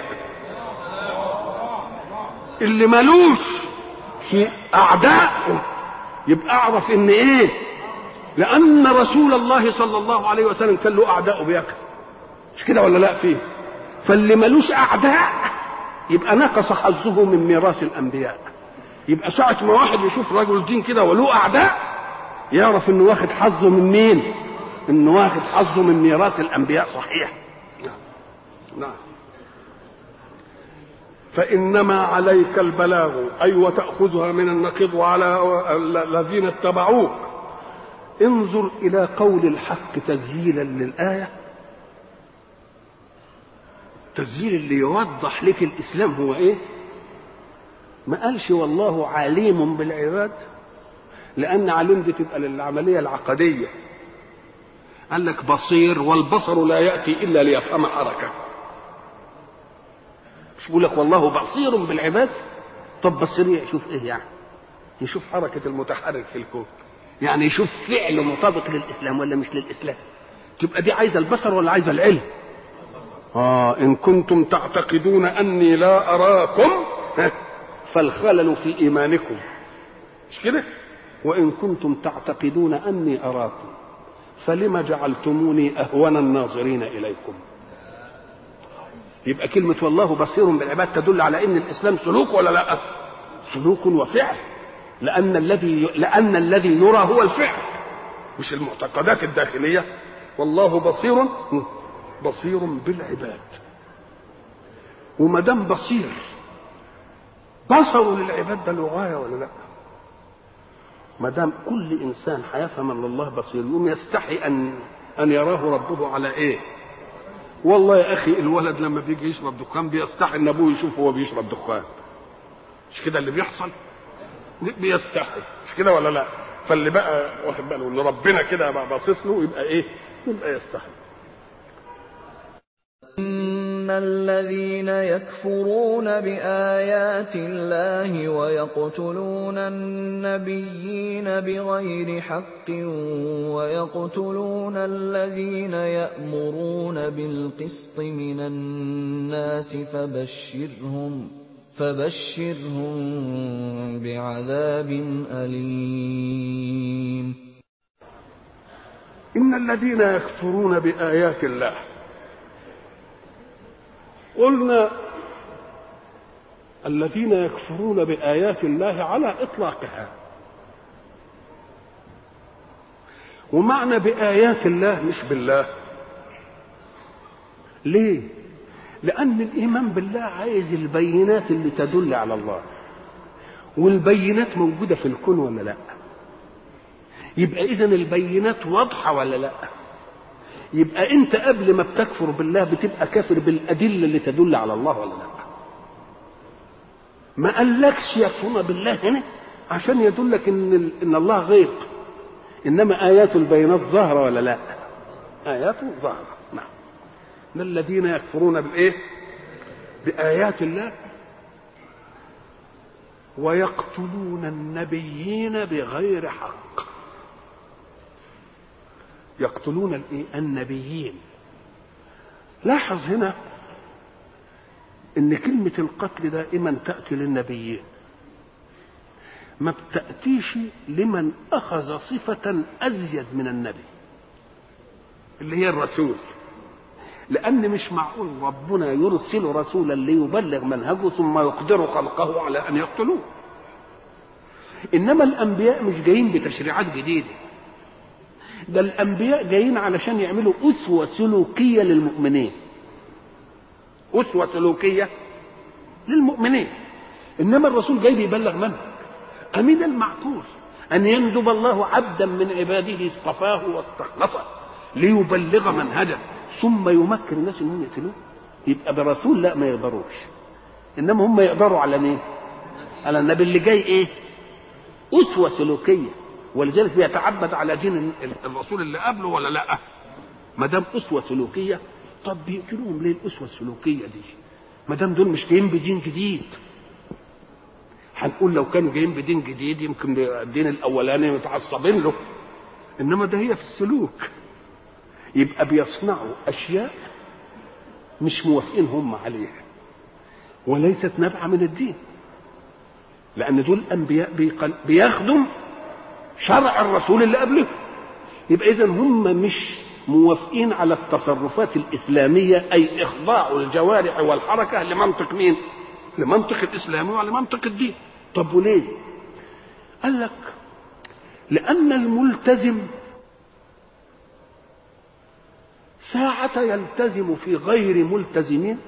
اللي ملوش في اعداء يبقى اعرف ان ايه؟ لان رسول الله صلى الله عليه وسلم كان له اعداء بيكفي، مش كده ولا لا؟ فيه. فاللي ملوش اعداء يبقى نقص حظه من ميراث الانبياء. يبقى ساعة ما واحد يشوف رجل دين كده وله اعداء يعرف انه واخد حظه من مين؟ انه واخد حظه من ميراث الانبياء. صحيح. نعم. فانما عليك البلاغ، اي وتاخذها من النقيض وعلى الذين اتبعوك. انظر الى قول الحق تسجيلا للايه، تسجيل اللي يوضح لك الاسلام هو ايه. ما قالش والله عليم بالعباد، لان عليم دي تبقى للعمليه العقديه. قال لك بصير، والبصر لا ياتي الا ليفهم حركه. مش بقول لك والله بصير بالعباد؟ طب بصير يشوف ايه يعني؟ يشوف حركه المتحرك في الكون، يعني يشوف فعل مطابق للاسلام ولا مش للاسلام. تبقى دي عايزه البصر ولا عايزه العلم؟ ان كنتم تعتقدون اني لا اراكم فالخلل في ايمانكم، مش كده؟ وان كنتم تعتقدون اني اراكم فلما جعلتموني اهون الناظرين اليكم. يبقى كلمه والله بصير بالعباد تدل على ان الاسلام سلوك ولا لا؟ سلوك وفعل، لان الذي يرى هو الفعل مش المعتقدات الداخليه. والله بصير بالعباد. وما دام بصير، بصره للعباد ده له غايه ولا لا؟ ما دام كل انسان هيفهم ان الله بصير يقوم يستحي ان يراه ربه على ايه؟ والله يا اخي الولد لما بيجي يشرب دخان بيستحي ان ابوه يشوفه وهو بيشرب دخان، مش كده اللي بيحصل؟ بيستحي، مش كده ولا لا؟ فاللي بقى واخد باله ان ربنا كده بقى باصص له يبقى ايه؟ يبقى يستحي. إن الذين يكفرون بآيات الله ويقتلون النبيين بغير حق ويقتلون الذين يأمرون بالقسط من الناس فبشرهم بعذاب أليم. إن الذين يكفرون بآيات الله، قلنا الذين يكفرون بآيات الله على إطلاقها، ومعنى بآيات الله مش بالله. ليه؟ لأن الإيمان بالله عايز البينات اللي تدل على الله، والبينات موجودة في الكون ولا لا؟ يبقى إذن البينات واضحة ولا لا؟ يبقى أنت قبل ما بتكفر بالله بتبقى كافر بالأدلة اللي تدل على الله ولا لا؟ ما قالكش يكفرون بالله هنا، عشان يدلك ان الله غيب، انما ايات البينات ظاهره ولا لا؟ ايات ظاهره. نعم. من الذين يكفرون بالايه؟ بايات الله ويقتلون النبيين بغير حق. يقتلون النبيين. لاحظ هنا ان كلمة القتل دائما تأتي للنبيين، ما بتأتيش لمن اخذ صفة ازيد من النبي اللي هي الرسول، لان مش معقول ربنا يرسل رسولا ليبلغ منهجه ثم يقدر خلقه على ان يقتلوه. انما الانبياء مش جايين بتشريعات جديدة، ده الانبياء جايين علشان يعملوا اسوة سلوكية للمؤمنين، اسوة سلوكية للمؤمنين. انما الرسول جاي بيبلغ منهج. امين المعقول ان يندب الله عبدا من عباده اصطفاه واستخلصه ليبلغ منهجه ثم يمكن الناس انهم يقتلوه؟ يبقى برسول لا، ما يقدروش. انما هم يقدروا على مين؟ على النبي اللي جاي ايه؟ اسوة سلوكية، ولذلك بيتعبد على دين الرسول اللي قبله ولا لا؟ ما دام اسوة سلوكية، طب بيقتلوهم ليه الاسوة السلوكية دي؟ ما دام دول مش جايين بدين جديد. هنقول لو كانوا جايين بدين جديد يمكن الدين الاولاني متعصبين له، انما ده هي في السلوك. يبقى بيصنعوا اشياء مش موافقين هم عليها وليست نابعه من الدين، لان دول انبياء بيخدم شرع الرسول اللي قبله. يبقى اذا هم مش موافقين على التصرفات الاسلاميه، اي اخضاع الجوارح والحركه لمنطق مين؟ لمنطق الاسلام ولمنطق الدين. طب وليه؟ قال لك لان الملتزم ساعة يلتزم في غير ملتزمين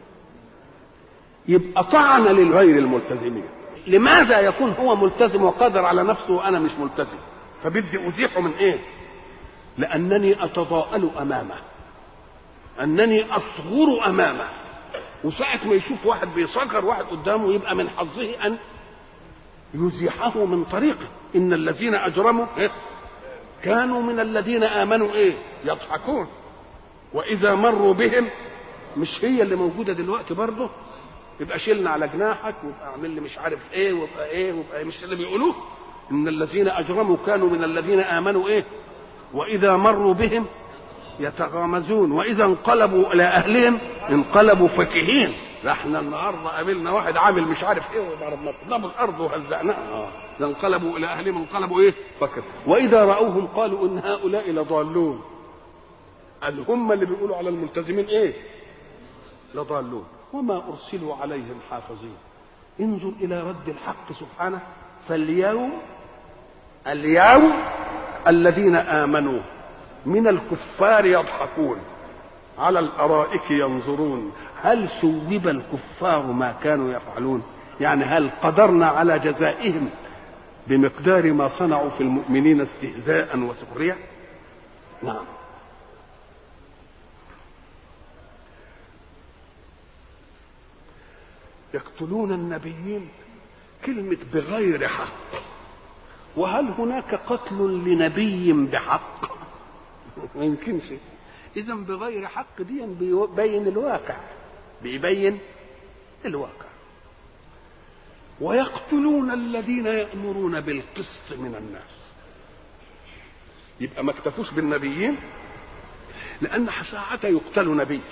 يبقى طعن للغير الملتزمين. لماذا يكون هو ملتزم وقادر على نفسه وانا مش ملتزم؟ فبدي ازيحه من ايه؟ لانني اتضاءل امامه، انني اصغر امامه، وساعة ما يشوف واحد بيصغر واحد قدامه يبقى من حظه ان يزيحه من طريقه. ان الذين اجرموا كانوا من الذين امنوا يضحكون واذا مروا بهم. مش هي اللي موجوده دلوقتي برضه؟ يبقى شيلنا على جناحك ويبقى اعمل لي مش عارف ايه ويبقى ايه ويبقى مش اللي بيقولوه؟ ان الذين اجرموا كانوا من الذين امنوا واذا مروا بهم يتغامزون واذا انقلبوا الى اهلهم انقلبوا فكهين. احنا النهارده قابلنا واحد عامل مش عارف ايه وضربنا الارض وهزقناها، اذا انقلبوا الى اهلهم انقلبوا فكهين واذا راوهم قالوا ان هؤلاء لضالون. قال هم اللي بيقولوا على الملتزمين لضالون وما ارسلوا عليهم حافظين. انظر الى رد الحق سبحانه. فاليوم الذين امنوا من الكفار يضحكون على الارائك ينظرون هل ثوب الكفار ما كانوا يفعلون؟ يعني هل قدرنا على جزائهم بمقدار ما صنعوا في المؤمنين استهزاء وسخرية؟ نعم. يقتلون النبيين، كلمة بغير حق. وهل هناك قتل لنبي بحق؟ ما يمكنش. إذا بغير حق دي بيبين الواقع، بيبين الواقع. ويقتلون الذين يأمرون بالقسط من الناس. يبقى ما اكتفوش بالنبيين، لأن ساعة يقتل نبي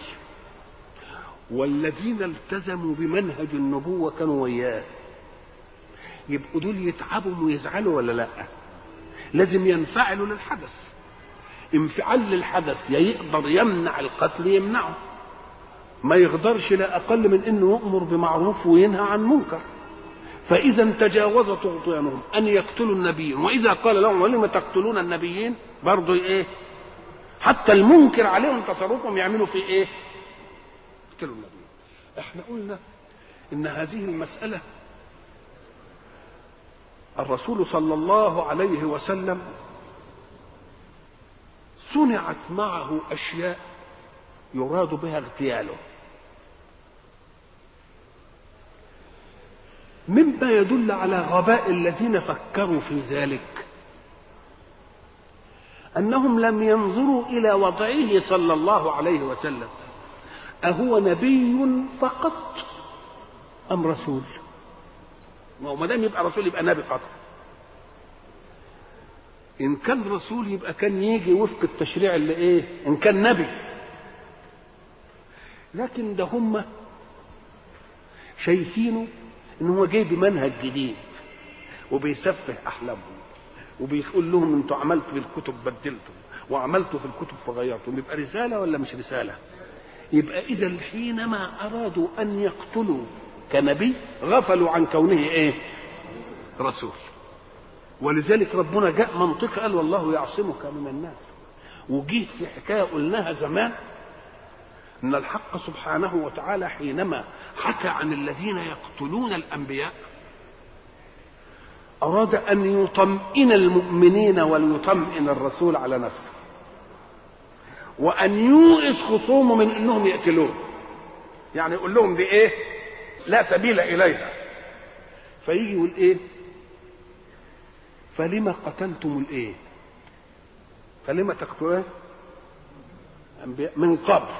والذين التزموا بمنهج النبوة كانوا وياه، يبقوا دول يتعبوا ويزعلوا ولا لا؟ لازم ينفعلوا للحدث. انفعال للحدث يا يقدر يمنع القتل يمنعه، ما يقدرش لا اقل من انه يؤمر بمعروف وينهى عن منكر. فاذا تجاوز طغيانهم ان يقتلوا النبيين، واذا قال لهم ولم تقتلون النبيين برضه حتى المنكر عليهم تصرفهم يعملوا في يقتلوا النبيين. احنا قلنا ان هذه المسألة الرسول صلى الله عليه وسلم صنعت معه اشياء يراد بها اغتياله. مما يدل على غباء الذين فكروا في ذلك أنهم لم ينظروا إلى وضعه صلى الله عليه وسلم، أهو نبي فقط أم رسول؟ ما دام يبقى رسول يبقى نبي قطع. إن كان رسول يبقى كان يجي وفق التشريع اللي إيه، إن كان نبي. لكن ده هم شايفينه إن هو جاي بمنهج جديد وبيسفه أحلامهم وبيقول لهم انتوا عملتوا في الكتب بدلتم وعملتوا في الكتب فغيرتم. يبقى رسالة ولا مش رسالة؟ يبقى إذا حينما أرادوا أن يقتلوا كنبي غفلوا عن كونه إيه؟ رسول. ولذلك ربنا جاء منطق قال والله يعصمك من الناس. وجيه في حكاية قلناها زمان أن الحق سبحانه وتعالى حينما حكى عن الذين يقتلون الأنبياء أراد أن يطمئن المؤمنين وليطمئن الرسول على نفسه، وأن يوئس خصومه من أنهم يقتلوه. يعني يقول لهم دي إيه؟ لا سبيل إليها. فيجي يقول إيه؟ فلما قتلتم الإيه؟ فلما تقتلون أنبياء من قبل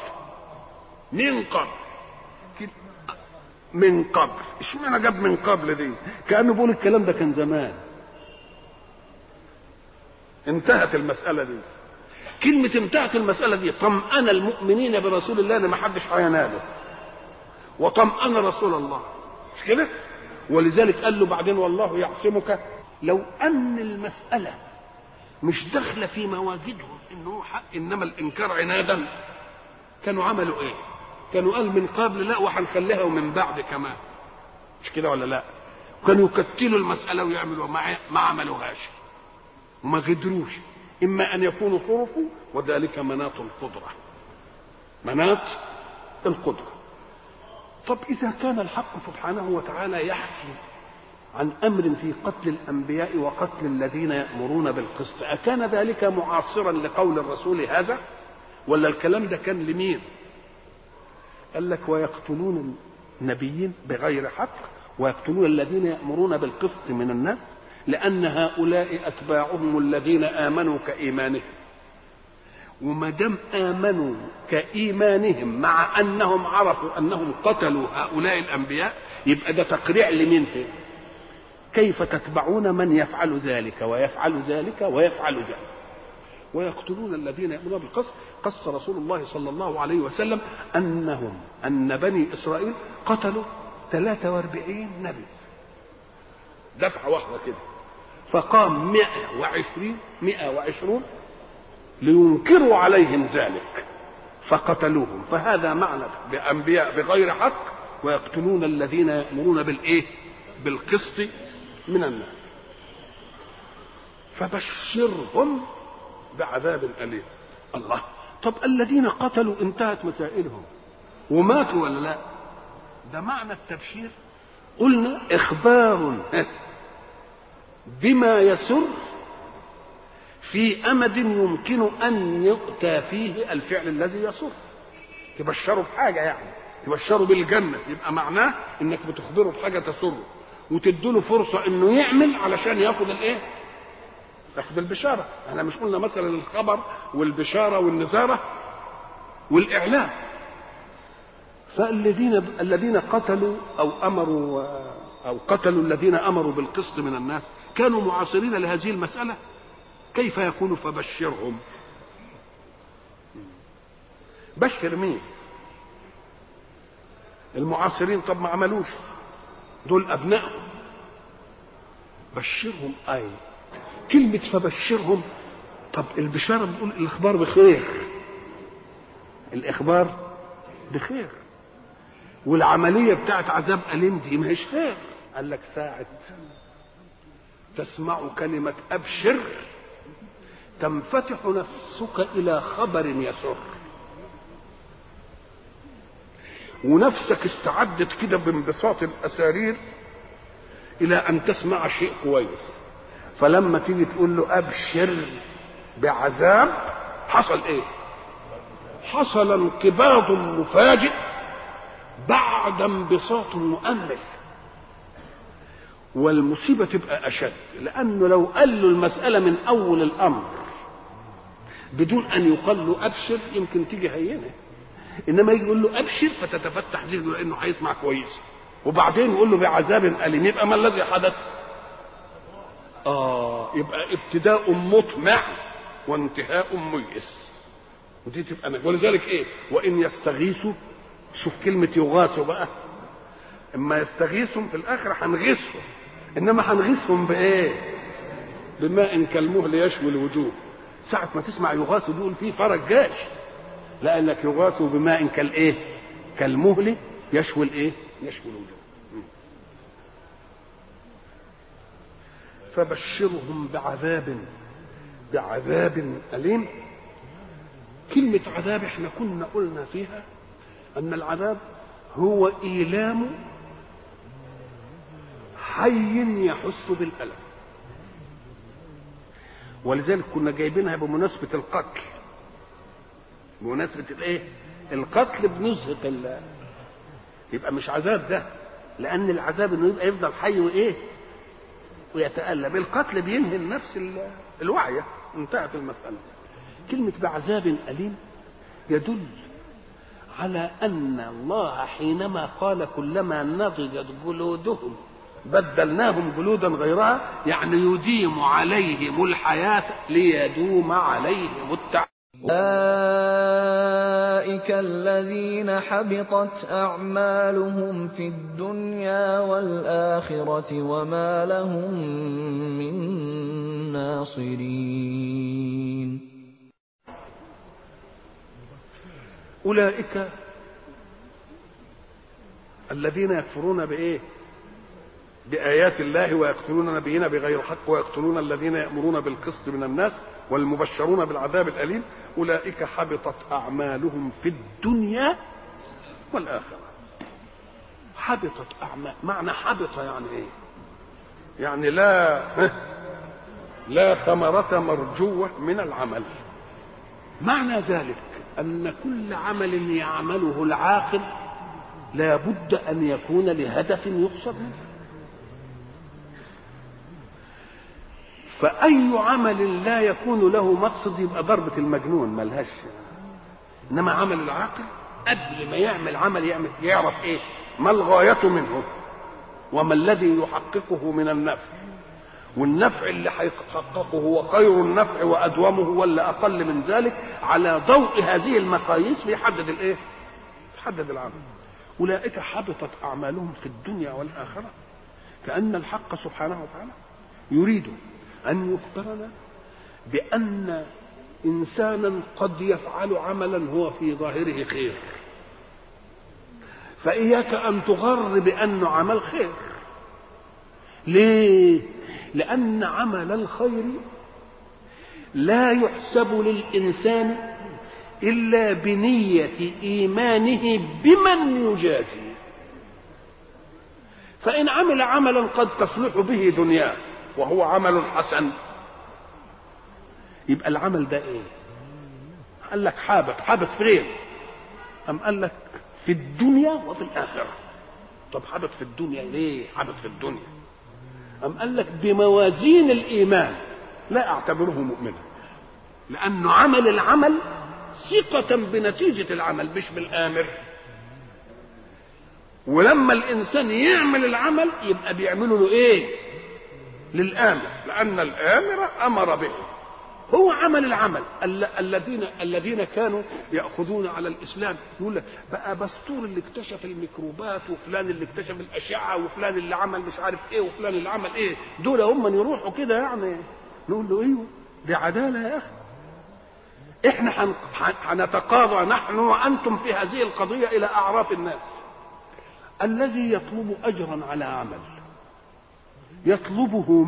من قبل. اشمعنى جاب من قبل دي؟ كأنه بيقول الكلام ده كان زمان، انتهت المسألة دي. كلمة انتهت المسألة دي طمأن المؤمنين برسول الله ان ما حدش هيناله، وطمأن رسول الله، مش كده؟ ولذلك قال له بعدين والله يعصمك. لو ان المسألة مش داخلة في مواجدهم انه حق انما الانكار عنادا كانوا عملوا ايه؟ كانوا قال من قبل لا وهنخليها ومن بعد كمان، مش كده ولا لا؟ كانوا يكتلوا المسألة ويعملوا ما عملوهاش وما قدروش. إما أن يكونوا صرفوا وذلك مناط القدرة، مناط القدرة. طب إذا كان الحق سبحانه وتعالى يحكي عن أمر في قتل الأنبياء وقتل الذين يأمرون بالقسط، أكان ذلك معاصرا لقول الرسول هذا ولا الكلام ده كان لمين؟ قال لك ويقتلون النبيين بغير حق ويقتلون الذين يأمرون بالقسط من الناس، لأن هؤلاء أتباعهم الذين آمنوا كإيمانهم. وما دام آمنوا كإيمانهم مع أنهم عرفوا أنهم قتلوا هؤلاء الأنبياء يبقى ده تقريع لمنهم. كيف تتبعون من يفعل ذلك ويفعل ذلك ويفعل ذلك؟ ويقتلون الذين يأمرون بالقسط. قص رسول الله صلى الله عليه وسلم أن بني إسرائيل قتلوا 43 نبي دفعة واحدة كده، فقام 120 لينكروا عليهم ذلك فقتلوهم. فهذا معنى بأنبياء بغير حق ويقتلون الذين يأمرون بالإيه؟ بالقسط من الناس. فبشرهم بعذاب أليم. الله، طب الذين قتلوا انتهت مسائلهم وماتوا ولا لا؟ ده معنى التبشير. قلنا إخبار بما يسر في أمد يمكن أن يؤتى فيه الفعل الذي يسر. تبشروا بحاجة، يعني تبشروا بالجنة، يبقى معناه إنك بتخبره بحاجة تسره وتديله فرصة إنه يعمل علشان ياخد الإيه؟ ياخد البشارة. احنا مش قلنا مثلا الخبر والبشارة والنذارة والإعلام؟ فالذين قتلوا أو أمروا أو قتلوا الذين أمروا بالقسط من الناس كانوا معاصرين لهذه المسألة. كيف يكون فبشرهم؟ بشر مين؟ المعاصرين. طب ما عملوش، دول أبنائهم. بشرهم أي كلمة فبشرهم. طب البشارة بتقول الإخبار بخير، الإخبار بخير، والعملية بتاعت عذاب أليم دي ما هيش خير. قال لك ساعة تسمع كلمة أبشر تنفتح نفسك إلى خبر يسر، ونفسك استعدت كده بانبساط الأسارير إلى أن تسمع شيء كويس. فلما تيجي تقول له أبشر بعذاب حصل إيه؟ حصل انقباض مفاجئ بعد انبساط مؤمل. والمصيبة تبقى أشد، لأنه لو قال له المسألة من أول الأمر بدون أن يقال له أبشر يمكن تيجي هينة، إنما يجي يقول له أبشر فتتفتح ذهنه لأنه هيسمع كويس، وبعدين يقول له بعذاب أليم، يبقى ما الذي حدث؟ يبقى ابتداء مطمع وانتهاء ميئس، ودي تبقى ولذلك إيه؟ وإن يستغيثوا، شوف كلمة يغاثوا بقى، اما يستغيثهم في الاخر هنغيثهم، انما هنغيثهم بايه؟ بماء كالمهل يشوي الوجوه. ساعة ما تسمع يغاثوا دول فيه فرج جاش، لانك يغاثوا بماء كالايه؟ كالمهل يشوي الايه؟ يشوي الوجوه. فبشرهم بعذاب أليم. كلمة عذاب احنا كنا قلنا فيها ان العذاب هو إيلام حي يحس بالألم، ولذلك كنا جايبينها بمناسبة القتل، بمناسبة الايه؟ القتل بنزهق يبقى مش عذاب ده، لأن العذاب انه يبقى يفضل حي وايه؟ ويتألم. القتل بينهي النفس الواعية، انتهت المسألة. كلمة بعذاب أليم يدل على أن الله حينما قال كلما نضجت جلودهم بدلناهم جلودا غيرها، يعني يديم عليهم الحياة ليدوم عليهم التعب. أولئك الذين حبطت أعمالهم في الدنيا والآخرة وما لهم من ناصرين. أولئك الذين يكفرون بإيه؟ بآيات الله ويقتلون نبينا بغير حق ويقتلون الذين يأمرون بالقسط من الناس والمبشرون بالعذاب الأليم، أولئك حبطت أعمالهم في الدنيا والآخرة. حبطت أعمال، معنى حبط يعني إيه؟ يعني لا ثمرة مرجوة من العمل. معنى ذلك أن كل عمل يعمله العاقل لا بد أن يكون لهدف يقصد منه، فأي عمل لا يكون له مقصد يبقى ضربة المجنون ملهاش. إنما عمل العاقل قبل ما يعمل عمل يعرف إيه؟ ما الغاية منه وما الذي يحققه من النفع، والنفع اللي هيحققه هو خير النفع وأدومه ولا أقل من ذلك، على ضوء هذه المقاييس بيحدد الإيه؟ يحدد العمل. أولئك حبطت أعمالهم في الدنيا والآخرة، كأن الحق سبحانه وتعالى يريد أن يخبرنا بأن إنسانا قد يفعل عملا هو في ظاهره خير، فإياك أن تغر بأنه عمل خير. ليه؟ لأن عمل الخير لا يحسب للإنسان إلا بنية إيمانه بمن يجازي. فإن عمل عملا قد تصلح به دنياه وهو عمل حسن، يبقى العمل ده ايه؟ قال لك حابط فين؟ أم قال لك في الدنيا وفي الآخرة. طب حابط في الدنيا ليه؟ حابط في الدنيا أم قال لك بموازين الإيمان لا أعتبره مؤمنا، لأنه عمل العمل ثقة بنتيجة العمل مش بالآمر. ولما الإنسان يعمل العمل يبقى بيعمله له إيه؟ للآمر، لأن الآمر أمر به. هو عمل العمل. الذين كانوا يأخذون على الإسلام يقول لك بقى بسطور اللي اكتشف الميكروبات وفلان اللي اكتشف الأشعة وفلان اللي عمل مش عارف إيه وفلان اللي عمل إيه، دول هم من يروحوا كده يعني. نقول له أيوه دي عدالة يا أخي، إحنا هنتقاضى نحن وأنتم في هذه القضية إلى أعراف الناس. الذي يطلب أجرا على عمل يطلبه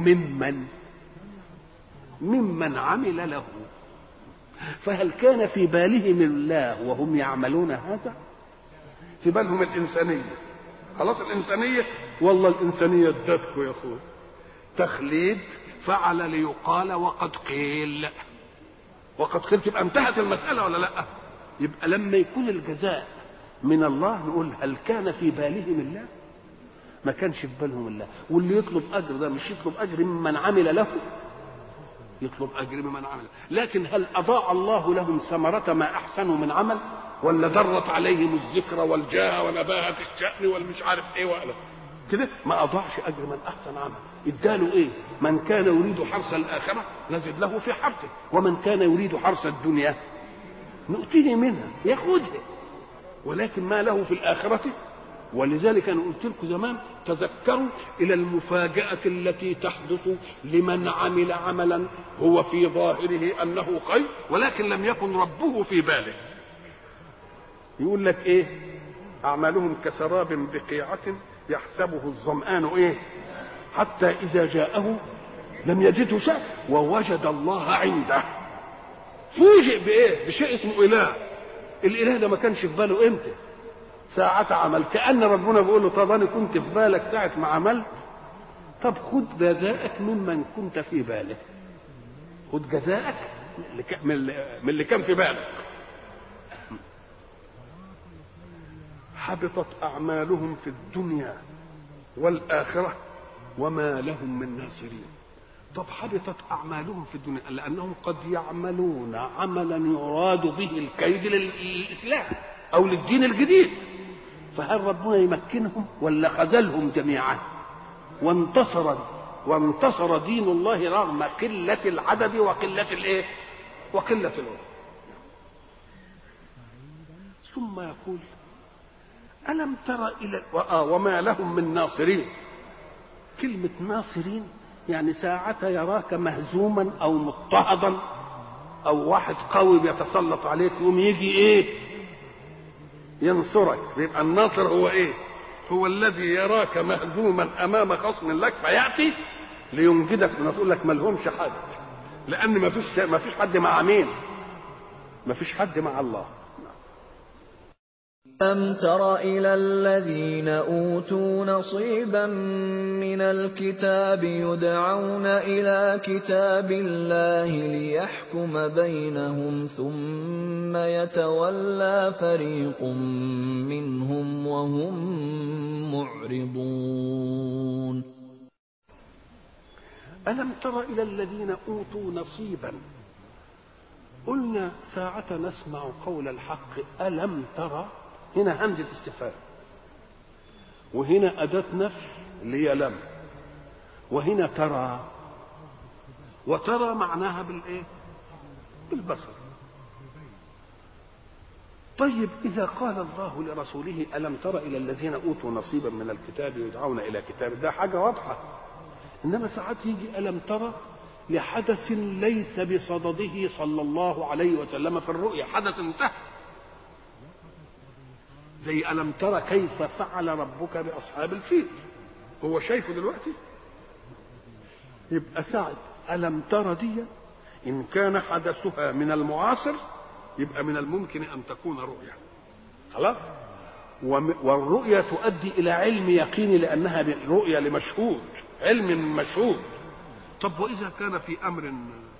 ممن عمل له، فهل كان في بالهم الله وهم يعملون هذا؟ في بالهم الإنسانية. خلاص الإنسانية، والله الإنسانية ادتكم يا أخوي تخليد، فعل ليقال وقد قيل، وقد قيل تبقى انتهت المسألة ولا لا؟ يبقى لما يكون الجزاء من الله نقول هل كان في بالهم الله؟ ما كانش في بالهم الله. واللي يطلب اجر ده مش يطلب اجر ممن عمل له، يطلب اجر ممن عمل. لكن هل اضاع الله لهم ثمرة ما احسنوا من عمل، ولا درت عليهم الذكرى والجاه ونباهة الشأن والمش عارف ايه وقال كده؟ ما اضاعش اجر من احسن عمل. اداله ايه؟ من كان يريد حرث الاخرة نزد له في حرثه، ومن كان يريد حرث الدنيا نؤتيه منها ياخذها، ولكن ما له في الآخرة. ولذلك أنا قلت لكم زمان تذكروا إلى المفاجأة التي تحدث لمن عمل عملا هو في ظاهره أنه خير ولكن لم يكن ربه في باله. يقول لك إيه؟ أعمالهم كسراب بقيعة يحسبه الظمآن إيه؟ حتى إذا جاءه لم يجده شيء ووجد الله عنده. فوجئ بإيه؟ بشيء اسمه إله. الاله ده ما كانش في باله امتى؟ ساعة عمل. كأن ربنا بيقول له طب انا كنت في بالك ساعة ما عملت، طب خد جزاءك ممن كنت في باله، خد جزاءك من اللي كان في بالك. حبطت أعمالهم في الدنيا والآخرة وما لهم من ناصرين. طب حبطت أعمالهم في الدنيا لأنهم قد يعملون عملا يراد به الكيد للإسلام أو للدين الجديد، فهل ربنا يمكنهم ولا خذلهم جميعا؟ وانتصر دين الله رغم قلة العدد وقلة الايه؟ وقلة العدد. ثم يقول ألم تر إلى وما لهم من ناصرين. كلمة ناصرين يعني ساعة يراك مهزوما أو مضطهدا أو واحد قوي بيتسلط عليك يوم يجي إيه؟ ينصرك. يبقى الناصر هو إيه؟ هو الذي يراك مهزوما أمام خصم لك فيأتي لينجدك. ونقول لك ما لهمش حد، لأن ما فيش حد مع مين؟ ما فيش حد مع الله. أَلَمْ تَرَ إِلَى الَّذِينَ أُوتُوا نَصِيبًا مِنَ الْكِتَابِ يُدْعَوْنَ إِلَى كِتَابِ اللَّهِ لِيَحْكُمَ بَيْنَهُمْ ثُمَّ يَتَوَلَّى فَرِيقٌ مِّنْهُمْ وَهُمْ مُعْرِضُونَ. ألم تر إلى الذين أوتوا نصيبا. قلنا ساعة نسمع قول الحق ألم ترى، هنا همزة استفهام، وهنا أداة نفي اللي هي لم، وهنا ترى. وترى معناها بالإيه؟ بالبصر. طيب إذا قال الله لرسوله ألم تر إلى الذين أوتوا نصيبا من الكتاب يدعون إلى كتاب، ده حاجة واضحة. إنما ساعات يجي ألم ترى لحدث ليس بصدده صلى الله عليه وسلم في الرؤيا، حدث انتهى، زي ألم ترى كيف فعل ربك بأصحاب الفيل، هو شايفه دلوقتي. يبقى ساعة ألم ترى دي إن كان حدثها من المعاصر يبقى من الممكن أن تكون رؤيا، خلاص. والرؤيا تؤدي إلى علم يقيني لأنها رؤيا لمشهود، علم مشهود. طب وإذا كان في أمر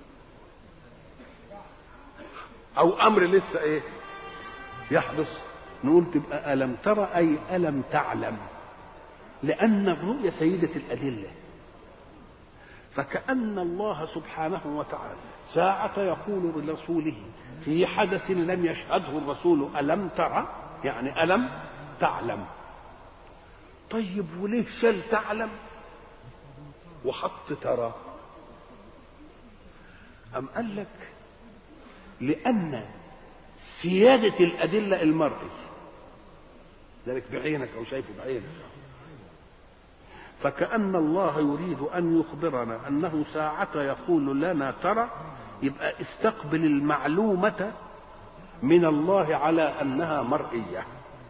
أو أمر لسه إيه يحدث، نقول تبقى ألم ترى أي ألم تعلم، لأن الرؤيا سيدة الأدلة. فكأن الله سبحانه وتعالى ساعة يقول لرسوله في حدث لم يشهده الرسول ألم ترى، يعني ألم تعلم. طيب وليه شال تعلم وحط ترى؟ أم قال لك لأن سيادة الأدلة المرئي، ذلك بعينك أو شايفه بعينك. فكأن الله يريد أن يخبرنا أنه ساعة يقول لنا ترى يبقى استقبل المعلومة من الله على أنها مرئية،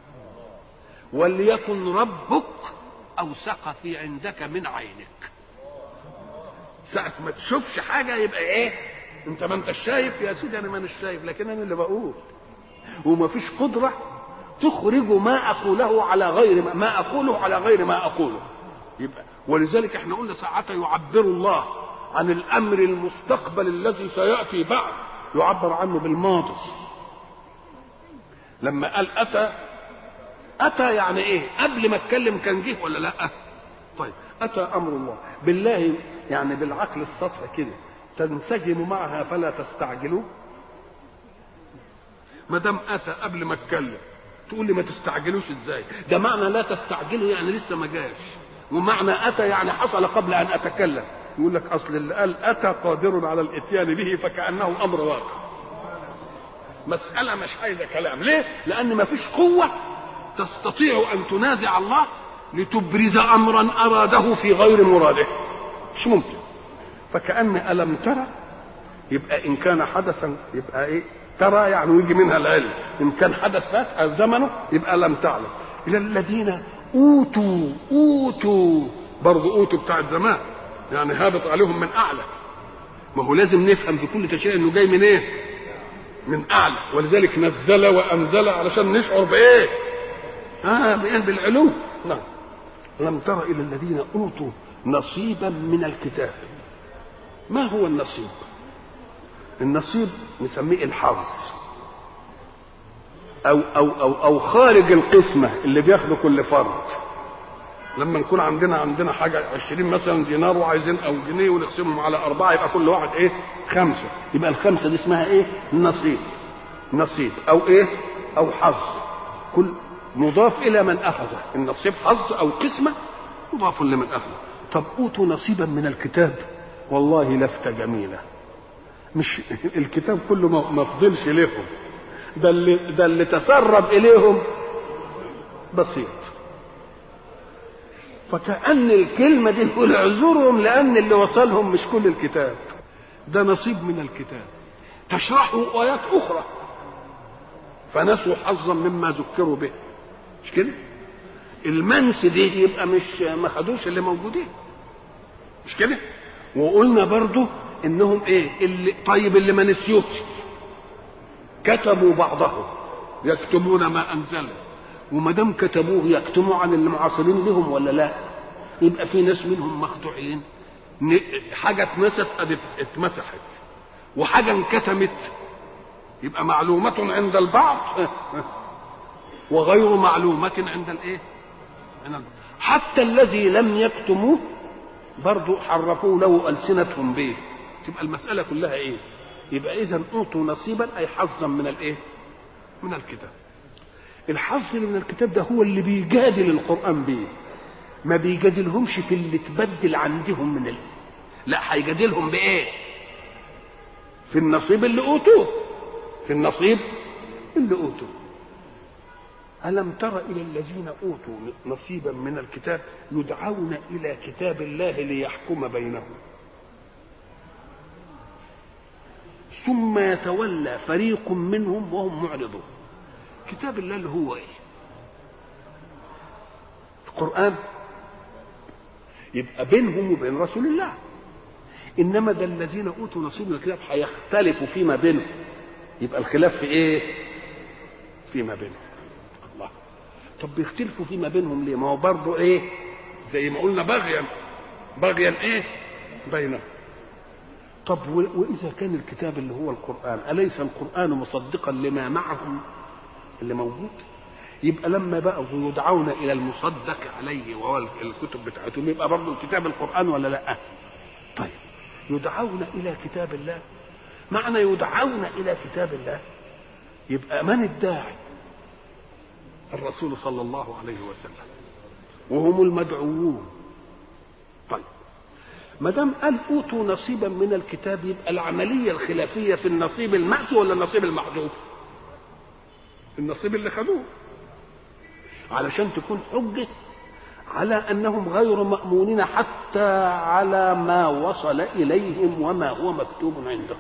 وليكن ربك أوثق في عندك من عينك. ساعة ما تشوفش حاجة يبقى إيه؟ أنت ما أنتش شايف يا سيدي، أنا ما أنتش شايف، لكن أنا اللي بقول، وما فيش قدرة تخرج ما أقوله على غير ما أقوله على غير ما أقوله. يبقى ولذلك احنا قلنا ساعة يعبر الله عن الأمر المستقبل الذي سيأتي بعد، يعبر عنه بالماضي. لما قال أتى أتى يعني إيه؟ قبل ما اتكلم كان جه ولا لأ؟ طيب أتى أمر الله بالله، يعني بالعقل السطحي كده تنسجم معها فلا تستعجلوا. ما دام أتى قبل ما اتكلم تقول لي ما تستعجلوش ازاي؟ ده معنى لا تستعجلوا يعني لسه ما جاش، ومعنى أتى يعني حصل قبل أن أتكلم. يقول لك أصل اللي قال أتى قادر على الإتيان به فكأنه أمر واقع. مسألة مش عايزة كلام. ليه؟ لأن ما فيش قوة تستطيع أن تنازع الله لتبرز أمرا أراده في غير مراده، مش ممكن. فكأن ألم ترى، يبقى إن كان حدثا يبقى إيه؟ ترى يعني يجي منها العلم. إن كان حدث فات زمنه يبقى لم تعلم. إلى الذين أوتوا برضه أوتوا بتاعت زمان، يعني هابط عليهم من أعلى. ما هو لازم نفهم في كل تشريع إنه جاي من إيه؟ من أعلى. ولذلك نزل وأنزل علشان نشعر بإيه؟ بالعلو. نعم. لم تر إلى الذين أوتوا نصيبا من الكتاب. ما هو النصيب؟ النصيب نسميه الحظ أو خارج القسمة اللي بياخده كل فرد. لما نكون عندنا حاجة 20 مثلا دينار وعايزين أو جنيه ونقسمهم على 4 يبقى كل واحد إيه؟ 5. يبقى ال5 دي اسمها إيه؟ نصيب أو إيه؟ أو حظ. كل مضاف إلى من أخذه. النصيب حظ أو قسمة مضاف لمن أخذه. طب أوتوا نصيبا من الكتاب، والله لفتة جميلة. مش الكتاب كله ما فضلش لهم، ده اللي تسرب إليهم بسيط. فكأن الكلمة دي نقول اعذرهم لأن اللي وصلهم مش كل الكتاب، ده نصيب من الكتاب. تشرحوا آيات أخرى فنسوا حظا مما ذكروا به، مش كده؟ المنس دي يبقى مش ما خدوش اللي موجودين، مش كده؟ وقلنا برضو انهم ايه اللي ما نسيوش كتبوا بعضه يكتبون ما انزلوا. وما دام كتبوه يكتموا عن المعاصرين لهم ولا لا؟ يبقى في ناس منهم مخدوعين. حاجه اتمسحت وحاجه انكتمت، يبقى معلومة عند البعض وغير معلومة عند الايه؟ حتى الذي لم يكتموه برضو حرفوا له ألسنتهم به. تبقى المسألة كلها ايه؟ يبقى اذا اوتوا نصيبا اي حظا من الايه؟ من الكتاب. الحظ اللي من الكتاب ده هو اللي بيجادل القرآن به، ما بيجادلهمش في اللي تبدل عندهم من لا، هيجادلهم بايه؟ في النصيب اللي اوتوه، في النصيب اللي اوتوه. ألم تر إلى الذين أوتوا نصيبا من الكتاب يدعون إلى كتاب الله ليحكم بينهم ثم يتولى فريق منهم وهم معرضون. كتاب الله اللي هو إيه؟ القرآن. يبقى بينهم وبين رسول الله. إنما ده الذين أوتوا نصيب من الكتاب هيختلفوا فيما بينهم. يبقى الخلاف في إيه؟ فيما بينهم. الله. طب بيختلفوا فيما بينهم ليه؟ ما هو برضه إيه؟ زي ما قلنا بغيا إيه؟ بينهم. طب وإذا كان الكتاب اللي هو القرآن أليس القرآن مصدقا لما معهم اللي موجود؟ يبقى لما بقوا يدعون إلى المصدق عليه وهو الكتب بتاعتهم يبقى برضه الكتاب القرآن ولا لا؟ طيب يدعون إلى كتاب الله، معنى يدعون إلى كتاب الله يبقى من الداعي؟ الرسول صلى الله عليه وسلم، وهم المدعوون. طيب ما دام قال اوتوا نصيبا من الكتاب يبقى العمليه الخلافيه في النصيب المأتي ولا النصيب المحذوف؟ النصيب اللي خدوه، علشان تكون حجه على انهم غير مأمونين حتى على ما وصل اليهم وما هو مكتوب عندهم.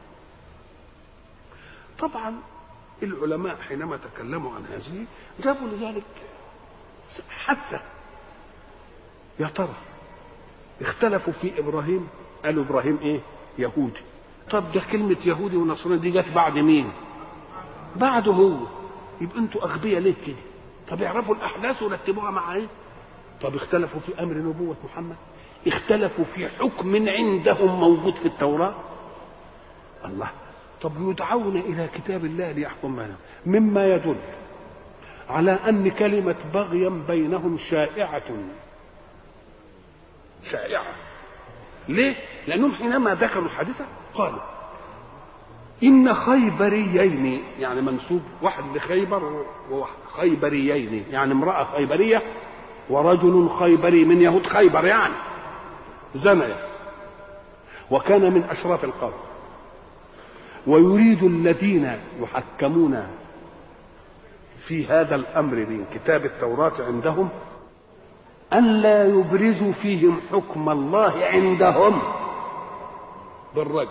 طبعا العلماء حينما تكلموا عن هذه جابوا لذلك حادثه. يا ترى اختلفوا في ابراهيم، قالوا ابراهيم ايه؟ يهودي. طب ده كلمه يهودي ونصراني دي جت بعد مين؟ بعده هو. يبقى انتوا اغبياء ليه كده؟ طب يعرفوا الاحداث ورتبوها مع ايه؟ طب اختلفوا في امر نبوه محمد، اختلفوا في حكم عندهم موجود في التوراه. الله. طب يدعون الى كتاب الله ليحكم بينهم، مما يدل على أن كلمة بغيا بينهم شائعة. ليه؟ لأنهم حينما ذكروا الحادثة قالوا إن خيبريين، يعني منسوب واحد لخيبر وواحد خيبريين، يعني امرأة خيبرية ورجل خيبري من يهود خيبر، يعني زنيا، وكان من أشراف القوم، ويريد الذين يحكمون في هذا الأمر من كتاب التوراة عندهم أن لا يبرزوا فيهم حكم الله عندهم بالرجل،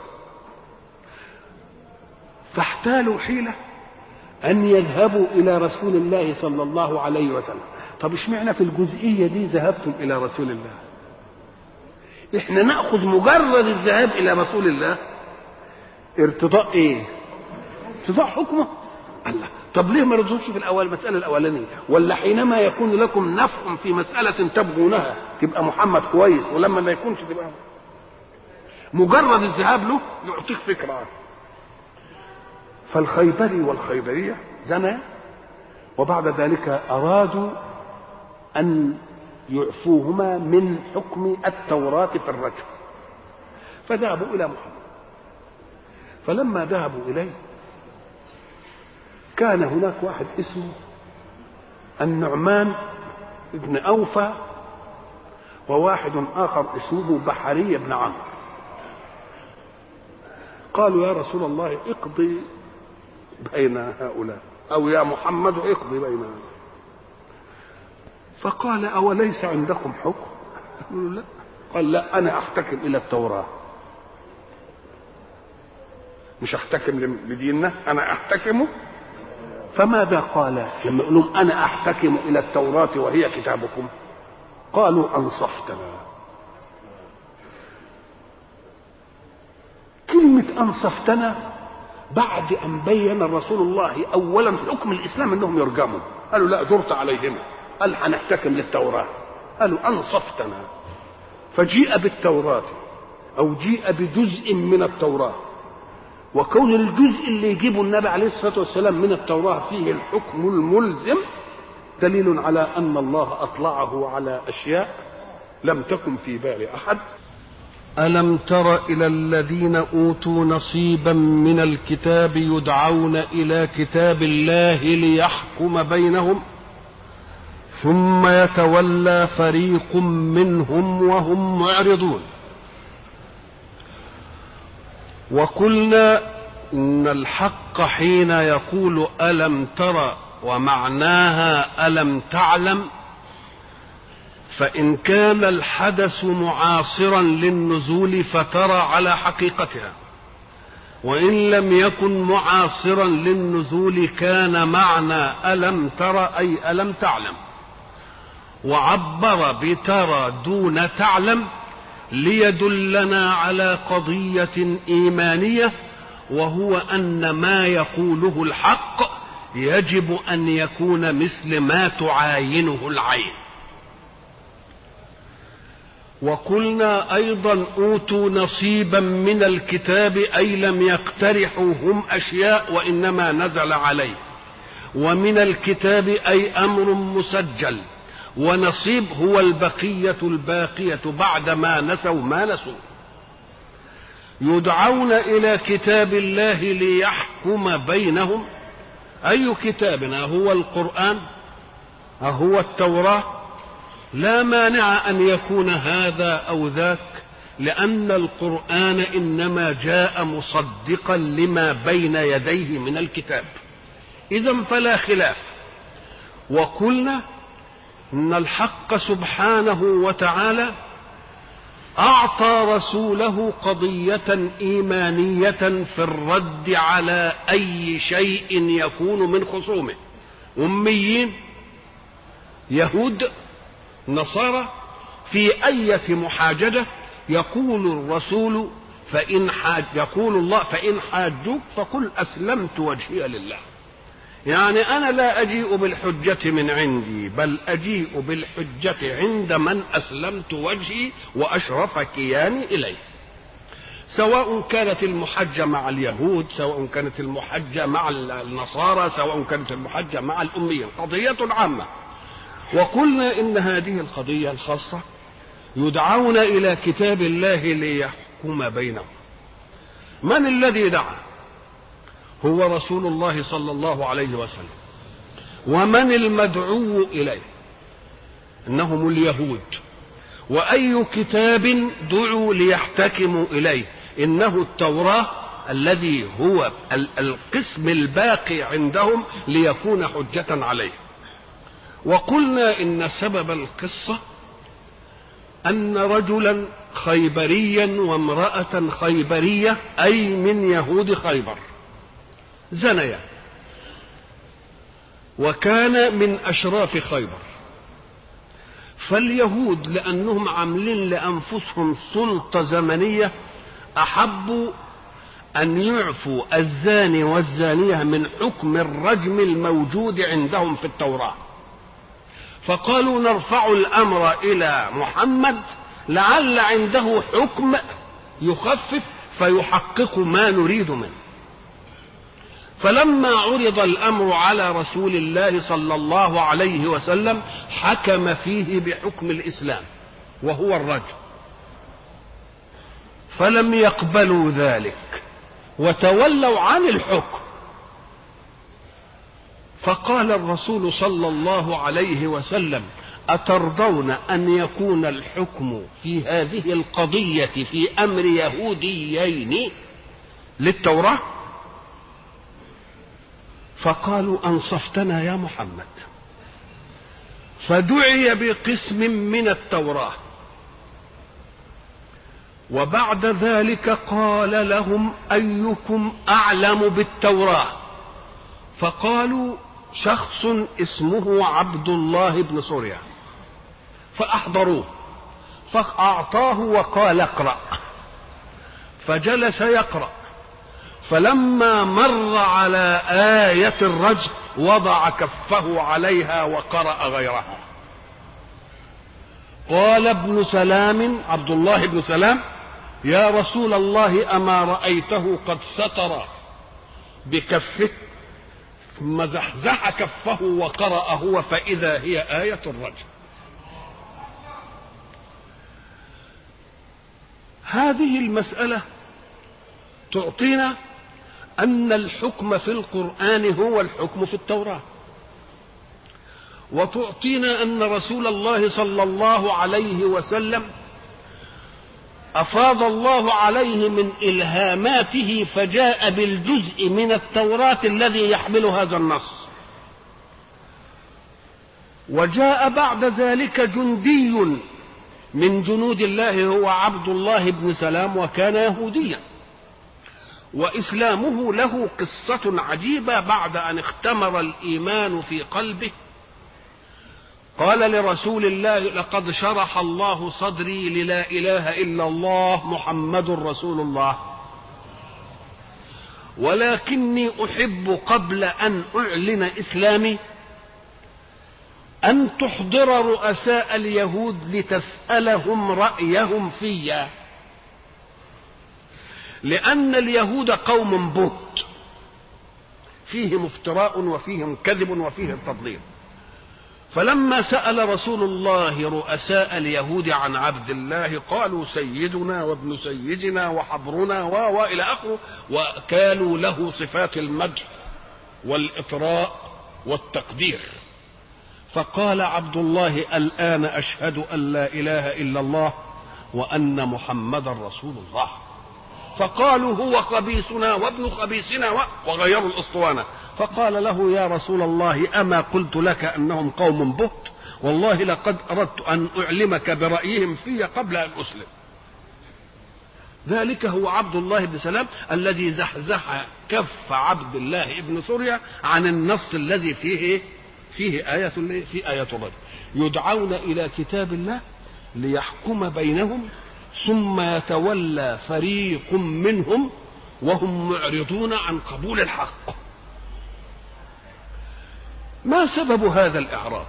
فاحتالوا حيلة أن يذهبوا إلى رسول الله صلى الله عليه وسلم. طب اشمعنى في الجزئية دي ذهبتم إلى رسول الله؟ احنا نأخذ مجرد الذهاب إلى رسول الله ارتضاء ايه؟ ارتضاء حكمه. الله، طب ليه ما رضوش في الأول المسألة الأولانية؟ ولا حينما يكون لكم نفع في مسألة تبغونها تبقى محمد كويس، ولما ما يكونش تبقى مجرد الذهاب له يعطيك فكرة عنه. فالخيبري والخيبرية زنا، وبعد ذلك أرادوا أن يعفوهما من حكم التوراة في الرجم، فذهبوا إلى محمد. فلما ذهبوا إليه كان هناك واحد اسمه النعمان ابن أوفى، وواحد آخر اسمه بحري بن عمرو. قالوا يا رسول الله اقضي بين هؤلاء، أو يا محمد اقضي بيننا. فقال أوليس عندكم حكم؟ قالوا لا. قال لا، أنا أحتكم إلى التوراة، مش أحتكم لديننا، أنا أحتكم. فماذا قال لما يقول لهم أنا أحتكم إلى التوراة وهي كتابكم؟ قالوا أنصفتنا. كلمة أنصفتنا بعد أن بين رسول الله أولا حكم الإسلام أنهم يرجموا، قالوا لا، جرت عليهم، قال هنحتكم للتوراة، قالوا أنصفتنا. فجيء بالتوراة أو جيء بجزء من التوراة، وكون الجزء اللي يجيبه النبي عليه الصلاة والسلام من التوراة فيه الحكم الملزم دليل على أن الله أطلعه على أشياء لم تكن في بال أحد. ألم تر إلى الذين أوتوا نصيبا من الكتاب يدعون إلى كتاب الله ليحكم بينهم ثم يتولى فريق منهم وهم معرضون. وقلنا إن الحق حين يقول ألم تر ومعناها ألم تعلم، فإن كان الحدث معاصرا للنزول فترى على حقيقتها، وإن لم يكن معاصرا للنزول كان معنى ألم ترى أي ألم تعلم. وعبر بترى دون تعلم ليدلنا على قضية إيمانية، وهو أن ما يقوله الحق يجب أن يكون مثل ما تعاينه العين. وقلنا أيضا أوتوا نصيبا من الكتاب أي لم يقترحوا هم أشياء وإنما نزل عليه، ومن الكتاب أي أمر مسجل، ونصيب هو البقية الباقية بعد ما نسوا ما نسوا. يدعون إلى كتاب الله ليحكم بينهم. أي كتابنا؟ هو القرآن؟ أهو التوراة؟ لا مانع أن يكون هذا أو ذاك، لأن القرآن إنما جاء مصدقا لما بين يديه من الكتاب، إذن فلا خلاف. وقلنا إن الحق سبحانه وتعالى أعطى رسوله قضية إيمانية في الرد على أي شيء يكون من خصومه، أميين، يهود، نصارى، في أية محاججة يقول الرسول يقول الله فإن حاجوك فقل أسلمت وجهي لله. يعني أنا لا أجيء بالحجة من عندي، بل أجيء بالحجة عند من أسلمت وجهي وأشرف كياني إليه. سواء كانت المحجة مع اليهود، سواء كانت المحجة مع النصارى، سواء كانت المحجة مع الأميين، قضية عامة. وقلنا إن هذه القضية الخاصة يدعون إلى كتاب الله ليحكم بينهم. من الذي دعا؟ هو رسول الله صلى الله عليه وسلم. ومن المدعو إليه؟ إنهم اليهود. وأي كتاب دعوا ليحتكموا إليه؟ إنه التوراة، الذي هو القسم الباقي عندهم ليكون حجة عليه. وقلنا إن سبب القصة أن رجلا خيبريا وامرأة خيبرية، أي من يهود خيبر، زنيا، وكان من أشراف خيبر. فاليهود لأنهم عاملين لأنفسهم سلطة زمنية أحبوا أن يعفوا الزاني والزانية من حكم الرجم الموجود عندهم في التوراة، فقالوا نرفع الأمر إلى محمد لعل عنده حكم يخفف فيحقق ما نريد منه. فلما عرض الأمر على رسول الله صلى الله عليه وسلم حكم فيه بحكم الإسلام وهو الرجم، فلم يقبلوا ذلك وتولوا عن الحكم. فقال الرسول صلى الله عليه وسلم أترضون أن يكون الحكم في هذه القضية في أمر يهوديين للتوراة؟ فقالوا أنصفتنا يا محمد. فدعي بقسم من التوراة، وبعد ذلك قال لهم أيكم أعلم بالتوراة؟ فقالوا شخص اسمه عبد الله بن سوريا. فأحضروه فأعطاه وقال اقرأ، فجلس يقرأ. فلما مر على آية الرجم وضع كفه عليها وقرأ غيرها. قال ابن سلام، عبد الله بن سلام: يا رسول الله أما رأيته قد ستر بكفه ثم زحزح كفه وقرأ هو فإذا هي آية الرجم. هذه المسألة تعطينا أن الحكم في القرآن هو الحكم في التوراة، وتعطينا أن رسول الله صلى الله عليه وسلم أفاض الله عليه من إلهاماته فجاء بالجزء من التوراة الذي يحمل هذا النص. وجاء بعد ذلك جندي من جنود الله هو عبد الله بن سلام، وكان يهوديا، وإسلامه له قصة عجيبة. بعد أن اختمر الإيمان في قلبه قال لرسول الله: لقد شرح الله صدري للا إله إلا الله محمد رسول الله، ولكني أحب قبل أن أعلن إسلامي أن تحضر رؤساء اليهود لتسألهم رأيهم فيا، لأن اليهود قوم بهت فيهم افتراء وفيهم كذب وفيهم تضليل. فلما سأل رسول الله رؤساء اليهود عن عبد الله قالوا سيدنا وابن سيدنا وحبرنا وإلى آخره، وكالوا له صفات المدح والإطراء والتقدير. فقال عبد الله: الآن أشهد أن لا إله إلا الله وأن محمدا رسول الله. فقالوا هو خبيثنا وابن خبيثنا وغيروا الأسطوانة. فقال له: يا رسول الله أما قلت لك أنهم قوم بهت؟ والله لقد أردت أن أعلمك برأيهم في قبل أن أسلم. ذلك هو عبد الله بن سلام الذي زحزح كف عبد الله بن سوريا عن النص الذي فيه آية الرجم. يدعون إلى كتاب الله ليحكم بينهم، ثم يتولى فريق منهم وهم معرضون عن قبول الحق. ما سبب هذا الإعراض؟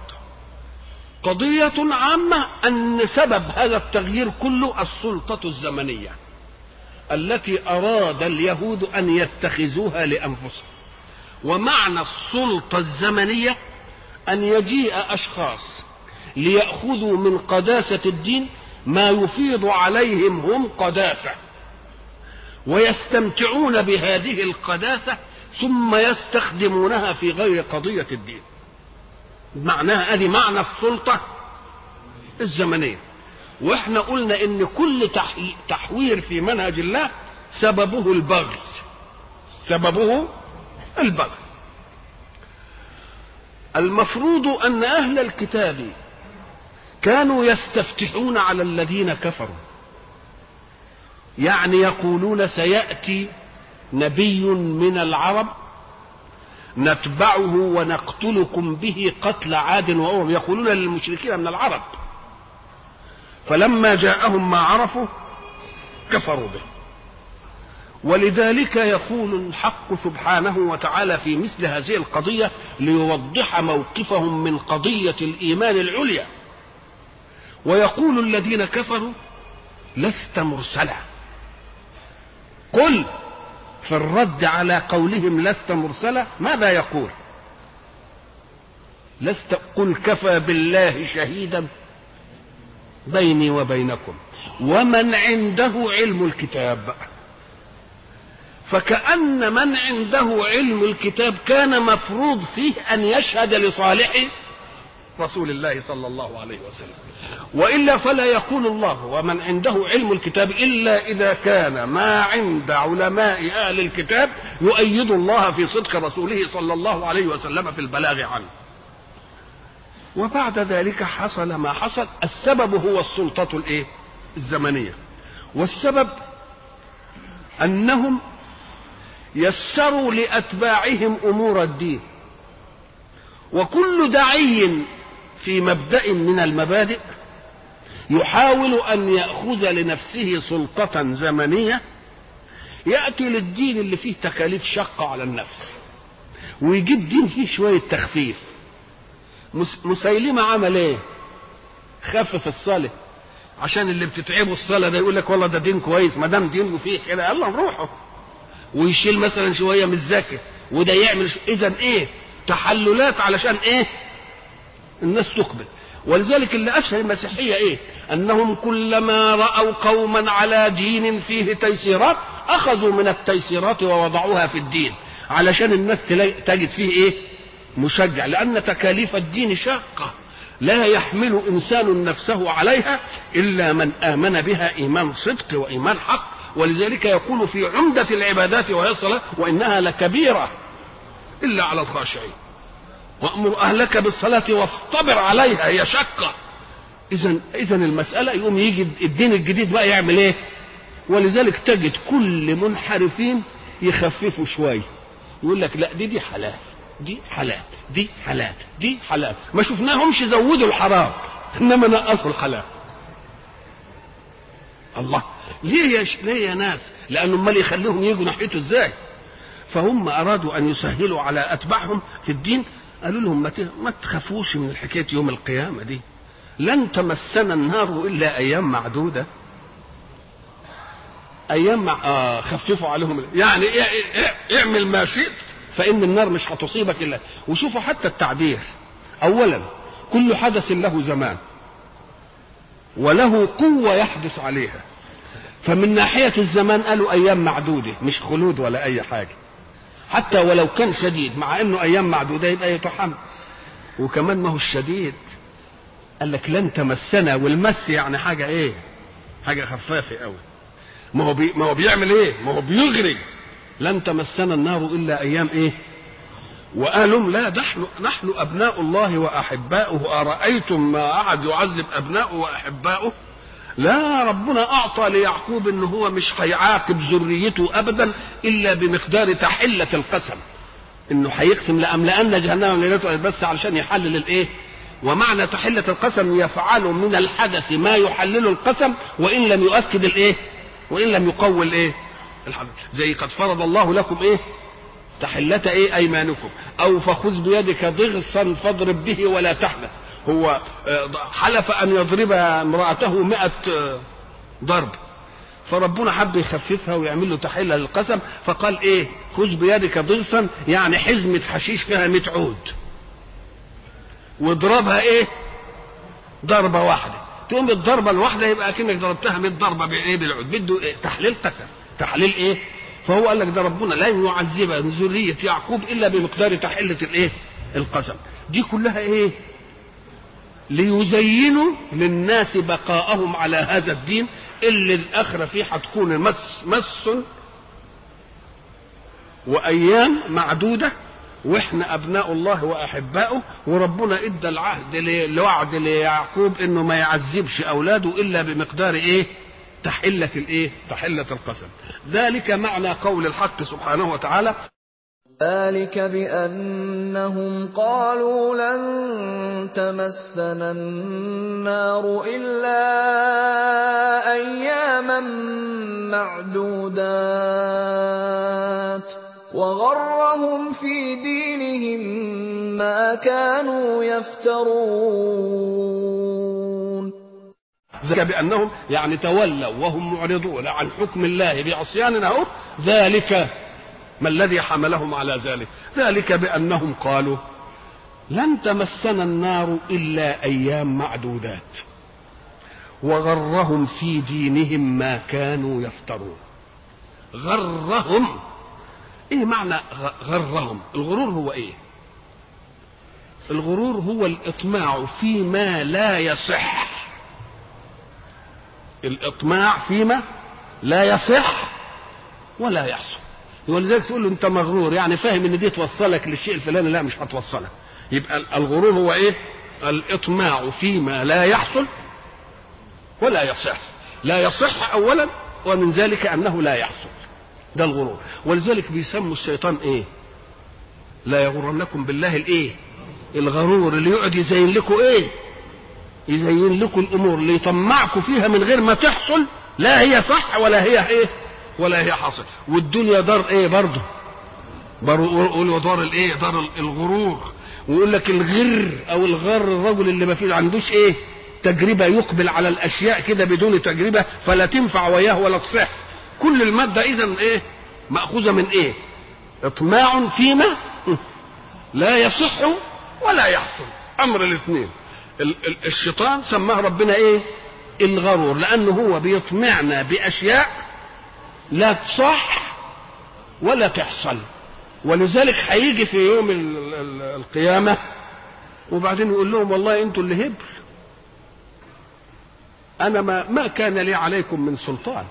قضية عامة أن سبب هذا التغيير كله السلطة الزمنية. التي أراد اليهود أن يتخذوها لأنفسهم. ومعنى السلطة الزمنية أن يجيء أشخاص ليأخذوا من قداسة الدين ما يفيض عليهم هم قداسة، ويستمتعون بهذه القداسة ثم يستخدمونها في غير قضية الدين. معناها ادي معنى السلطة الزمنية. واحنا قلنا ان كل تحوير في منهج الله سببه البغي، سببه البغي. المفروض ان اهل الكتاب كانوا يستفتحون على الذين كفروا، يعني يقولون سيأتي نبي من العرب نتبعه ونقتلكم به قتل عاد وأرم، يقولون للمشركين من العرب. فلما جاءهم ما عرفوا كفروا به. ولذلك يقول الحق سبحانه وتعالى في مثل هذه القضية ليوضح موقفهم من قضية الإيمان العليا، ويقول الذين كفروا لست مرسلا. قل في الرد على قولهم لست مرسلا ماذا يقول؟ قل كفى بالله شهيدا بيني وبينكم ومن عنده علم الكتاب. فكأن من عنده علم الكتاب كان مفروض فيه أن يشهد لصالح رسول الله صلى الله عليه وسلم، وإلا فلا يكون الله ومن عنده علم الكتاب إلا إذا كان ما عند علماء أهل الكتاب يؤيد الله في صدق رسوله صلى الله عليه وسلم في البلاغ عنه. وبعد ذلك حصل ما حصل. السبب هو السلطة الزمنية، والسبب أنهم يسروا لأتباعهم أمور الدين. وكل داعي في مبدأ من المبادئ يحاول أن يأخذ لنفسه سلطة زمنية يأتي للدين اللي فيه تكاليف شقة على النفس، ويجيب دين فيه شوية تخفيف. مسيلمة عمل ايه؟ خفف الصلاة عشان اللي بتتعبوا الصلاة ده يقول لك والله ده دين كويس، ما دام دين فيه كده يلا نروحه. ويشيل مثلا شوية من الزكاة وده يعمل إذا ايه؟ تحللات علشان ايه؟ الناس تقبل. ولذلك اللي أشهر المسيحية ايه؟ أنهم كلما رأوا قوما على دين فيه تيسيرات أخذوا من التيسيرات ووضعوها في الدين علشان الناس تجد فيه ايه؟ مشجع. لأن تكاليف الدين شاقة لا يحمل إنسان نفسه عليها إلا من آمن بها إيمان صدق وإيمان حق. ولذلك يقول في عمدة العبادات وهي الصلاة وإنها لكبيرة إلا على الخاشعين، وأمر أهلك بالصلاة واصطبر عليها، هي شقة. إذن المسألة يقوم يجي الدين الجديد بقى يعمل إيه؟ ولذلك تجد كل منحرفين يخففوا شوية، يقول لك لا دي حلال، دي حلال، دي حلال، دي حلال. ما شفناهمش زودوا الحرام إنما نقصوا الحلال. الله ليه يا ناس؟ لأنه امال يخليهم يجوا ناحيته ازاي؟ فهم أرادوا أن يسهلوا على أتباعهم في الدين. قالوا لهم ما تخافوش من الحكاية يوم القيامة دي، لن تمسنا النار إلا أيام معدودة. أيام خففوا عليهم يعني اعمل ما شئت فإن النار مش هتصيبك إلا. وشوفوا حتى التعبير، أولا كل حدث له زمان وله قوة يحدث عليها، فمن ناحية الزمان قالوا أيام معدودة مش خلود ولا أي حاجة، حتى ولو كان شديد مع أنه أيام معدودة يبقى يتحمل. وكمان ما هو الشديد قال لك لن تمسنا، والمس يعني حاجة إيه؟ حاجة خفافة قوي. ما هو بيعمل إيه؟ ما هو بيغري. لن تمسنا النار إلا أيام إيه؟ وقالوا لا نحن أبناء الله وأحباؤه، أرأيتم ما أحد يعذب أبناؤه وأحباؤه؟ لا، ربنا أعطى ليعقوب إن هو مش هيعاقب ذريته أبدا إلا بمقدار تحلة القسم، إنه هيقسم لأملأن جهنم ليلته بس علشان يحلل الإيه؟ ومعنى تحلة القسم يفعل من الحدث ما يحلل القسم وإن لم يؤكد الإيه؟ وإن لم يقوي الإيه؟ الحدث. زي قد فرض الله لكم إيه؟ تحلة إيه؟ أيمانكم، أو فخذ بيدك ضغصا فاضرب به ولا تحنث. هو حلف أن يضرب امرأته 100 ضرب، فربنا حب يخففها ويعمل له تحلة للقسم، فقال ايه؟ خذ بيدك ضغصا، يعني حزمة حشيش فيها 100 عود، واضربها ايه؟ ضربة واحدة. تقوم الضربة الواحدة يبقى كأنك ضربتها 100 ضربة بايه؟ بالعود. بده إيه؟ تحليل قسم. تحليل ايه؟ فهو قال لك ده ربنا لن يعذب ذرية يعقوب الا بمقدار تحلة الايه؟ القسم. دي كلها ايه؟ ليزينوا للناس بقاءهم على هذا الدين اللي الاخره فيه هتكون مس وايام معدوده، واحنا ابناء الله واحباؤه، وربنا ادى الوعد ليعقوب انه ما يعذبش اولاده الا بمقدار ايه؟ تحله الايه؟ تحله القسم. ذلك معنى قول الحق سبحانه وتعالى: ذلك بأنهم قالوا لن تمسنا النار إلا أياما معدودات وغرهم في دينهم ما كانوا يفترون. ذلك بأنهم يعني تولوا وهم معرضون عن حكم الله بعصياننا اهو. ذلك ما الذي حملهم على ذلك؟ ذلك بأنهم قالوا لن تمسنا النار إلا أيام معدودات وغرهم في دينهم ما كانوا يفترون. غرهم ايه معنى غرهم؟ الغرور هو ايه؟ الغرور هو الإطماع فيما لا يصح. الإطماع فيما لا يصح ولا يحصل. ولذلك تقول له انت مغرور، يعني فاهم ان دي توصلك للشيء الفلاني، لا مش هتوصلك. يبقى الغرور هو ايه؟ الاطماع فيما لا يحصل ولا يصح. لا يصح اولا، ومن ذلك انه لا يحصل. ده الغرور. ولذلك بيسموا الشيطان ايه؟ لا يغرنكم بالله الايه؟ الغرور، اللي يقعد يزين لكم ايه؟ يزين لكم الامور اللي يطمعكم فيها من غير ما تحصل، لا هي صح ولا هي ايه؟ ولا هي حاصل. والدنيا دار ايه؟ برضه يقولوا دار الايه؟ دار الغرور. ويقول لك الغر او الغر الرجل اللي ما فيه عندوش ايه؟ تجربه، يقبل على الاشياء كده بدون تجربه فلا تنفع وياه ولا تصح. كل الماده اذا ايه؟ ماخوذه من ايه؟ اطماع فيما لا يصح ولا يحصل. امر الاثنين. الشيطان سماه ربنا ايه؟ الغرور، لانه هو بيطمعنا باشياء لا تصح ولا تحصل. ولذلك هيجي في يوم القيامة وبعدين يقول لهم والله انتوا اللي هبل، انا ما كان لي عليكم من سلطان.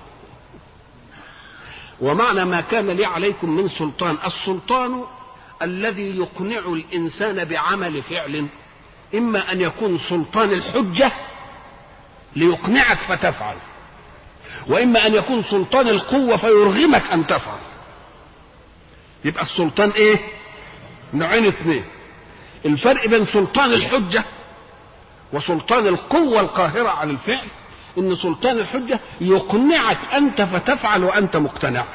ومعنى ما كان لي عليكم من سلطان، السلطان الذي يقنع الانسان بعمل فعل، اما ان يكون سلطان الحجة ليقنعك فتفعل، واما ان يكون سلطان القوة فيرغمك ان تفعل. يبقى السلطان ايه؟ نوعين اثنين. الفرق بين سلطان الحجة وسلطان القوة القاهرة على الفعل ان سلطان الحجة يقنعك انت فتفعل وانت مقتنع.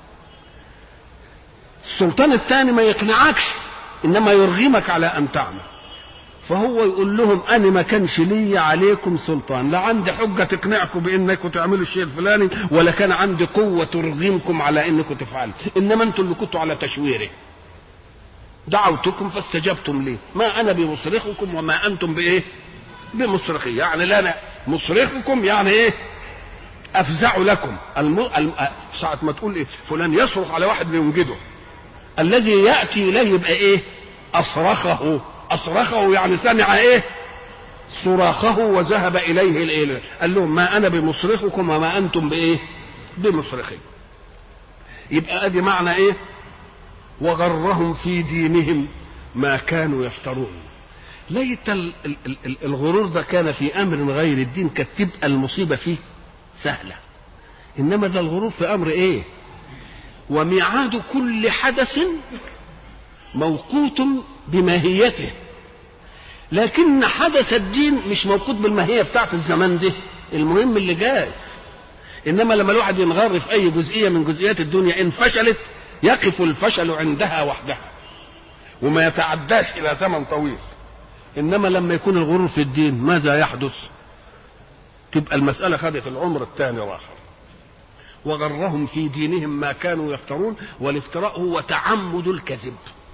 السلطان الثاني ما يقنعكش انما يرغمك على ان تعمل. فهو يقول لهم انا ما كانش لي عليكم سلطان، لا عندي حجة تقنعكم بانكم تعملوا الشيء الفلاني، ولا كان عندي قوة ترغمكم على انكم تفعلوا، انما انتم اللي كنتوا على تشويره. دعوتكم فاستجبتم لي، ما انا بمصرخكم وما انتم بايه؟ بمصرخي. يعني لا انا مصرخكم يعني ايه؟ افزع لكم. ساعة ما تقول ايه؟ فلان يصرخ على واحد لينجده، الذي ياتي اليه يبقى ايه؟ اصرخه. اصرخه يعني سمع ايه؟ صراخه وذهب اليه الاله. قال لهم ما انا بمصرخكم وما انتم بايه؟ بمصرخي. يبقى ادي معنى ايه؟ وغرهم في دينهم ما كانوا يفترون. ليت الغرور ده كان في امر غير الدين، كانت تبقى المصيبه فيه سهله. انما ده الغرور في امر ايه؟ وميعاد كل حدث موقوت بماهيته، لكن حدث الدين مش موقوت بالماهيه بتاعت الزمان ده، المهم اللي جاي. انما لما الواحد ينغر في اي جزئيه من جزئيات الدنيا ان فشلت يقف الفشل عندها وحدها وما يتعداش الى زمن طويل. انما لما يكون الغرور في الدين ماذا يحدث؟ تبقى المساله خدت العمر الثاني واخر. وغرهم في دينهم ما كانوا يفترون. والافتراء هو تعمد الكذب،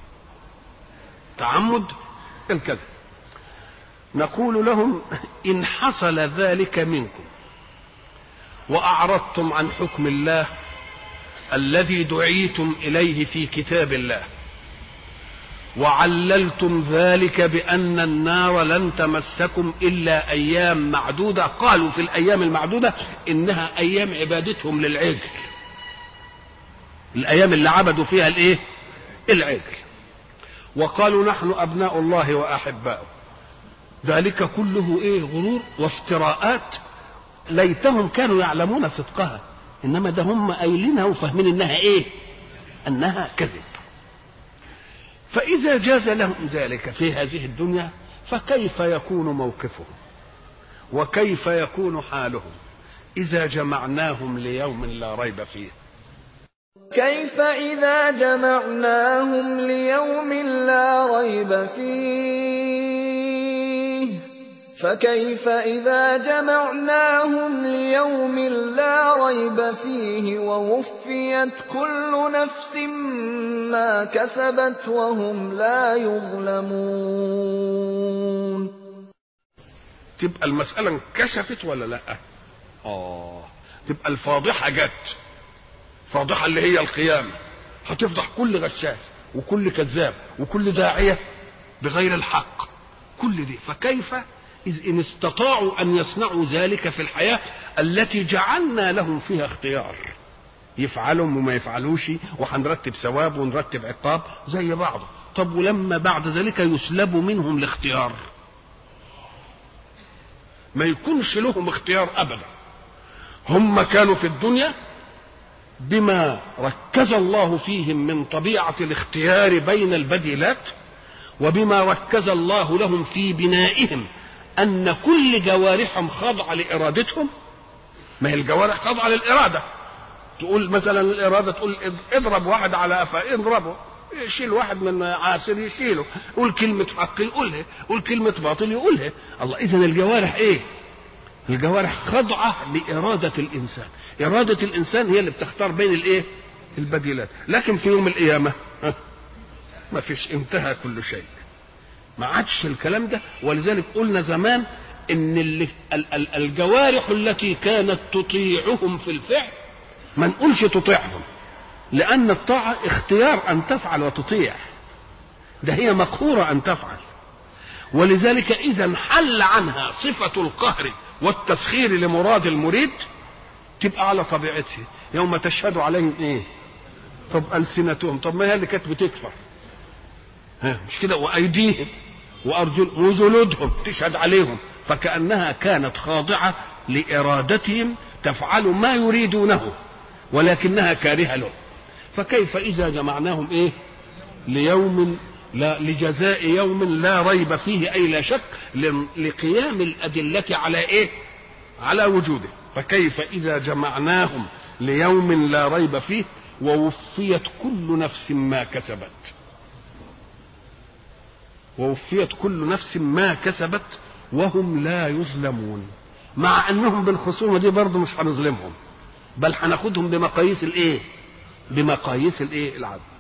تعمد الكذب. نقول لهم إن حصل ذلك منكم وأعرضتم عن حكم الله الذي دعيتم إليه في كتاب الله، وعللتم ذلك بأن النار لن تمسكم إلا أيام معدودة، قالوا في الأيام المعدودة إنها أيام عبادتهم للعجل، الأيام اللي عبدوا فيها الإيه؟ العجل. وقالوا نحن أبناء الله وأحباؤه. ذلك كله إيه؟ غرور وافتراءات، ليتهم كانوا يعلمون صدقها، إنما ده هم قايلينها وفاهمين إنها إيه؟ أنها كذب. فإذا جاز لهم ذلك في هذه الدنيا فكيف يكون موقفهم وكيف يكون حالهم إذا جمعناهم ليوم لا ريب فيه؟ كيف إذا جمعناهم ليوم لا ريب فيه فكيف إذا جمعناهم ليوم لا ريب فيه ووفيت كل نفس ما كسبت وهم لا يظلمون. تبقى المسألة انكشفت ولا لا؟ تبقى الفاضحة جت، فاضحة اللي هي القيامة، هتفضح كل غشاش وكل كذاب وكل داعية بغير الحق، كل دي. فكيف إذ إن استطاعوا أن يصنعوا ذلك في الحياة التي جعلنا لهم فيها اختيار، يفعلوا وما يفعلوش، وهنرتب ثواب ونرتب عقاب زي بعضه. طب ولما بعد ذلك يسلبوا منهم الاختيار، ما يكونش لهم اختيار أبدا. هم كانوا في الدنيا بما ركز الله فيهم من طبيعة الاختيار بين البديلات، وبما ركز الله لهم في بنائهم أن كل جوارحهم خاضعة لإرادتهم. ما هي الجوارح خاضعة للإرادة، تقول مثلا الإرادة تقول اضرب واحد على قفاه اضربه، يشيل واحد من عاسر يشيله، قول كلمة حق يقولها، قول كلمة باطل يقولها. الله، إذن الجوارح إيه؟ الجوارح خاضعة لإرادة الإنسان. إرادة الإنسان هي اللي بتختار بين الإيه؟ البديلات. لكن في يوم القيامة ما فيش، انتهى كل شيء، ما عادش الكلام ده. ولذلك قلنا زمان ان الجوارح التي كانت تطيعهم في الفعل ما نقولش تطيعهم، لان الطاعة اختيار ان تفعل وتطيع، ده هي مقهورة ان تفعل. ولذلك اذا حل عنها صفة القهر والتسخير لمراد المريد تبقى على طبيعتها. يوم تشهد عليهم ايه؟ طب ألسنتهم، طب ما هي اللي كانت بتكفر، مش كده؟ وايديهم وارجلهم وجلودهم تشهد عليهم، فكأنها كانت خاضعة لإرادتهم تفعل ما يريدونه ولكنها كارهة له. فكيف إذا جمعناهم إيه؟ ليوم لا، لجزاء يوم لا ريب فيه، أي لا شك، لقيام الأدلة على إيه؟ على وجوده. فكيف إذا جمعناهم ليوم لا ريب فيه ووفيت كل نفس ما كسبت، ووفيت كل نفس ما كسبت وهم لا يظلمون. مع انهم بالخصومه دي برضه مش هنظلمهم، بل هناخدهم بمقاييس الايه؟ بمقاييس الايه؟ العدل.